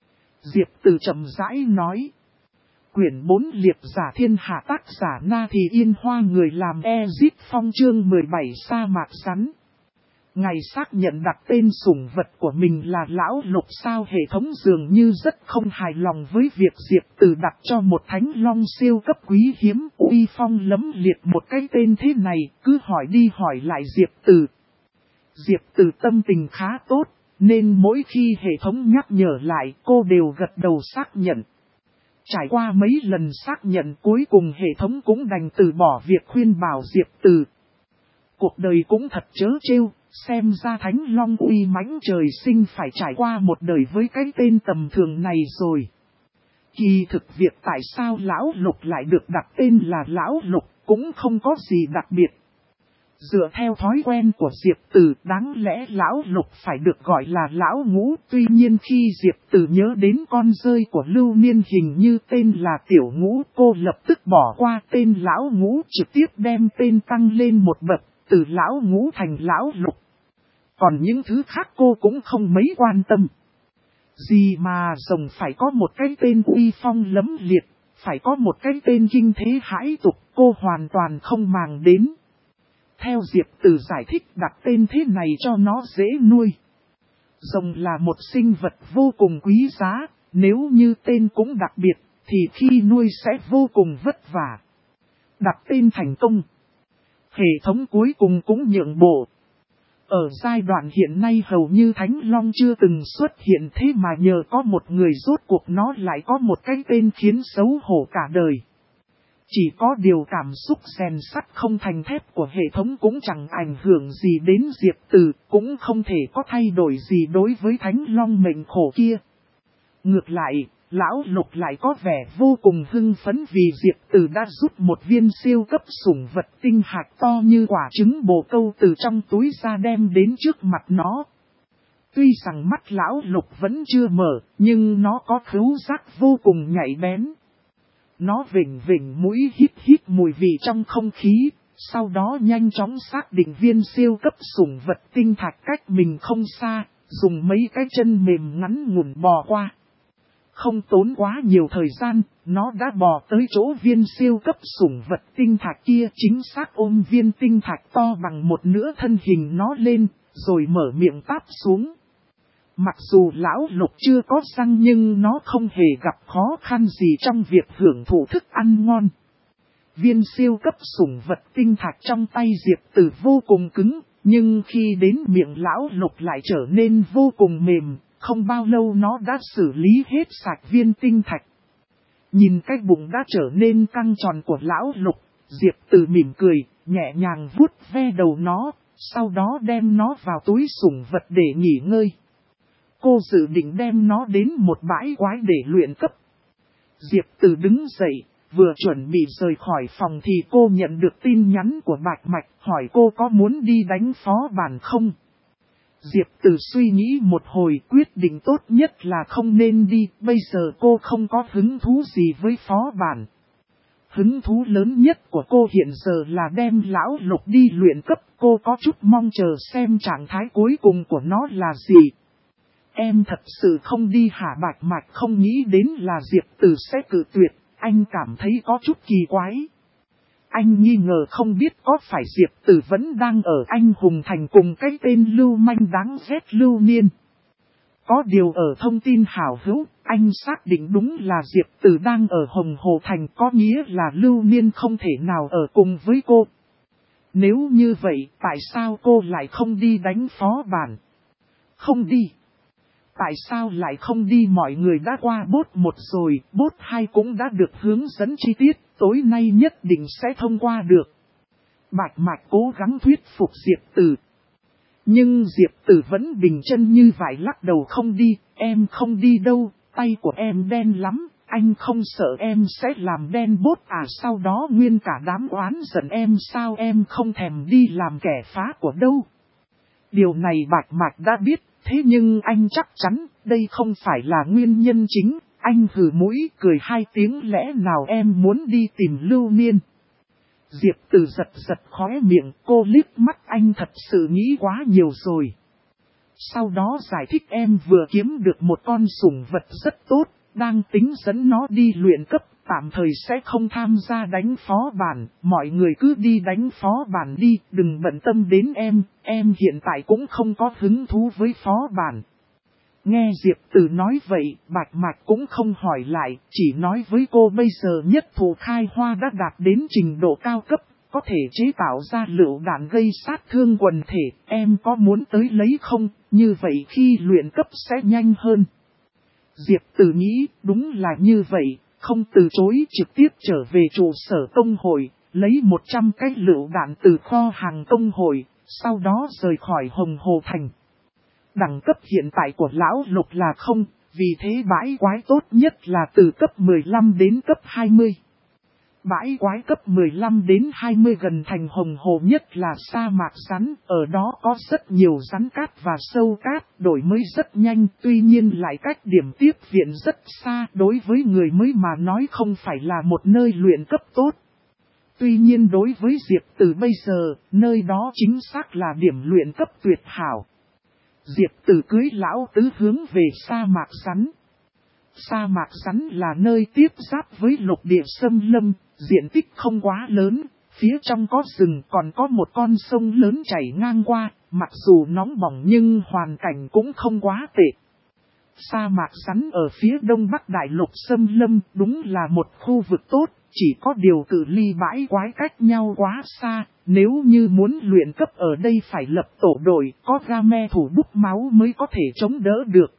Diệp Từ chậm rãi nói. Quyển 4 liệp giả thiên hạ tác giả Na Thì Yên Hoa người làm Ezip Phong chương 17 sa mạc rắn. Ngày xác nhận đặt tên sủng vật của mình là lão Lục sao hệ thống dường như rất không hài lòng với việc Diệp Từ đặt cho một thánh long siêu cấp quý hiếm uy phong lẫm liệt một cái tên thế này, cứ hỏi đi hỏi lại Diệp Từ. Diệp Từ tâm tình khá tốt, nên mỗi khi hệ thống nhắc nhở lại cô đều gật đầu xác nhận. Trải qua mấy lần xác nhận cuối cùng hệ thống cũng đành từ bỏ việc khuyên bảo Diệp Từ. Cuộc đời cũng thật trớ trêu, xem ra thánh long uy mãnh trời sinh phải trải qua một đời với cái tên tầm thường này rồi. Kỳ thực việc tại sao lão Lục lại được đặt tên là lão Lục cũng không có gì đặc biệt. Dựa theo thói quen của Diệp Từ, đáng lẽ lão Lục phải được gọi là lão Ngũ. Tuy nhiên khi Diệp Từ nhớ đến con rơi của Lưu Niên hình như tên là Tiểu Ngũ, cô lập tức bỏ qua tên lão Ngũ, trực tiếp đem tên tăng lên một bậc, từ lão Ngũ thành lão Lục. Còn những thứ khác cô cũng không mấy quan tâm. Gì mà rồng phải có một cái tên uy phong lẫm liệt, phải có một cái tên kinh thế hãi tục, cô hoàn toàn không màng đến. Theo Diệp Từ giải thích, đặt tên thế này cho nó dễ nuôi. Rồng là một sinh vật vô cùng quý giá, nếu như tên cũng đặc biệt, thì khi nuôi sẽ vô cùng vất vả. Đặt tên thành công. Hệ thống cuối cùng cũng nhượng bộ. Ở giai đoạn hiện nay hầu như Thánh Long chưa từng xuất hiện, thế mà nhờ có một người rốt cuộc nó lại có một cái tên khiến xấu hổ cả đời. Chỉ có điều cảm xúc rèn sắt không thành thép của hệ thống cũng chẳng ảnh hưởng gì đến Diệp Từ, cũng không thể có thay đổi gì đối với Thánh Long mệnh khổ kia. Ngược lại, lão Lục lại có vẻ vô cùng hưng phấn vì Diệp Từ đã rút một viên siêu cấp sủng vật tinh hạch to như quả trứng bồ câu từ trong túi ra đem đến trước mặt nó. Tuy rằng mắt lão Lục vẫn chưa mở, nhưng nó có khứu giác vô cùng nhạy bén. Nó vểnh vểnh mũi hít hít mùi vị trong không khí, sau đó nhanh chóng xác định viên siêu cấp sủng vật tinh thạch cách mình không xa, dùng mấy cái chân mềm ngắn ngủn bò qua. Không tốn quá nhiều thời gian, nó đã bò tới chỗ viên siêu cấp sủng vật tinh thạch kia, chính xác ôm viên tinh thạch to bằng một nửa thân hình nó lên, rồi mở miệng táp xuống. Mặc dù lão Lục chưa có răng nhưng nó không hề gặp khó khăn gì trong việc hưởng thụ thức ăn ngon. Viên siêu cấp sủng vật tinh thạch trong tay Diệp Từ vô cùng cứng, Nhưng khi đến miệng lão Lục lại trở nên vô cùng mềm, không bao lâu nó đã xử lý hết sạch viên tinh thạch. Nhìn cái bụng đã trở nên căng tròn của lão Lục, Diệp Tử mỉm cười, nhẹ nhàng vuốt ve đầu nó, sau đó đem nó vào túi sủng vật để nghỉ ngơi. Cô dự định đem nó đến một bãi quái để luyện cấp. Diệp Tử đứng dậy, vừa chuẩn bị rời khỏi phòng thì cô nhận được tin nhắn của Bạch Mạch hỏi cô có muốn đi đánh phó bản không. Diệp Tử suy nghĩ một hồi quyết định tốt nhất là không nên đi, bây giờ cô không có hứng thú gì với phó bản. Hứng thú lớn nhất của cô hiện giờ là đem lão Lục đi luyện cấp, cô có chút mong chờ xem trạng thái cuối cùng của nó là gì. Em thật sự không đi hả? Bạch Mạch không nghĩ đến là Diệp Tử sẽ cự tuyệt, anh cảm thấy có chút kỳ quái. Anh nghi ngờ không biết có phải Diệp Tử vẫn đang ở Anh Hùng Thành cùng cái tên lưu manh đáng ghét Lưu Niên. Có điều ở thông tin hảo hữu, anh xác định đúng là Diệp Tử đang ở Hồng Hồ Thành, có nghĩa là Lưu Niên không thể nào ở cùng với cô. Nếu như vậy, tại sao cô lại không đi đánh phó bản? Không đi. Tại sao lại không đi? Mọi người đã qua bốt 1 rồi, bốt 2 cũng đã được hướng dẫn chi tiết, tối nay nhất định sẽ thông qua được. Bạch Mạch cố gắng thuyết phục Diệp Tử. Nhưng Diệp Tử vẫn bình chân như vậy lắc đầu không đi, em không đi đâu, tay của em đen lắm, anh không sợ em sẽ làm đen bốt à? Sau đó nguyên cả đám oán giận em sao em không thèm đi làm kẻ phá của đâu. Điều này Bạch Mạch đã biết, thế nhưng anh chắc chắn đây không phải là nguyên nhân chính. Anh hừ mũi cười 2 tiếng, lẽ nào em muốn đi tìm Lưu Niên? Diệp Tử giật giật khóe miệng, cô liếc mắt anh thật sự nghĩ quá nhiều rồi. Sau đó giải thích em vừa kiếm được một con sủng vật rất tốt, đang tính dẫn nó đi luyện cấp, tạm thời sẽ không tham gia đánh phó bản, mọi người cứ đi đánh phó bản đi, đừng bận tâm đến em hiện tại cũng không có hứng thú với phó bản. Nghe Diệp Tử nói vậy, Bạch Mạch cũng không hỏi lại, chỉ nói với cô bây giờ nhất thủ khai hoa đã đạt đến trình độ cao cấp, có thể chế tạo ra lựu đạn gây sát thương quần thể, em có muốn tới lấy không, như vậy khi luyện cấp sẽ nhanh hơn. Diệp Tử nghĩ, đúng là như vậy, không từ chối, trực tiếp trở về trụ sở tông hội, lấy 100 cái lựu đạn từ kho hàng tông hội, sau đó rời khỏi Hồng Hồ Thành. Đẳng cấp hiện tại của lão Lục là 0, vì thế bãi quái tốt nhất là từ cấp 15 đến cấp 20. Bãi quái cấp 15 đến 20 gần thành Hồng Hồ nhất là sa mạc rắn, ở đó có rất nhiều rắn cát và sâu cát, đổi mới rất nhanh, tuy nhiên lại cách điểm tiếp viện rất xa, đối với người mới mà nói không phải là một nơi luyện cấp tốt. Tuy nhiên đối với Diệp Tử bây giờ, nơi đó chính xác là điểm luyện cấp tuyệt hảo. Diệp Tử cưới lão tứ hướng về sa mạc rắn. Sa mạc rắn là nơi tiếp giáp với lục địa xâm lâm, diện tích không quá lớn, phía trong có rừng còn có một con sông lớn chảy ngang qua, mặc dù nóng bỏng nhưng hoàn cảnh cũng không quá tệ. Sa mạc rắn ở phía đông bắc đại lục xâm lâm đúng là một khu vực tốt, chỉ có điều cự ly bãi quái cách nhau quá xa, nếu như muốn luyện cấp ở đây phải lập tổ đội, có game thủ bút máu mới có thể chống đỡ được.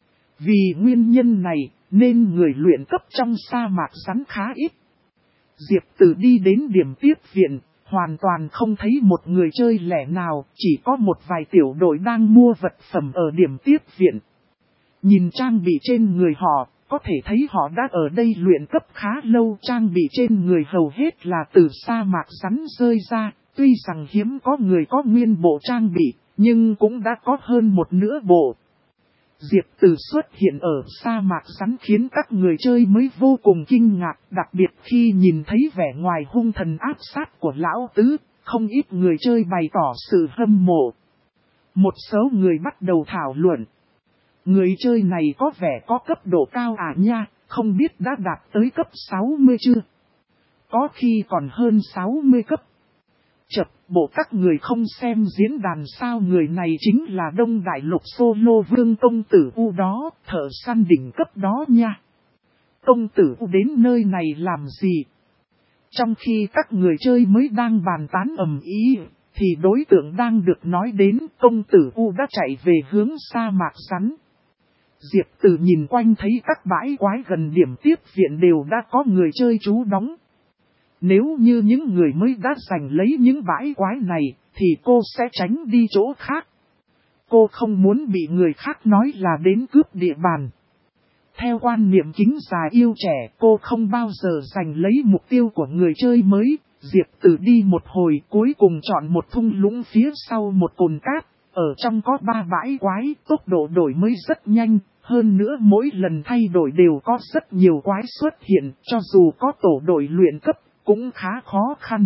Vì nguyên nhân này, nên người luyện cấp trong sa mạc rắn khá ít. Diệp Tử đi đến điểm tiếp viện, hoàn toàn không thấy một người chơi lẻ nào, chỉ có một vài tiểu đội đang mua vật phẩm ở điểm tiếp viện. Nhìn trang bị trên người họ, có thể thấy họ đã ở đây luyện cấp khá lâu. Trang bị trên người hầu hết là từ sa mạc rắn rơi ra, tuy rằng hiếm có người có nguyên bộ trang bị, nhưng cũng đã có hơn một nửa bộ. Diệp Tử xuất hiện ở sa mạc rắn khiến các người chơi mới vô cùng kinh ngạc, đặc biệt khi nhìn thấy vẻ ngoài hung thần áp sát của lão tứ, không ít người chơi bày tỏ sự hâm mộ. Một số người bắt đầu thảo luận. Người chơi này có vẻ có cấp độ cao à nha, không biết đã đạt tới cấp 60 chưa? Có khi còn hơn 60 cấp. Chật, bộ các người không xem diễn đàn sao? Người này chính là Đông Đại Lục Solo Vương công tử U đó, thợ săn đỉnh cấp đó nha. Công tử U đến nơi này làm gì? Trong khi các người chơi mới đang bàn tán ầm ĩ, thì đối tượng đang được nói đến công tử U đã chạy về hướng sa mạc rắn. Diệp Tử nhìn quanh thấy các bãi quái gần điểm tiếp viện đều đã có người chơi trú đóng. Nếu như những người mới đã giành lấy những bãi quái này, thì cô sẽ tránh đi chỗ khác. Cô không muốn bị người khác nói là đến cướp địa bàn. Theo quan niệm kính già yêu trẻ, cô không bao giờ giành lấy mục tiêu của người chơi mới. Diệp Tử đi một hồi cuối cùng chọn một thung lũng phía sau một cồn cát. Ở trong có 3 bãi quái, tốc độ đổi mới rất nhanh. Hơn nữa mỗi lần thay đổi đều có rất nhiều quái xuất hiện, cho dù có tổ đội luyện cấp, cũng khá khó khăn.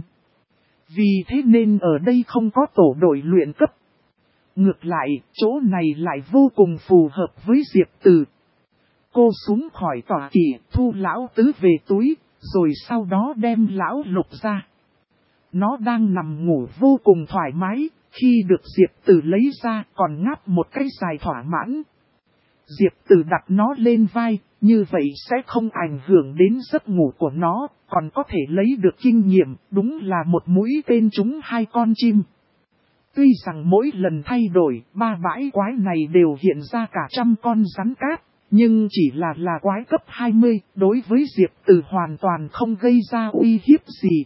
Vì thế nên ở đây không có tổ đội luyện cấp. Ngược lại, chỗ này lại vô cùng phù hợp với Diệp Tử. Cô xuống khỏi tòa kỵ, thu lão tứ về túi, rồi sau đó đem lão lục ra. Nó đang nằm ngủ vô cùng thoải mái, khi được Diệp Tử lấy ra còn ngáp một cái dài thỏa mãn. Diệp Tử đặt nó lên vai, như vậy sẽ không ảnh hưởng đến giấc ngủ của nó, còn có thể lấy được kinh nghiệm, đúng là một mũi tên trúng 2 con chim. Tuy rằng mỗi lần thay đổi, 3 bãi quái này đều hiện ra cả 100 con rắn cát, nhưng chỉ là quái cấp 20, đối với Diệp Tử hoàn toàn không gây ra uy hiếp gì.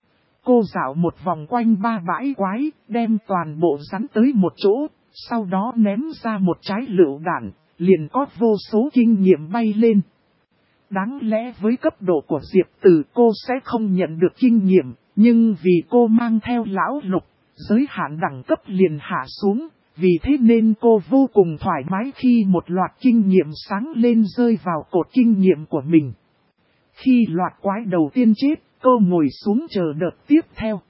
Cô dạo một vòng quanh 3 bãi quái, đem toàn bộ rắn tới một chỗ, sau đó ném ra một trái lựu đạn, liền có vô số kinh nghiệm bay lên. Đáng lẽ với cấp độ của Diệp Tử cô sẽ không nhận được kinh nghiệm, nhưng vì cô mang theo lão lục, giới hạn đẳng cấp liền hạ xuống, vì thế nên cô vô cùng thoải mái khi một loạt kinh nghiệm sáng lên rơi vào cột kinh nghiệm của mình. Khi loạt quái đầu tiên chết, cô ngồi xuống chờ đợt tiếp theo.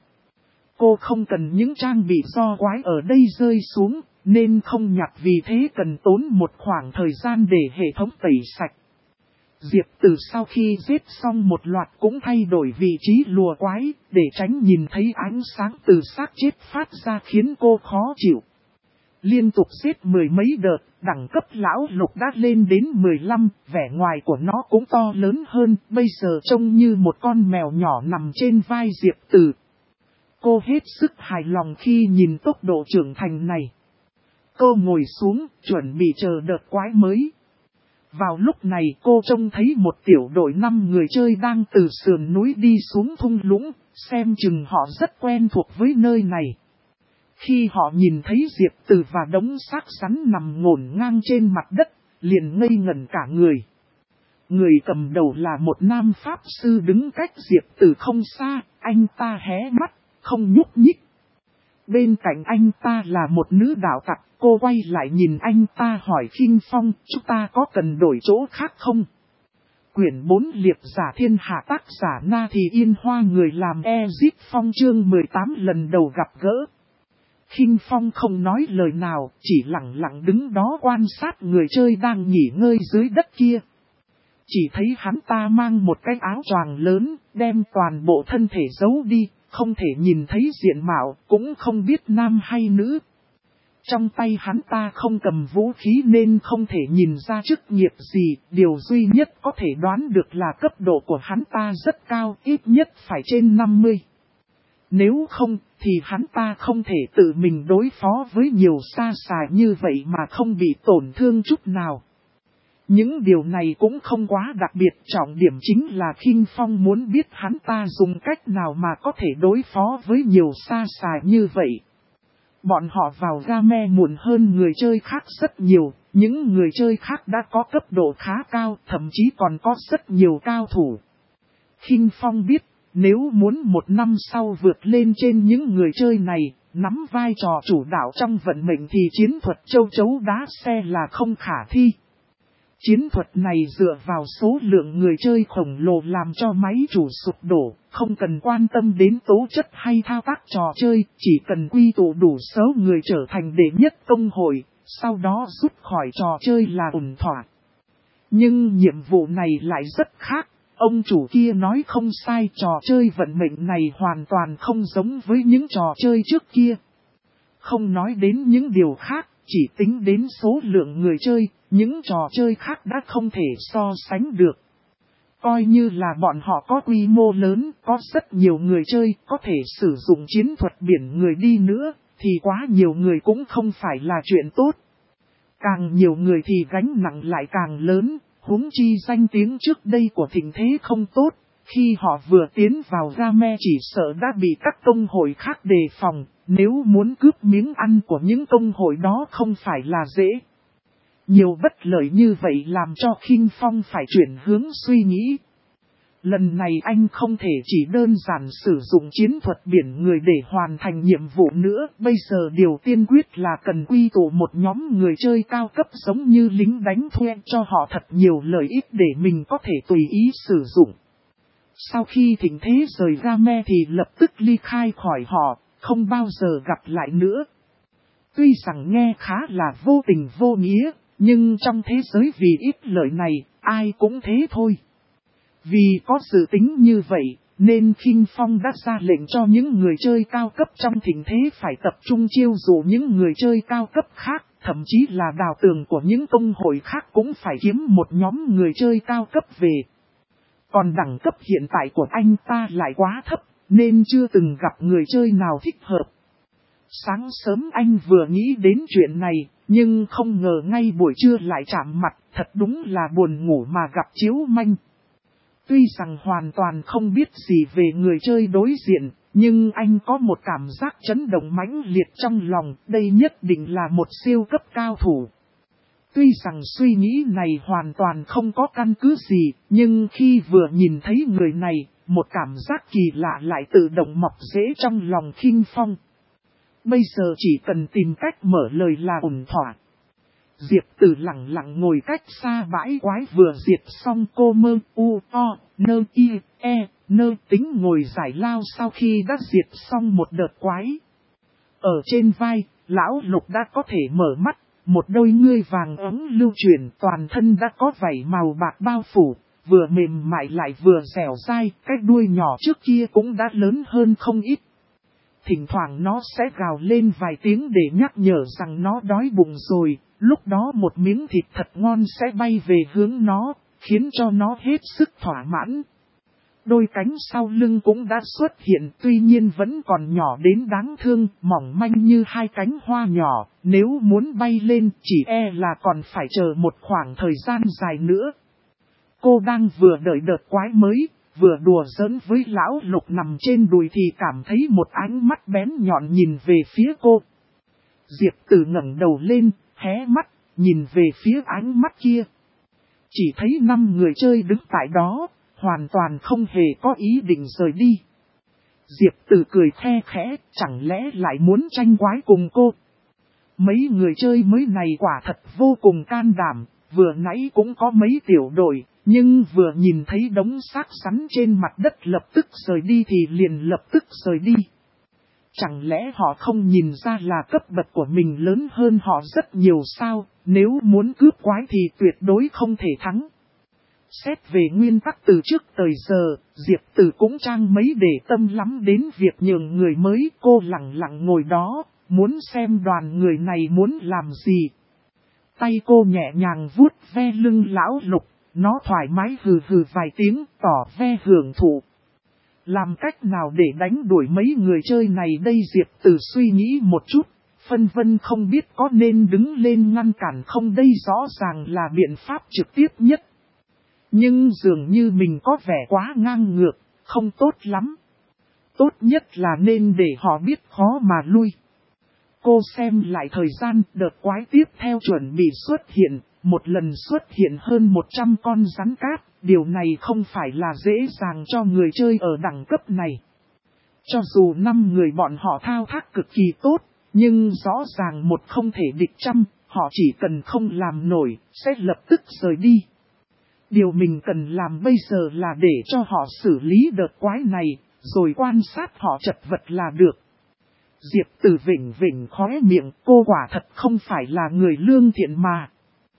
Cô không cần những trang bị do quái ở đây rơi xuống, nên không nhặt, vì thế cần tốn một khoảng thời gian để hệ thống tẩy sạch. Diệp Tử sau khi giết xong một loạt cũng thay đổi vị trí lùa quái, để tránh nhìn thấy ánh sáng từ xác chết phát ra khiến cô khó chịu. Liên tục giết 10 mấy đợt, đẳng cấp lão lục đã lên đến 15, vẻ ngoài của nó cũng to lớn hơn, bây giờ trông như một con mèo nhỏ nằm trên vai Diệp Tử. Cô hết sức hài lòng khi nhìn tốc độ trưởng thành này. Cô ngồi xuống, chuẩn bị chờ đợt quái mới. Vào lúc này cô trông thấy một tiểu đội 5 người chơi đang từ sườn núi đi xuống thung lũng, xem chừng họ rất quen thuộc với nơi này. Khi họ nhìn thấy Diệp Tử và đống xác rắn nằm ngổn ngang trên mặt đất, liền ngây ngẩn cả người. Người cầm đầu là một nam pháp sư đứng cách Diệp Tử không xa, anh ta hé mắt, không nhúc nhích. Bên cạnh anh ta là một nữ đạo tặc, cô quay lại nhìn anh ta hỏi Khinh Phong, chúng ta có cần đổi chỗ khác không? Quyển 4 Liệp giả thiên hạ, tác giả Na Thì Yên Hoa, người làm Ezip Phong, chương 18 lần đầu gặp gỡ. Khinh Phong không nói lời nào, chỉ lặng lặng đứng đó quan sát người chơi đang nghỉ ngơi dưới đất kia. Chỉ thấy hắn ta mang một cái áo choàng lớn, đem toàn bộ thân thể giấu đi, không thể nhìn thấy diện mạo, cũng không biết nam hay nữ. Trong tay hắn ta không cầm vũ khí nên không thể nhìn ra chức nghiệp gì, điều duy nhất có thể đoán được là cấp độ của hắn ta rất cao, ít nhất phải trên 50. Nếu không, thì hắn ta không thể tự mình đối phó với nhiều sa xài như vậy mà không bị tổn thương chút nào. Những điều này cũng không quá đặc biệt, trọng điểm chính là Khinh Phong muốn biết hắn ta dùng cách nào mà có thể đối phó với nhiều sa xài như vậy. Bọn họ vào game muộn hơn người chơi khác rất nhiều, những người chơi khác đã có cấp độ khá cao, thậm chí còn có rất nhiều cao thủ. Khinh Phong biết, nếu muốn một năm sau vượt lên trên những người chơi này, nắm vai trò chủ đạo trong vận mệnh thì chiến thuật châu chấu đá xe là không khả thi. Chiến thuật này dựa vào số lượng người chơi khổng lồ làm cho máy chủ sụp đổ, không cần quan tâm đến tố chất hay thao tác trò chơi, chỉ cần quy tụ đủ số người trở thành đệ nhất công hội, sau đó rút khỏi trò chơi là ổn thỏa. Nhưng nhiệm vụ này lại rất khác, ông chủ kia nói không sai, trò chơi vận mệnh này hoàn toàn không giống với những trò chơi trước kia. Không nói đến những điều khác, chỉ tính đến số lượng người chơi, những trò chơi khác đã không thể so sánh được. Coi như là bọn họ có quy mô lớn, có rất nhiều người chơi, có thể sử dụng chiến thuật biển người đi nữa, thì quá nhiều người cũng không phải là chuyện tốt. Càng nhiều người thì gánh nặng lại càng lớn, huống chi danh tiếng trước đây của Thịnh Thế không tốt. Khi họ vừa tiến vào Game chỉ sợ đã bị các công hội khác đề phòng, nếu muốn cướp miếng ăn của những công hội đó không phải là dễ. Nhiều bất lợi như vậy làm cho Khinh Phong phải chuyển hướng suy nghĩ. Lần này anh không thể chỉ đơn giản sử dụng chiến thuật biển người để hoàn thành nhiệm vụ nữa. Bây giờ điều tiên quyết là cần quy tụ một nhóm người chơi cao cấp giống như lính đánh thuê cho họ thật nhiều lợi ích để mình có thể tùy ý sử dụng. Sau khi Thịnh Thế rời Game thì lập tức ly khai khỏi họ, không bao giờ gặp lại nữa. Tuy rằng nghe khá là vô tình vô nghĩa, nhưng trong thế giới vì ít lợi này, ai cũng thế thôi. Vì có dự tính như vậy, nên Khinh Phong đã ra lệnh cho những người chơi cao cấp trong Thịnh Thế phải tập trung chiêu dụ những người chơi cao cấp khác, thậm chí là đào tường của những công hội khác cũng phải kiếm một nhóm người chơi cao cấp về. Còn đẳng cấp hiện tại của anh ta lại quá thấp, nên chưa từng gặp người chơi nào thích hợp. Sáng sớm anh vừa nghĩ đến chuyện này, nhưng không ngờ ngay buổi trưa lại chạm mặt, thật đúng là buồn ngủ mà gặp chiếu manh. Tuy rằng hoàn toàn không biết gì về người chơi đối diện, nhưng anh có một cảm giác chấn động mãnh liệt trong lòng, đây nhất định là một siêu cấp cao thủ. Tuy rằng suy nghĩ này hoàn toàn không có căn cứ gì, nhưng khi vừa nhìn thấy người này, một cảm giác kỳ lạ lại tự động mọc rễ trong lòng Khinh Phong. Bây giờ chỉ cần tìm cách mở lời là ổn thỏa. Diệp Tử lặng lặng ngồi cách xa bãi quái vừa diệt xong cô mơ u o nơ y e nơ tính ngồi giải lao sau khi đã diệt xong một đợt quái. Ở trên vai, lão Lục đã có thể mở mắt, một đôi ngươi vàng ấm lưu chuyển toàn thân đã có vảy màu bạc bao phủ, vừa mềm mại lại vừa dẻo dai, cái đuôi nhỏ trước kia cũng đã lớn hơn không ít. Thỉnh thoảng nó sẽ gào lên vài tiếng để nhắc nhở rằng nó đói bụng rồi, lúc đó một miếng thịt thật ngon sẽ bay về hướng nó, khiến cho nó hết sức thỏa mãn. Đôi cánh sau lưng cũng đã xuất hiện, tuy nhiên vẫn còn nhỏ đến đáng thương, mỏng manh như hai cánh hoa nhỏ, nếu muốn bay lên chỉ e là còn phải chờ một khoảng thời gian dài nữa. Cô đang vừa đợi đợt quái mới, vừa đùa giỡn với lão Lục nằm trên đùi thì cảm thấy một ánh mắt bén nhọn nhìn về phía cô. Diệp Tử ngẩng đầu lên, hé mắt, nhìn về phía ánh mắt kia. Chỉ thấy 5 người chơi đứng tại đó, hoàn toàn không hề có ý định rời đi. Diệp Tử cười khe khẽ, chẳng lẽ lại muốn tranh quái cùng cô. Mấy người chơi mới này quả thật vô cùng can đảm, vừa nãy cũng có mấy tiểu đội, nhưng vừa nhìn thấy đống xác sắn trên mặt đất lập tức rời đi thì liền lập tức rời đi. Chẳng lẽ họ không nhìn ra là cấp bậc của mình lớn hơn họ rất nhiều sao, nếu muốn cướp quái thì tuyệt đối không thể thắng. Xét về nguyên tắc từ trước tới giờ, Diệp Tử cũng chẳng mấy để tâm lắm đến việc nhường người mới, cô lặng lặng ngồi đó, muốn xem đoàn người này muốn làm gì. Tay cô nhẹ nhàng vuốt ve lưng lão Lục, nó thoải mái hừ hừ vài tiếng tỏ ve hưởng thụ. Làm cách nào để đánh đuổi mấy người chơi này đây Diệp Tử suy nghĩ một chút, phân vân không biết có nên đứng lên ngăn cản không đây rõ ràng là biện pháp trực tiếp nhất. Nhưng dường như mình có vẻ quá ngang ngược, không tốt lắm. Tốt nhất là nên để họ biết khó mà lui. Cô xem lại thời gian, đợt quái tiếp theo chuẩn bị xuất hiện, một lần xuất hiện hơn 100 con rắn cát, điều này không phải là dễ dàng cho người chơi ở đẳng cấp này. Cho dù 5 người bọn họ thao tác cực kỳ tốt, nhưng rõ ràng một không thể địch trăm, họ chỉ cần không làm nổi, sẽ lập tức rời đi. Điều mình cần làm bây giờ là để cho họ xử lý đợt quái này, rồi quan sát họ chật vật là được. Diệp Tử vỉnh vỉnh khóe miệng, cô quả thật không phải là người lương thiện mà.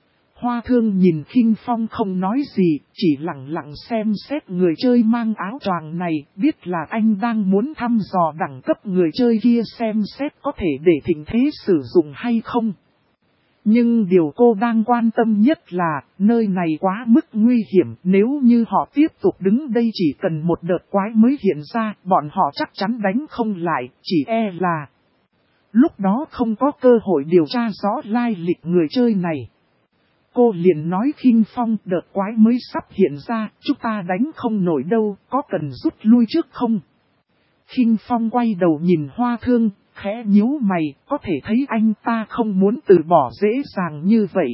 Hoa Thương nhìn Khinh Phong không nói gì, chỉ lặng lặng xem xét người chơi mang áo choàng này, biết là anh đang muốn thăm dò đẳng cấp người chơi kia xem xét có thể để Thịnh Thế sử dụng hay không. Nhưng điều cô đang quan tâm nhất là, nơi này quá mức nguy hiểm, nếu như họ tiếp tục đứng đây chỉ cần một đợt quái mới hiện ra, bọn họ chắc chắn đánh không lại, chỉ e là lúc đó không có cơ hội điều tra rõ lai lịch người chơi này. Cô liền nói khinh phong, đợt quái mới sắp hiện ra, chúng ta đánh không nổi đâu, có cần rút lui trước không? Khinh phong quay đầu nhìn Hoa Thương, khẽ nhíu mày, có thể thấy anh ta không muốn từ bỏ dễ dàng như vậy.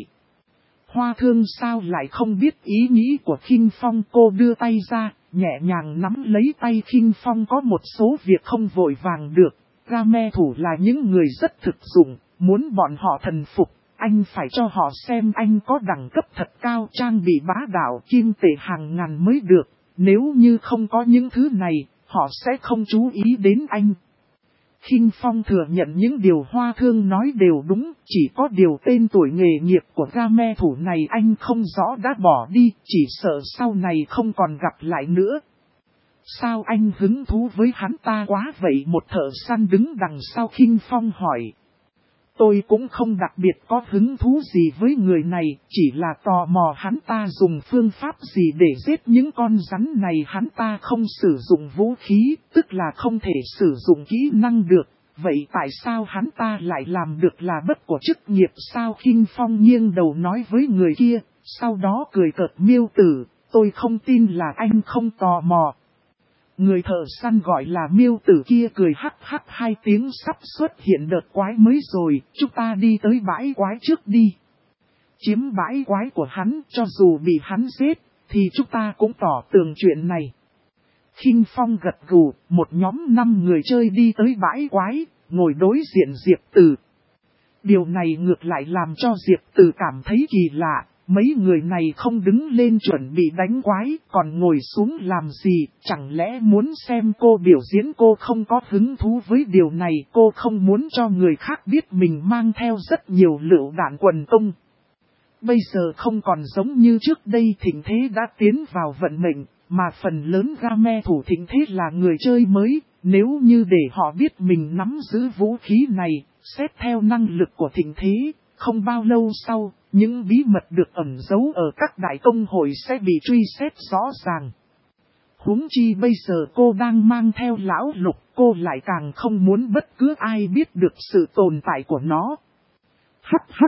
Hoa Thương sao lại không biết ý nghĩ của khinh phong, cô đưa tay ra, nhẹ nhàng nắm lấy tay khinh phong, có một số việc không vội vàng được. Game thủ là những người rất thực dụng, muốn bọn họ thần phục, anh phải cho họ xem anh có đẳng cấp thật cao, trang bị bá đạo, kim tệ hàng ngàn mới được. Nếu như không có những thứ này, họ sẽ không chú ý đến anh. Khinh Phong thừa nhận những điều Hoa Thương nói đều đúng, chỉ có điều tên tuổi nghề nghiệp của game thủ này anh không rõ đã bỏ đi, chỉ sợ sau này không còn gặp lại nữa. Sao anh hứng thú với hắn ta quá vậy? Một thợ săn đứng đằng sau Khinh Phong hỏi. Tôi cũng không đặc biệt có hứng thú gì với người này, chỉ là tò mò hắn ta dùng phương pháp gì để giết những con rắn này. Hắn ta không sử dụng vũ khí, tức là không thể sử dụng kỹ năng được. Vậy tại sao hắn ta lại làm được là bất của chức nghiệp sao? Khinh Phong nghiêng đầu nói với người kia, sau đó cười cợt, Miêu tử, tôi không tin là anh không tò mò. Người thợ săn gọi là Miêu tử kia cười hắc hắc hai tiếng, sắp xuất hiện đợt quái mới rồi, chúng ta đi tới bãi quái trước đi. Chiếm bãi quái của hắn, cho dù bị hắn giết, thì chúng ta cũng tỏ tường chuyện này. Khinh Phong gật gù, một nhóm 5 người chơi đi tới bãi quái, ngồi đối diện Diệp Tử. Điều này ngược lại làm cho Diệp Tử cảm thấy kỳ lạ. Mấy người này không đứng lên chuẩn bị đánh quái, còn ngồi xuống làm gì, chẳng lẽ muốn xem cô biểu diễn? Cô không có hứng thú với điều này, cô không muốn cho người khác biết mình mang theo rất nhiều lựu đạn quần công. Bây giờ không còn giống như trước đây, thịnh thế đã tiến vào vận mệnh, mà phần lớn game thủ thịnh thế là người chơi mới, nếu như để họ biết mình nắm giữ vũ khí này, xét theo năng lực của thịnh thế, không bao lâu sau, những bí mật được ẩn giấu ở các đại công hội sẽ bị truy xét rõ ràng. Huống chi bây giờ cô đang mang theo Lão Lục, cô lại càng không muốn bất cứ ai biết được sự tồn tại của nó. Hắc hắc.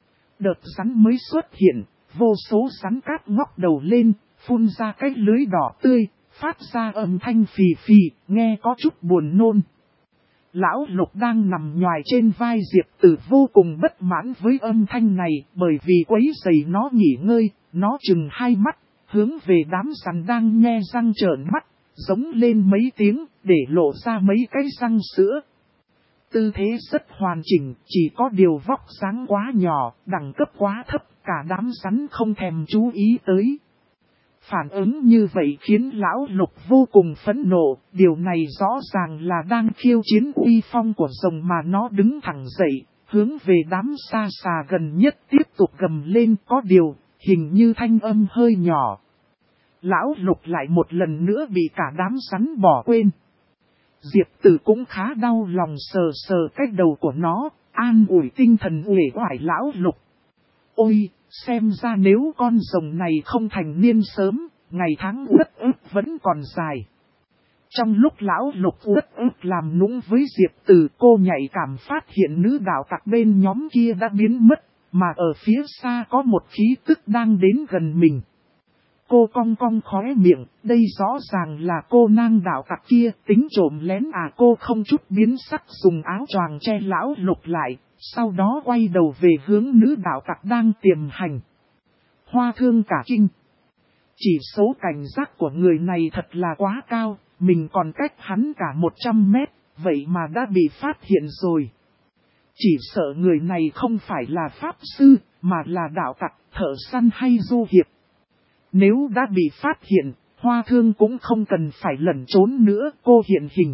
Đợt rắn mới xuất hiện, vô số rắn cát ngóc đầu lên, phun ra cái lưới đỏ tươi, phát ra âm thanh phì phì, nghe có chút buồn nôn. Lão Lục đang nằm nhoài trên vai Diệp Tử, vô cùng bất mãn với âm thanh này, bởi vì quấy rầy nó nghỉ ngơi, nó trừng hai mắt, hướng về đám rắn đang nhe răng trợn mắt, giống lên mấy tiếng, để lộ ra mấy cái răng sữa. Tư thế rất hoàn chỉnh, chỉ có điều vóc dáng quá nhỏ, đẳng cấp quá thấp, cả đám rắn không thèm chú ý tới. Phản ứng như vậy khiến Lão Lục vô cùng phẫn nộ, điều này rõ ràng là đang khiêu chiến uy phong của rồng mà nó đứng thẳng dậy, hướng về đám xa xà gần nhất tiếp tục gầm lên, có điều, hình như thanh âm hơi nhỏ. Lão Lục lại một lần nữa bị cả đám rắn bỏ quên. Diệp Tử cũng khá đau lòng, sờ sờ cái đầu của nó, an ủi tinh thần uể oải Lão Lục. Ôi, xem ra nếu con rồng này không thành niên sớm, ngày tháng uất ức vẫn còn dài. Trong lúc Lão Lục uất ức làm nũng với Diệp Tử, cô nhạy cảm phát hiện nữ đạo tặc bên nhóm kia đã biến mất, mà ở phía xa có một khí tức đang đến gần mình. Cô cong cong khóe miệng, đây rõ ràng là cô nang đạo tặc kia, tính trộm lén à? Cô không chút biến sắc dùng áo choàng che Lão Lục lại, sau đó quay đầu về hướng nữ đạo tặc đang tiềm hành. Hoa Thương cả kinh. Chỉ số cảnh giác của người này thật là quá cao, mình còn cách hắn cả 100 mét, vậy mà đã bị phát hiện rồi. Chỉ sợ người này không phải là pháp sư, mà là đạo tặc, thợ săn hay du hiệp. Nếu đã bị phát hiện, Hoa Thương cũng không cần phải lẩn trốn nữa, cô hiện hình.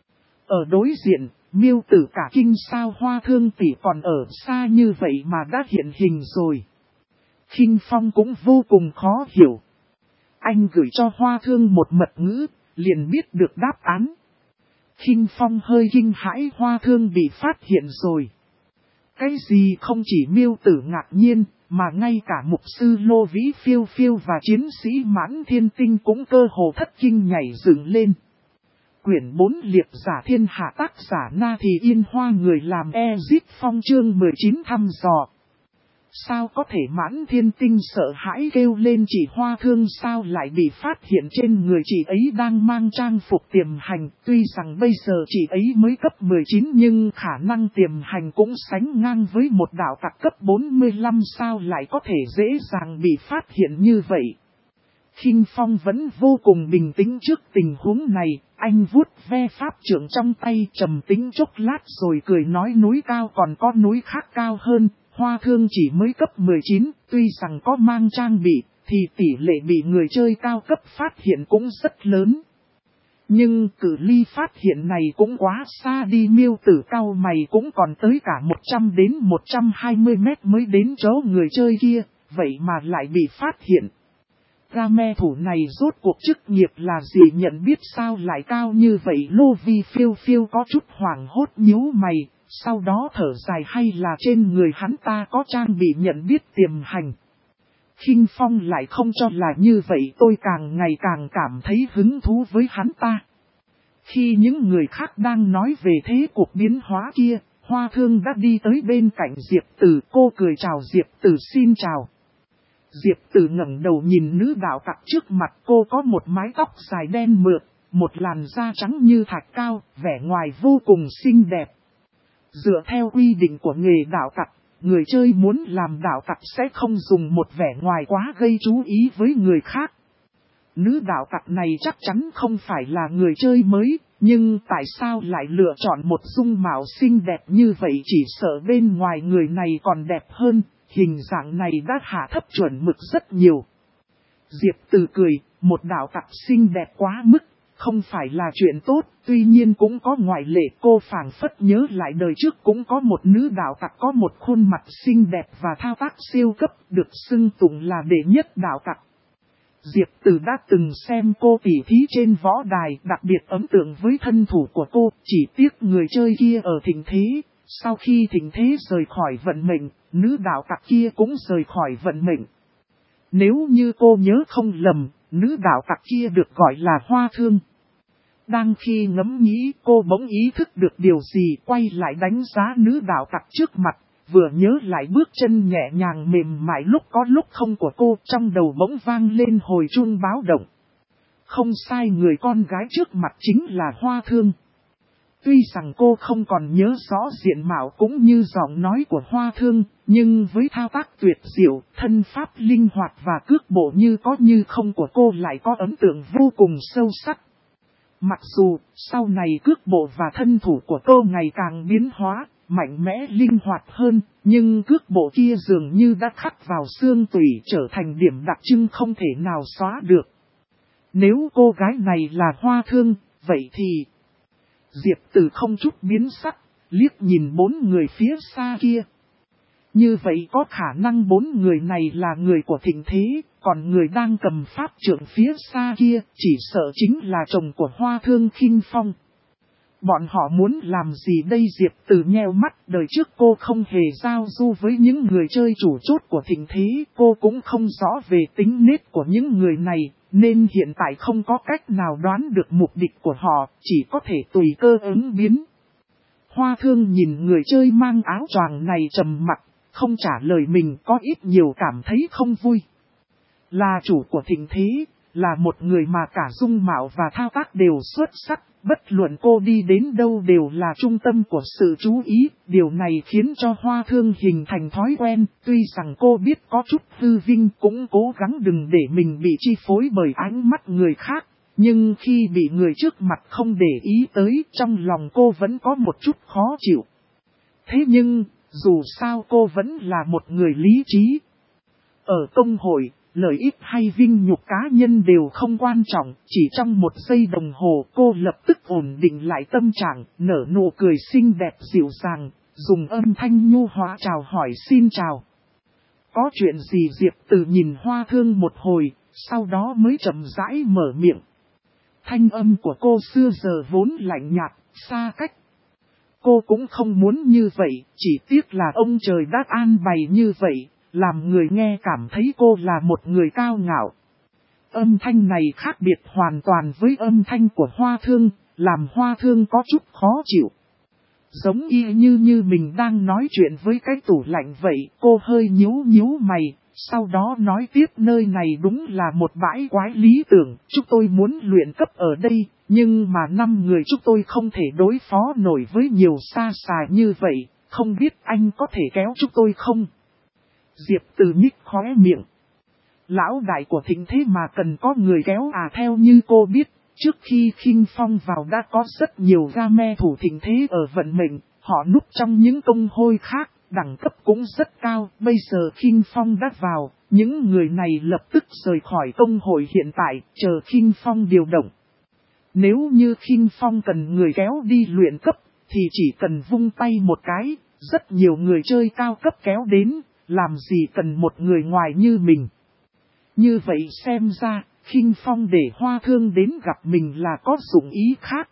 Ở đối diện, Miêu tử cả kinh, sao Hoa Thương tỷ còn ở xa như vậy mà đã hiện hình rồi. Khinh Phong cũng vô cùng khó hiểu. Anh gửi cho Hoa Thương một mật ngữ, liền biết được đáp án. Khinh Phong hơi kinh hãi, Hoa Thương bị phát hiện rồi. Cái gì không chỉ Miêu Tử ngạc nhiên, mà ngay cả mục sư Lô Vĩ Phiêu Phiêu và chiến sĩ Mãn Thiên Tinh cũng cơ hồ thất kinh nhảy dựng lên. Quyển 4 liệt giả thiên hạ tác giả Na Thì Yên Hoa người làm Ezip Phong chương 19 thăm dò. Sao có thể Mãn Thiên Tinh sợ hãi kêu lên chị Hoa Thương sao lại bị phát hiện trên người chị ấy đang mang trang phục tiềm hành. Tuy rằng bây giờ chị ấy mới cấp 19 nhưng khả năng tiềm hành cũng sánh ngang với một đạo tặc cấp 45 sao lại có thể dễ dàng bị phát hiện như vậy. Khinh Phong vẫn vô cùng bình tĩnh trước tình huống này, anh vuốt ve pháp trượng trong tay trầm tĩnh chốc lát rồi cười nói núi cao còn có núi khác cao hơn. Hoa Thương chỉ mới cấp 19, tuy rằng có mang trang bị, thì tỷ lệ bị người chơi cao cấp phát hiện cũng rất lớn. Nhưng cự ly phát hiện này cũng quá xa đi, Miêu Tử cao mày cũng còn tới cả 100 đến 120 mét mới đến chỗ người chơi kia, vậy mà lại bị phát hiện. Game thủ này rốt cuộc chức nghiệp là gì nhận biết sao lại cao như vậy? Lô Vi Phiêu Phiêu có chút hoảng hốt nhíu mày. Sau đó thở dài hay là trên người hắn ta có trang bị nhận biết tiềm hành. Khinh Phong lại không cho là như vậy, tôi càng ngày càng cảm thấy hứng thú với hắn ta. Khi những người khác đang nói về thế cuộc biến hóa kia, Hoa Thương đã đi tới bên cạnh Diệp Tử. Cô cười chào Diệp Tử xin chào. Diệp Tử ngẩng đầu nhìn nữ đạo tặc trước mặt, cô có một mái tóc dài đen mượt, một làn da trắng như thạch cao, vẻ ngoài vô cùng xinh đẹp. Dựa theo quy định của nghề đạo tặc, người chơi muốn làm đạo tặc sẽ không dùng một vẻ ngoài quá gây chú ý với người khác. Nữ đạo tặc này chắc chắn không phải là người chơi mới, nhưng tại sao lại lựa chọn một dung mạo xinh đẹp như vậy? Chỉ sợ bên ngoài người này còn đẹp hơn, hình dạng này đã hạ thấp chuẩn mực rất nhiều. Diệp Từ cười, một đạo tặc xinh đẹp quá mức. Không phải là chuyện tốt, tuy nhiên cũng có ngoại lệ. Cô phảng phất nhớ lại đời trước cũng có một nữ đạo tặc có một khuôn mặt xinh đẹp và thao tác siêu cấp, được xưng tụng là đệ nhất đạo tặc. Diệp Tử đã từng xem cô tỉ thí trên võ đài, đặc biệt ấn tượng với thân thủ của cô, chỉ tiếc người chơi kia ở thịnh thế. Sau khi thịnh thế rời khỏi vận mệnh, nữ đạo tặc kia cũng rời khỏi vận mệnh. Nếu như cô nhớ không lầm, nữ đạo tặc kia được gọi là Hoa Thương. Đang khi ngẫm nghĩ, cô bỗng ý thức được điều gì, quay lại đánh giá nữ đạo tặc trước mặt, vừa nhớ lại bước chân nhẹ nhàng mềm mại lúc có lúc không của cô, trong đầu bỗng vang lên hồi chuông báo động. Không sai, người con gái trước mặt chính là Hoa Thương. Tuy rằng cô không còn nhớ rõ diện mạo cũng như giọng nói của Hoa Thương, nhưng với thao tác tuyệt diệu, thân pháp linh hoạt và cước bộ như có như không của cô lại có ấn tượng vô cùng sâu sắc. Mặc dù sau này cước bộ và thân thủ của cô ngày càng biến hóa, mạnh mẽ linh hoạt hơn, nhưng cước bộ kia dường như đã khắc vào xương tủy, trở thành điểm đặc trưng không thể nào xóa được. Nếu cô gái này là Hoa Thương, vậy thì... Diệp Tử không chút biến sắc, liếc nhìn 4 người phía xa kia. Như vậy có khả năng 4 người này là người của thịnh thế, còn người đang cầm pháp trượng phía xa kia chỉ sợ chính là chồng của Hoa Thương Khinh Phong. Bọn họ muốn làm gì đây? Diệp Tử nheo mắt, đời trước cô không hề giao du với những người chơi chủ chốt của thịnh thế, cô cũng không rõ về tính nết của những người này, nên hiện tại không có cách nào đoán được mục đích của họ, chỉ có thể tùy cơ ứng biến. Hoa Thương nhìn người chơi mang áo choàng này trầm mặc, không trả lời mình, có ít nhiều cảm thấy không vui. Là chủ của thịnh thế, là một người mà cả dung mạo và thao tác đều xuất sắc, bất luận cô đi đến đâu đều là trung tâm của sự chú ý, điều này khiến cho Hoa Thương hình thành thói quen, tuy rằng cô biết có chút hư vinh cũng cố gắng đừng để mình bị chi phối bởi ánh mắt người khác, nhưng khi bị người trước mặt không để ý tới, trong lòng cô vẫn có một chút khó chịu. Thế nhưng, dù sao cô vẫn là một người lý trí. Ở công hội, lợi ích hay vinh nhục cá nhân đều không quan trọng, chỉ trong 1 giây đồng hồ cô lập tức ổn định lại tâm trạng, nở nụ cười xinh đẹp dịu dàng, dùng âm thanh nhu hóa chào hỏi xin chào. Có chuyện gì? Diệp Tử nhìn Hoa Thương một hồi, sau đó mới chậm rãi mở miệng. Thanh âm của cô xưa giờ vốn lạnh nhạt, xa cách. Cô cũng không muốn như vậy, chỉ tiếc là ông trời đã an bày như vậy, làm người nghe cảm thấy cô là một người cao ngạo. Âm thanh này khác biệt hoàn toàn với âm thanh của Hoa Thương, làm Hoa Thương có chút khó chịu. Giống y như mình đang nói chuyện với cái tủ lạnh vậy, cô hơi nhíu mày, sau đó nói tiếp nơi này đúng là một bãi quái lý tưởng, chúng tôi muốn luyện cấp ở đây, nhưng mà 5 người chúng tôi không thể đối phó nổi với nhiều xa xà như vậy, không biết anh có thể kéo chúng tôi không? Diệp Từ nhích khóe miệng. Lão đại của Thịnh thế mà cần có người kéo à, theo như cô biết, trước khi Khinh Phong vào đã có rất nhiều game thủ Thịnh thế ở vận mệnh, họ núp trong những công hôi khác, đẳng cấp cũng rất cao, bây giờ Khinh Phong đã vào, những người này lập tức rời khỏi công hội hiện tại, chờ Khinh Phong điều động. Nếu như Khinh Phong cần người kéo đi luyện cấp, thì chỉ cần vung tay một cái, rất nhiều người chơi cao cấp kéo đến, làm gì cần một người ngoài như mình. Như vậy xem ra, Khinh Phong để Hoa Thương đến gặp mình là có dụng ý khác.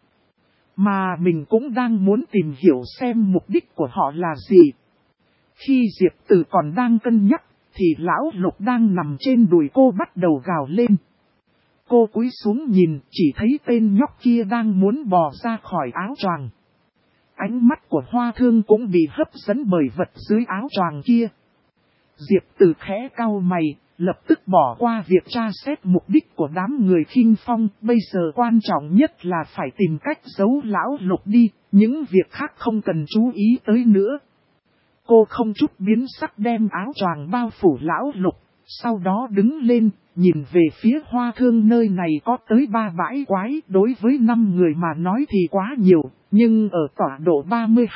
Mà mình cũng đang muốn tìm hiểu xem mục đích của họ là gì. Khi Diệp Từ còn đang cân nhắc, thì Lão Lục đang nằm trên đùi cô bắt đầu gào lên. Cô cúi xuống nhìn, chỉ thấy tên nhóc kia đang muốn bò ra khỏi áo choàng. Ánh mắt của Hoa Thương cũng bị hấp dẫn bởi vật dưới áo choàng kia. Diệp Từ khẽ cau mày, lập tức bỏ qua việc tra xét mục đích của đám người Khinh Phong. Bây giờ quan trọng nhất là phải tìm cách giấu Lão Lục đi, những việc khác không cần chú ý tới nữa. Cô không chút biến sắc đem áo choàng bao phủ Lão Lục, sau đó đứng lên, nhìn về phía Hoa Thương. Nơi này có tới 3 bãi quái, đối với 5 người mà nói thì quá nhiều, nhưng ở tọa độ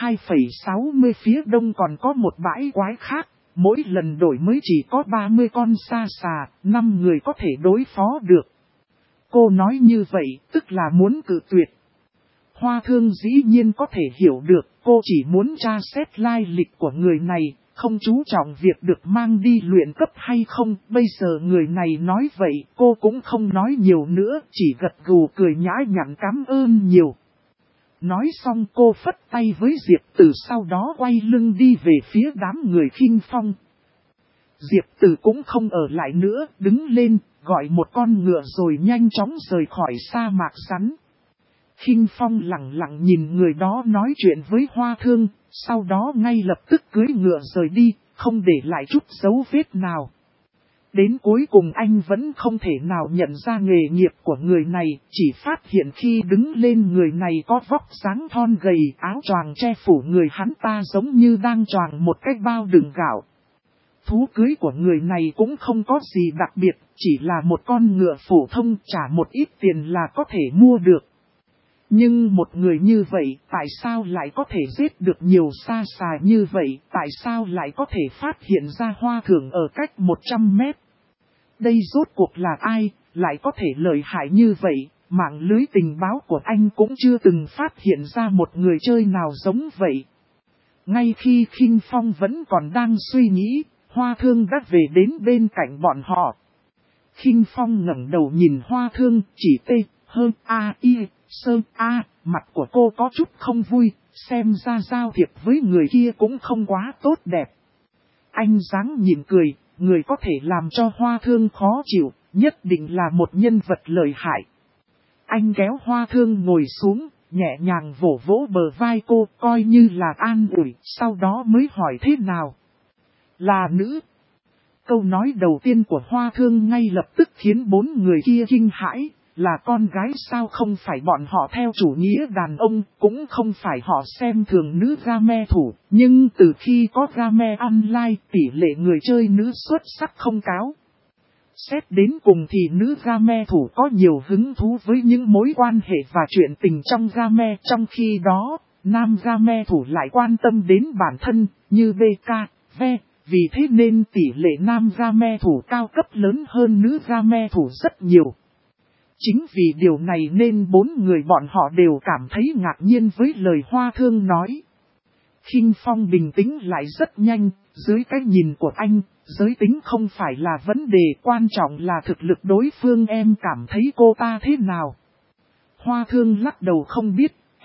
32,60 phía đông còn có một bãi quái khác. Mỗi lần đổi mới chỉ có 30 con sa xà, 5 người có thể đối phó được. Cô nói như vậy, tức là muốn cự tuyệt. Hoa Thương dĩ nhiên có thể hiểu được, cô chỉ muốn tra xét lai lịch của người này, không chú trọng việc được mang đi luyện cấp hay không. Bây giờ người này nói vậy, cô cũng không nói nhiều nữa, chỉ gật gù cười nhã nhặn cảm ơn nhiều. Nói xong cô phất tay với Diệp Từ, sau đó quay lưng đi về phía đám người Khinh Phong. Diệp Từ cũng không ở lại nữa, đứng lên, gọi một con ngựa rồi nhanh chóng rời khỏi sa mạc rắn. Khinh Phong lặng lặng nhìn người đó nói chuyện với Hoa Thương, sau đó ngay lập tức cưỡi ngựa rời đi, không để lại chút dấu vết nào. Đến cuối cùng anh vẫn không thể nào nhận ra nghề nghiệp của người này, chỉ phát hiện khi đứng lên người này có vóc dáng thon gầy, áo choàng che phủ người hắn ta giống như đang choàng một cái bao đựng gạo. Thú cưới của người này cũng không có gì đặc biệt, chỉ là một con ngựa phổ thông, trả một ít tiền là có thể mua được. Nhưng một người như vậy, tại sao lại có thể giết được nhiều sa xà như vậy, tại sao lại có thể phát hiện ra Hoa Thưởng ở cách 100 mét? Đây rốt cuộc là ai, lại có thể lợi hại như vậy, mạng lưới tình báo của anh cũng chưa từng phát hiện ra một người chơi nào giống vậy. Ngay khi Khinh Phong vẫn còn đang suy nghĩ, Hoa Thương đã về đến bên cạnh bọn họ. Khinh Phong ngẩng đầu nhìn Hoa Thương, chỉ tê, hơn mặt của cô có chút không vui, xem ra giao thiệp với người kia cũng không quá tốt đẹp. Anh dáng nhìn cười, người có thể làm cho Hoa Thương khó chịu, nhất định là một nhân vật lợi hại. Anh kéo Hoa Thương ngồi xuống, nhẹ nhàng vỗ vỗ bờ vai cô, coi như là an ủi, sau đó mới hỏi thế nào. Là nữ. Câu nói đầu tiên của Hoa Thương ngay lập tức khiến 4 người kia kinh hãi. Là con gái sao? Không phải bọn họ theo chủ nghĩa đàn ông, cũng không phải họ xem thường nữ game thủ, nhưng từ khi có game online tỷ lệ người chơi nữ xuất sắc không cao. Xét đến cùng thì nữ game thủ có nhiều hứng thú với những mối quan hệ và chuyện tình trong game, trong khi đó, nam game thủ lại quan tâm đến bản thân, như BK, V, vì thế nên tỷ lệ nam game thủ cao cấp lớn hơn nữ game thủ rất nhiều. Chính vì điều này nên 4 người bọn họ đều cảm thấy ngạc nhiên với lời Hoa Thương nói. Khinh Phong bình tĩnh lại rất nhanh, dưới cái nhìn của anh, giới tính không phải là vấn đề, quan trọng là thực lực đối phương. Em cảm thấy cô ta thế nào? Hoa Thương lắc đầu không biết,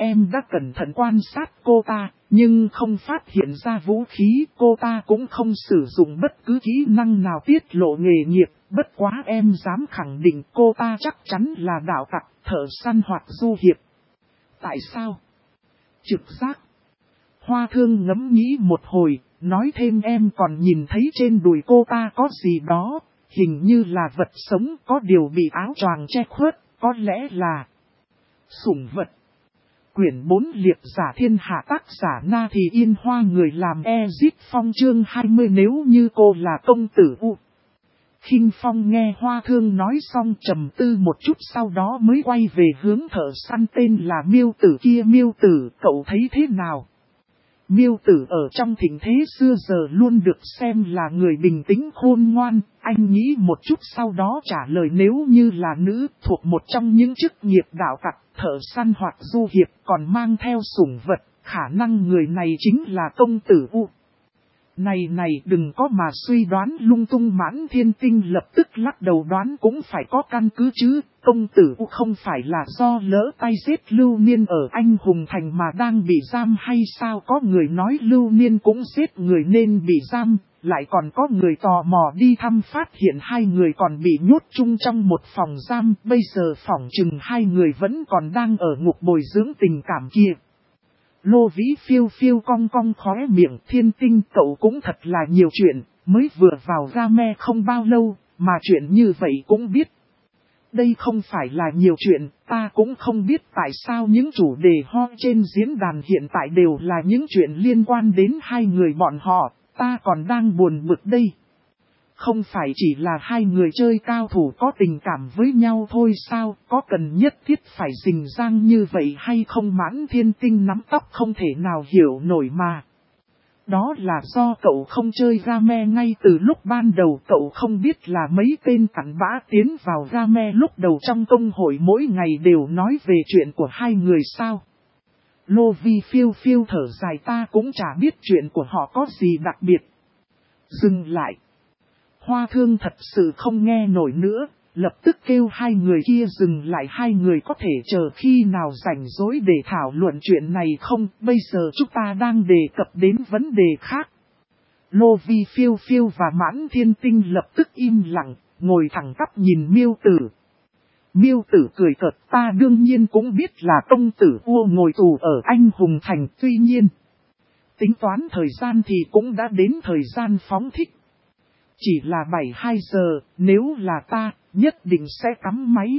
em đã cẩn thận quan sát cô ta, nhưng không phát hiện ra vũ khí. Cô ta cũng không sử dụng bất cứ kỹ năng nào tiết lộ nghề nghiệp. Bất quá em dám khẳng định cô ta chắc chắn là đạo tặc, thợ săn hoặc du hiệp. Tại sao? Trực giác. Hoa Thương ngẫm nghĩ một hồi, nói thêm em còn nhìn thấy trên đùi cô ta có gì đó, hình như là vật sống, có điều bị áo choàng che khuất, có lẽ là sủng vật. Quyển 4 Liệp giả thiên hạ, tác giả Na Thì Yên Hoa, người làm Ezip Phong, chương 20. Nếu như cô là công tử U. Khinh Phong nghe Hoa Thương nói xong trầm tư một chút, sau đó mới quay về hướng thợ săn tên là Miêu Tử kia. Miêu Tử, cậu thấy thế nào? Miêu Tử ở trong thịnh thế xưa giờ luôn được xem là người bình tĩnh khôn ngoan. Anh nghĩ một chút sau đó trả lời, nếu như là nữ thuộc một trong những chức nghiệp đạo tặc, thợ săn hoặc du hiệp, còn mang theo sủng vật, khả năng người này chính là công tử U. Này đừng có mà suy đoán lung tung. Mãn Thiên Tinh lập tức lắc đầu, đoán cũng phải có căn cứ chứ. Công tử U không phải là do lỡ tay giết Lưu Niên ở Anh Hùng Thành mà đang bị giam hay sao? Có người nói Lưu Niên cũng giết người nên bị giam, lại còn có người tò mò đi thăm phát hiện hai người còn bị nhốt chung trong một phòng giam. Bây giờ phỏng chừng hai người vẫn còn đang ở ngục bồi dưỡng tình cảm kia. Lô Vĩ phiêu phiêu cong cong khóe miệng. Thiên Tinh, cậu cũng thật là nhiều chuyện, mới vừa vào Game không bao lâu, mà chuyện như vậy cũng biết. Đây không phải là nhiều chuyện, ta cũng không biết tại sao những chủ đề ho trên diễn đàn hiện tại đều là những chuyện liên quan đến hai người bọn họ, ta còn đang buồn bực đây. Không phải chỉ là hai người chơi cao thủ có tình cảm với nhau thôi sao, có cần nhất thiết phải rình rang như vậy hay không? Mãn Thiên Tinh nắm tóc không thể nào hiểu nổi mà. Đó là do cậu không chơi Game ngay từ lúc ban đầu, cậu không biết là mấy tên cặn bã tiến vào Game lúc đầu trong công hội mỗi ngày đều nói về chuyện của hai người sao. Lô Vi phiêu phiêu thở dài, ta cũng chả biết chuyện của họ có gì đặc biệt. Dừng lại. Hoa Thương thật sự không nghe nổi nữa, lập tức kêu hai người kia dừng lại. Hai người có thể chờ khi nào rảnh rỗi để thảo luận chuyện này không? Bây giờ chúng ta đang đề cập đến vấn đề khác. Lô Vi phiêu phiêu và Mãn Thiên Tinh lập tức im lặng, ngồi thẳng tắp nhìn Miêu Tử. Miêu Tử cười cợt, ta đương nhiên cũng biết là công tử U ngồi tù ở Anh Hùng Thành, tuy nhiên tính toán thời gian thì cũng đã đến thời gian phóng thích. Chỉ là 72 giờ, nếu là ta, nhất định sẽ cắm máy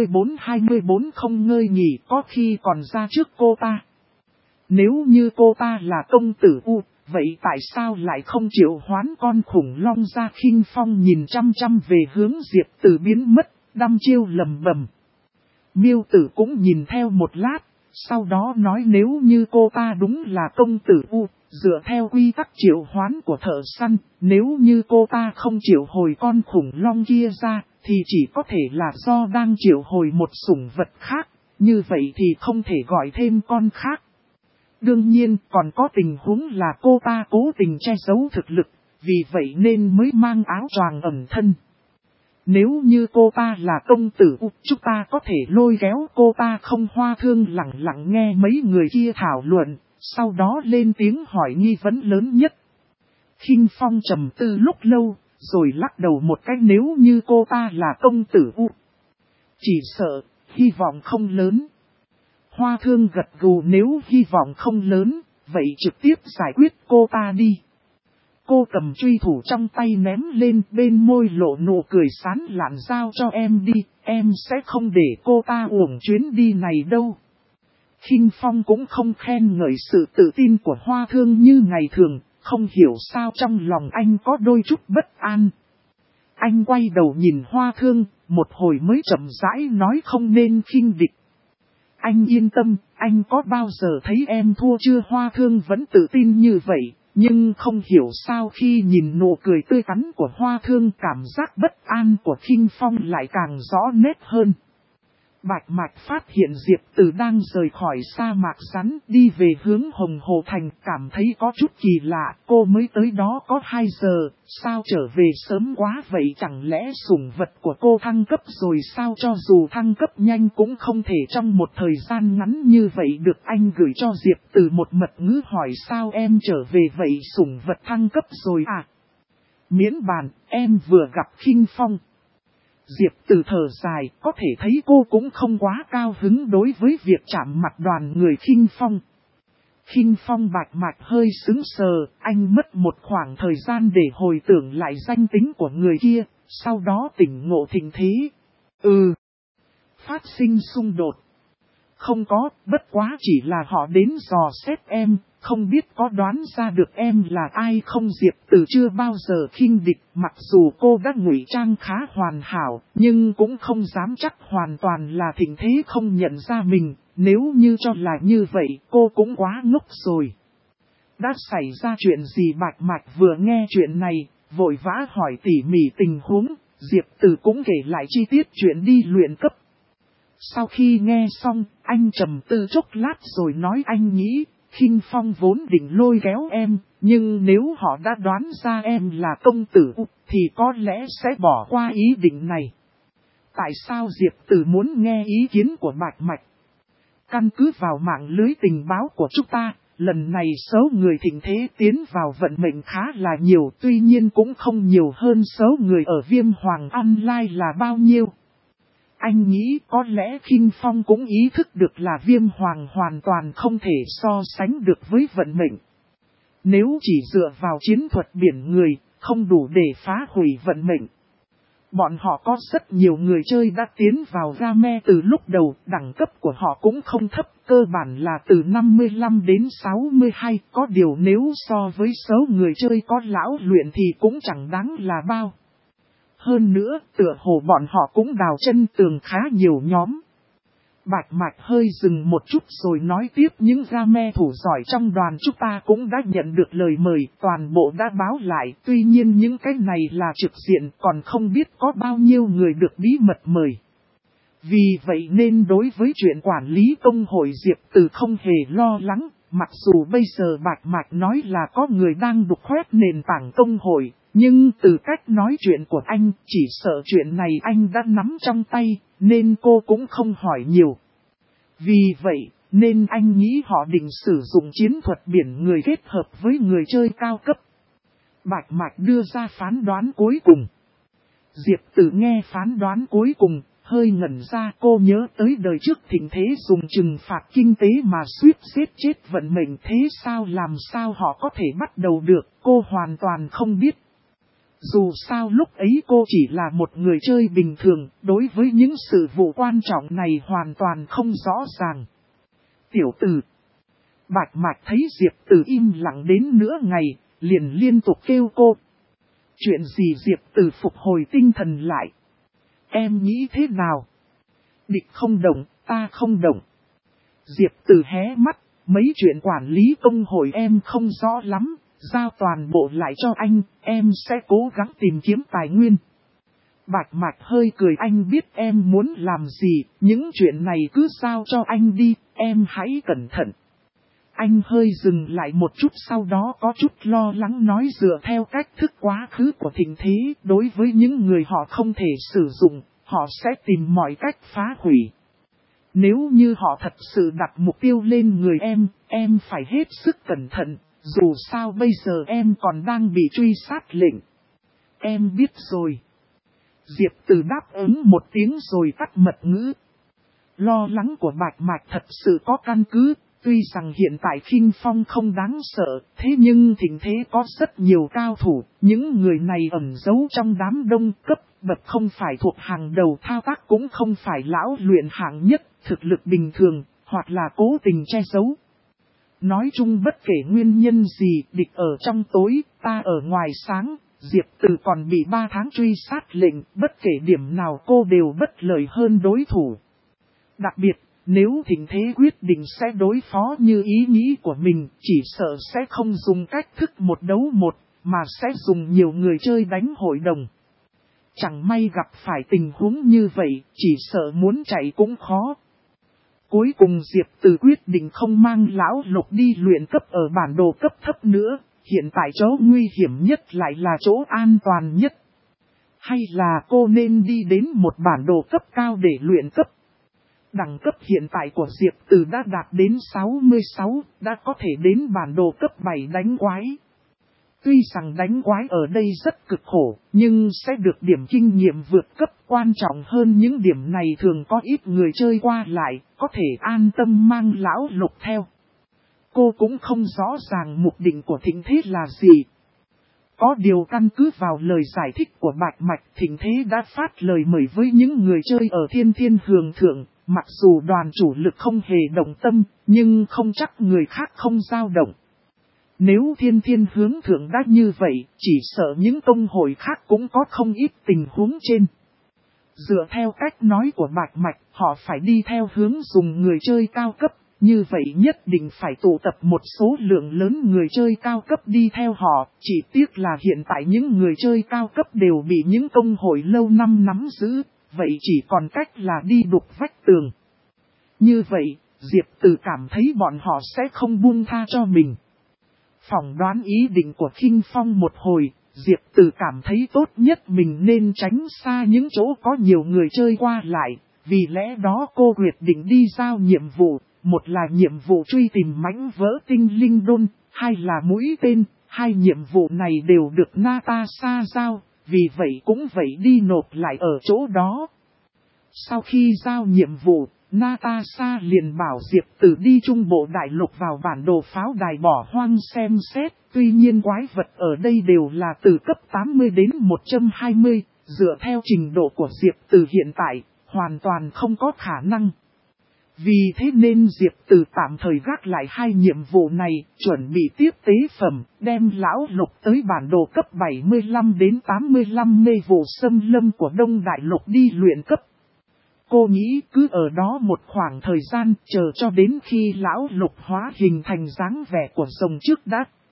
24 không ngơi nghỉ, có khi còn ra trước cô ta. Nếu như cô ta là công tử U, vậy tại sao lại không triệu hoán con khủng long ra? Khinh Phong nhìn chăm chăm về hướng Diệp Tử biến mất, đăm chiêu lầm bầm. Miêu Tử cũng nhìn theo một lát, sau đó nói nếu như cô ta đúng là công tử U, dựa theo quy tắc triệu hoán của thợ săn, nếu như cô ta không triệu hồi con khủng long kia ra, thì chỉ có thể là do đang triệu hồi một sủng vật khác, như vậy thì không thể gọi thêm con khác. Đương nhiên còn có tình huống là cô ta cố tình che giấu thực lực, vì vậy nên mới mang áo choàng ẩn thân. Nếu như cô ta là công tử U, chúng ta có thể lôi kéo cô ta không? Hoa Thương lặng lặng nghe mấy người kia thảo luận, sau đó lên tiếng hỏi nghi vấn lớn nhất. Khinh Phong trầm tư lúc lâu, rồi lắc đầu một cái, nếu như cô ta là công tử U, chỉ sợ, hy vọng không lớn. Hoa Thương gật gù, nếu hy vọng không lớn, vậy trực tiếp giải quyết cô ta đi. Cô cầm truy thủ trong tay ném lên, bên môi lộ nụ cười sán lạn, giao cho em đi, em sẽ không để cô ta uổng chuyến đi này đâu. Khinh Phong cũng không khen ngợi sự tự tin của Hoa Thương như ngày thường, không hiểu sao trong lòng anh có đôi chút bất an. Anh quay đầu nhìn Hoa Thương, một hồi mới chậm rãi nói, không nên khinh địch. Anh yên tâm, anh có bao giờ thấy em thua chưa? Hoa Thương vẫn tự tin như vậy, nhưng không hiểu sao khi nhìn nụ cười tươi tắn của Hoa Thương, cảm giác bất an của Khinh Phong lại càng rõ nét hơn. Bạch Mạch phát hiện Diệp Từ đang rời khỏi sa mạc rắn đi về hướng Hồng Hồ Thành, cảm thấy có chút kỳ lạ, cô mới tới đó có 2 giờ, sao trở về sớm quá vậy, chẳng lẽ sủng vật của cô thăng cấp rồi sao? Cho dù thăng cấp nhanh cũng không thể trong một thời gian ngắn như vậy được. Anh gửi cho Diệp Từ một mật ngữ hỏi sao em trở về vậy, sủng vật thăng cấp rồi à? Miễn bàn, em vừa gặp Khinh Phong. Diệp Từ thở dài, có thể thấy cô cũng không quá cao hứng đối với việc chạm mặt đoàn người Khinh Phong. Khinh Phong Bạch Mạch hơi sững sờ, anh mất một khoảng thời gian để hồi tưởng lại danh tính của người kia, sau đó tỉnh ngộ tình thế. Phát sinh xung đột. Không có, bất quá chỉ là họ đến dò xét em, không biết có đoán ra được em là ai không? Diệp Từ chưa bao giờ khinh địch, mặc dù cô đã ngụy trang khá hoàn hảo, nhưng cũng không dám chắc hoàn toàn là tình thế không nhận ra mình, nếu như cho là như vậy cô cũng quá ngốc rồi. Đã xảy ra chuyện gì? Bạch Mạch vừa nghe chuyện này, vội vã hỏi tỉ mỉ tình huống, Diệp Từ cũng kể lại chi tiết chuyện đi luyện cấp. Sau khi nghe xong, anh trầm tư chốc lát rồi nói anh nghĩ, Khinh Phong vốn định lôi kéo em, nhưng nếu họ đã đoán ra em là công tử, thì có lẽ sẽ bỏ qua ý định này. Tại sao? Diệp Từ muốn nghe ý kiến của Bạch Mạch. Căn cứ vào mạng lưới tình báo của chúng ta, lần này số người thịnh thế tiến vào vận mệnh khá là nhiều, tuy nhiên cũng không nhiều hơn số người ở Viêm Hoàng Online là bao nhiêu. Anh nghĩ có lẽ Khinh Phong cũng ý thức được là Viêm Hoàng hoàn toàn không thể so sánh được với vận mệnh. Nếu chỉ dựa vào chiến thuật biển người, không đủ để phá hủy vận mệnh. Bọn họ có rất nhiều người chơi đã tiến vào game từ lúc đầu, đẳng cấp của họ cũng không thấp, cơ bản là từ 55 đến 62, có điều nếu so với số người chơi có lão luyện thì cũng chẳng đáng là bao. Hơn nữa, tựa hồ bọn họ cũng đào chân tường khá nhiều nhóm. Bạch Mạch hơi dừng một chút rồi nói tiếp, những game thủ giỏi trong đoàn chúng ta cũng đã nhận được lời mời, toàn bộ đã báo lại, tuy nhiên những cái này là trực diện, còn không biết có bao nhiêu người được bí mật mời. Vì vậy nên đối với chuyện quản lý công hội, Diệp Từ không hề lo lắng, mặc dù bây giờ Bạch Mạch nói là có người đang đục khoét nền tảng công hội. Nhưng từ cách nói chuyện của anh, chỉ sợ chuyện này anh đã nắm trong tay, nên cô cũng không hỏi nhiều. Vì vậy, nên anh nghĩ họ định sử dụng chiến thuật biển người kết hợp với người chơi cao cấp. Bạch Mạch đưa ra phán đoán cuối cùng. Diệp Từ nghe phán đoán cuối cùng, hơi ngẩn ra, cô nhớ tới đời trước thịnh thế dùng trừng phạt kinh tế mà suýt giết chết vận mệnh, thế sao làm sao họ có thể bắt đầu được, cô hoàn toàn không biết. Dù sao lúc ấy cô chỉ là một người chơi bình thường, đối với những sự vụ quan trọng này hoàn toàn không rõ ràng. Tiểu Từ. Bạch Mạch thấy Diệp Từ im lặng đến nửa ngày, liền liên tục kêu cô. Chuyện gì? Diệp Từ phục hồi tinh thần lại. Em nghĩ thế nào? Địch không động, ta không động. Diệp Từ hé mắt, mấy chuyện quản lý công hội em không rõ lắm. Giao toàn bộ lại cho anh, em sẽ cố gắng tìm kiếm tài nguyên. Bạch Mạch hơi cười, anh biết em muốn làm gì, những chuyện này cứ giao cho anh đi, em hãy cẩn thận. Anh hơi dừng lại một chút, sau đó có chút lo lắng nói, dựa theo cách thức quá khứ của thịnh thế, đối với những người họ không thể sử dụng, họ sẽ tìm mọi cách phá hủy. Nếu như họ thật sự đặt mục tiêu lên người em phải hết sức cẩn thận. Dù sao bây giờ em còn đang bị truy sát lệnh. Em biết rồi. Diệp Từ đáp ứng một tiếng rồi tắt mật ngữ. Lo lắng của Bạch Mạch thật sự có căn cứ. Tuy rằng hiện tại Khinh Phong không đáng sợ, thế nhưng thịnh thế có rất nhiều cao thủ. Những người này ẩn giấu trong đám đông, cấp bậc không phải thuộc hàng đầu, thao tác cũng không phải lão luyện hạng nhất, thực lực bình thường, hoặc là cố tình che giấu. Nói chung bất kể nguyên nhân gì, địch ở trong tối, ta ở ngoài sáng, Diệp Từ còn bị 3 tháng truy sát lệnh, bất kể điểm nào cô đều bất lợi hơn đối thủ. Đặc biệt, nếu thịnh thế quyết định sẽ đối phó như ý nghĩ của mình, chỉ sợ sẽ không dùng cách thức 1 đấu 1, mà sẽ dùng nhiều người chơi đánh hội đồng. Chẳng may gặp phải tình huống như vậy, chỉ sợ muốn chạy cũng khó. Cuối cùng Diệp Từ quyết định không mang Lão Lục đi luyện cấp ở bản đồ cấp thấp nữa, hiện tại chỗ nguy hiểm nhất lại là chỗ an toàn nhất. Hay là cô nên đi đến một bản đồ cấp cao để luyện cấp? Đẳng cấp hiện tại của Diệp Từ đã đạt đến 66, đã có thể đến bản đồ cấp 7 đánh quái. Tuy rằng đánh quái ở đây rất cực khổ, nhưng sẽ được điểm kinh nghiệm vượt cấp. Quan trọng hơn những điểm này thường có ít người chơi qua lại, có thể an tâm mang Lão Lục theo. Cô cũng không rõ ràng mục đích của Thịnh Thế là gì. Có điều căn cứ vào lời giải thích của Bạch Mạch, Thịnh Thế đã phát lời mời với những người chơi ở Thiên Thiên Hường Thượng. Mặc dù đoàn chủ lực không hề động tâm, nhưng không chắc người khác không dao động. Nếu Thiên Thiên Hướng Thượng đã như vậy, chỉ sợ những công hội khác cũng có không ít tình huống trên. Dựa theo cách nói của Bạch Mạch, họ phải đi theo hướng dùng người chơi cao cấp, như vậy nhất định phải tụ tập một số lượng lớn người chơi cao cấp đi theo họ, chỉ tiếc là hiện tại những người chơi cao cấp đều bị những công hội lâu năm nắm giữ, vậy chỉ còn cách là đi đục vách tường. Như vậy, Diệp Từ cảm thấy bọn họ sẽ không buông tha cho mình. Phỏng đoán ý định của Kinh Phong một hồi, Diệp Từ cảm thấy tốt nhất mình nên tránh xa những chỗ có nhiều người chơi qua lại, vì lẽ đó cô quyết định đi giao nhiệm vụ, một là nhiệm vụ truy tìm mảnh vỡ tinh linh đôn, hai là mũi tên, hai nhiệm vụ này đều được Natasha giao, vì vậy cũng vậy đi nộp lại ở chỗ đó. Sau khi giao nhiệm vụ, Natasha liền bảo Diệp Từ đi trung bộ đại lục vào bản đồ pháo đài bỏ hoang xem xét, tuy nhiên quái vật ở đây đều là từ cấp 80 đến 120, dựa theo trình độ của Diệp Từ hiện tại, hoàn toàn không có khả năng. Vì thế nên Diệp Từ tạm thời gác lại hai nhiệm vụ này, chuẩn bị tiếp tế phẩm, đem Lão Lục tới bản đồ cấp 75 đến 85 mê vụ xâm lâm của Đông Đại Lục đi luyện cấp. Cô nghĩ cứ ở đó một khoảng thời gian chờ cho đến khi Lão Lục hóa hình thành dáng vẻ của rồng trước đã.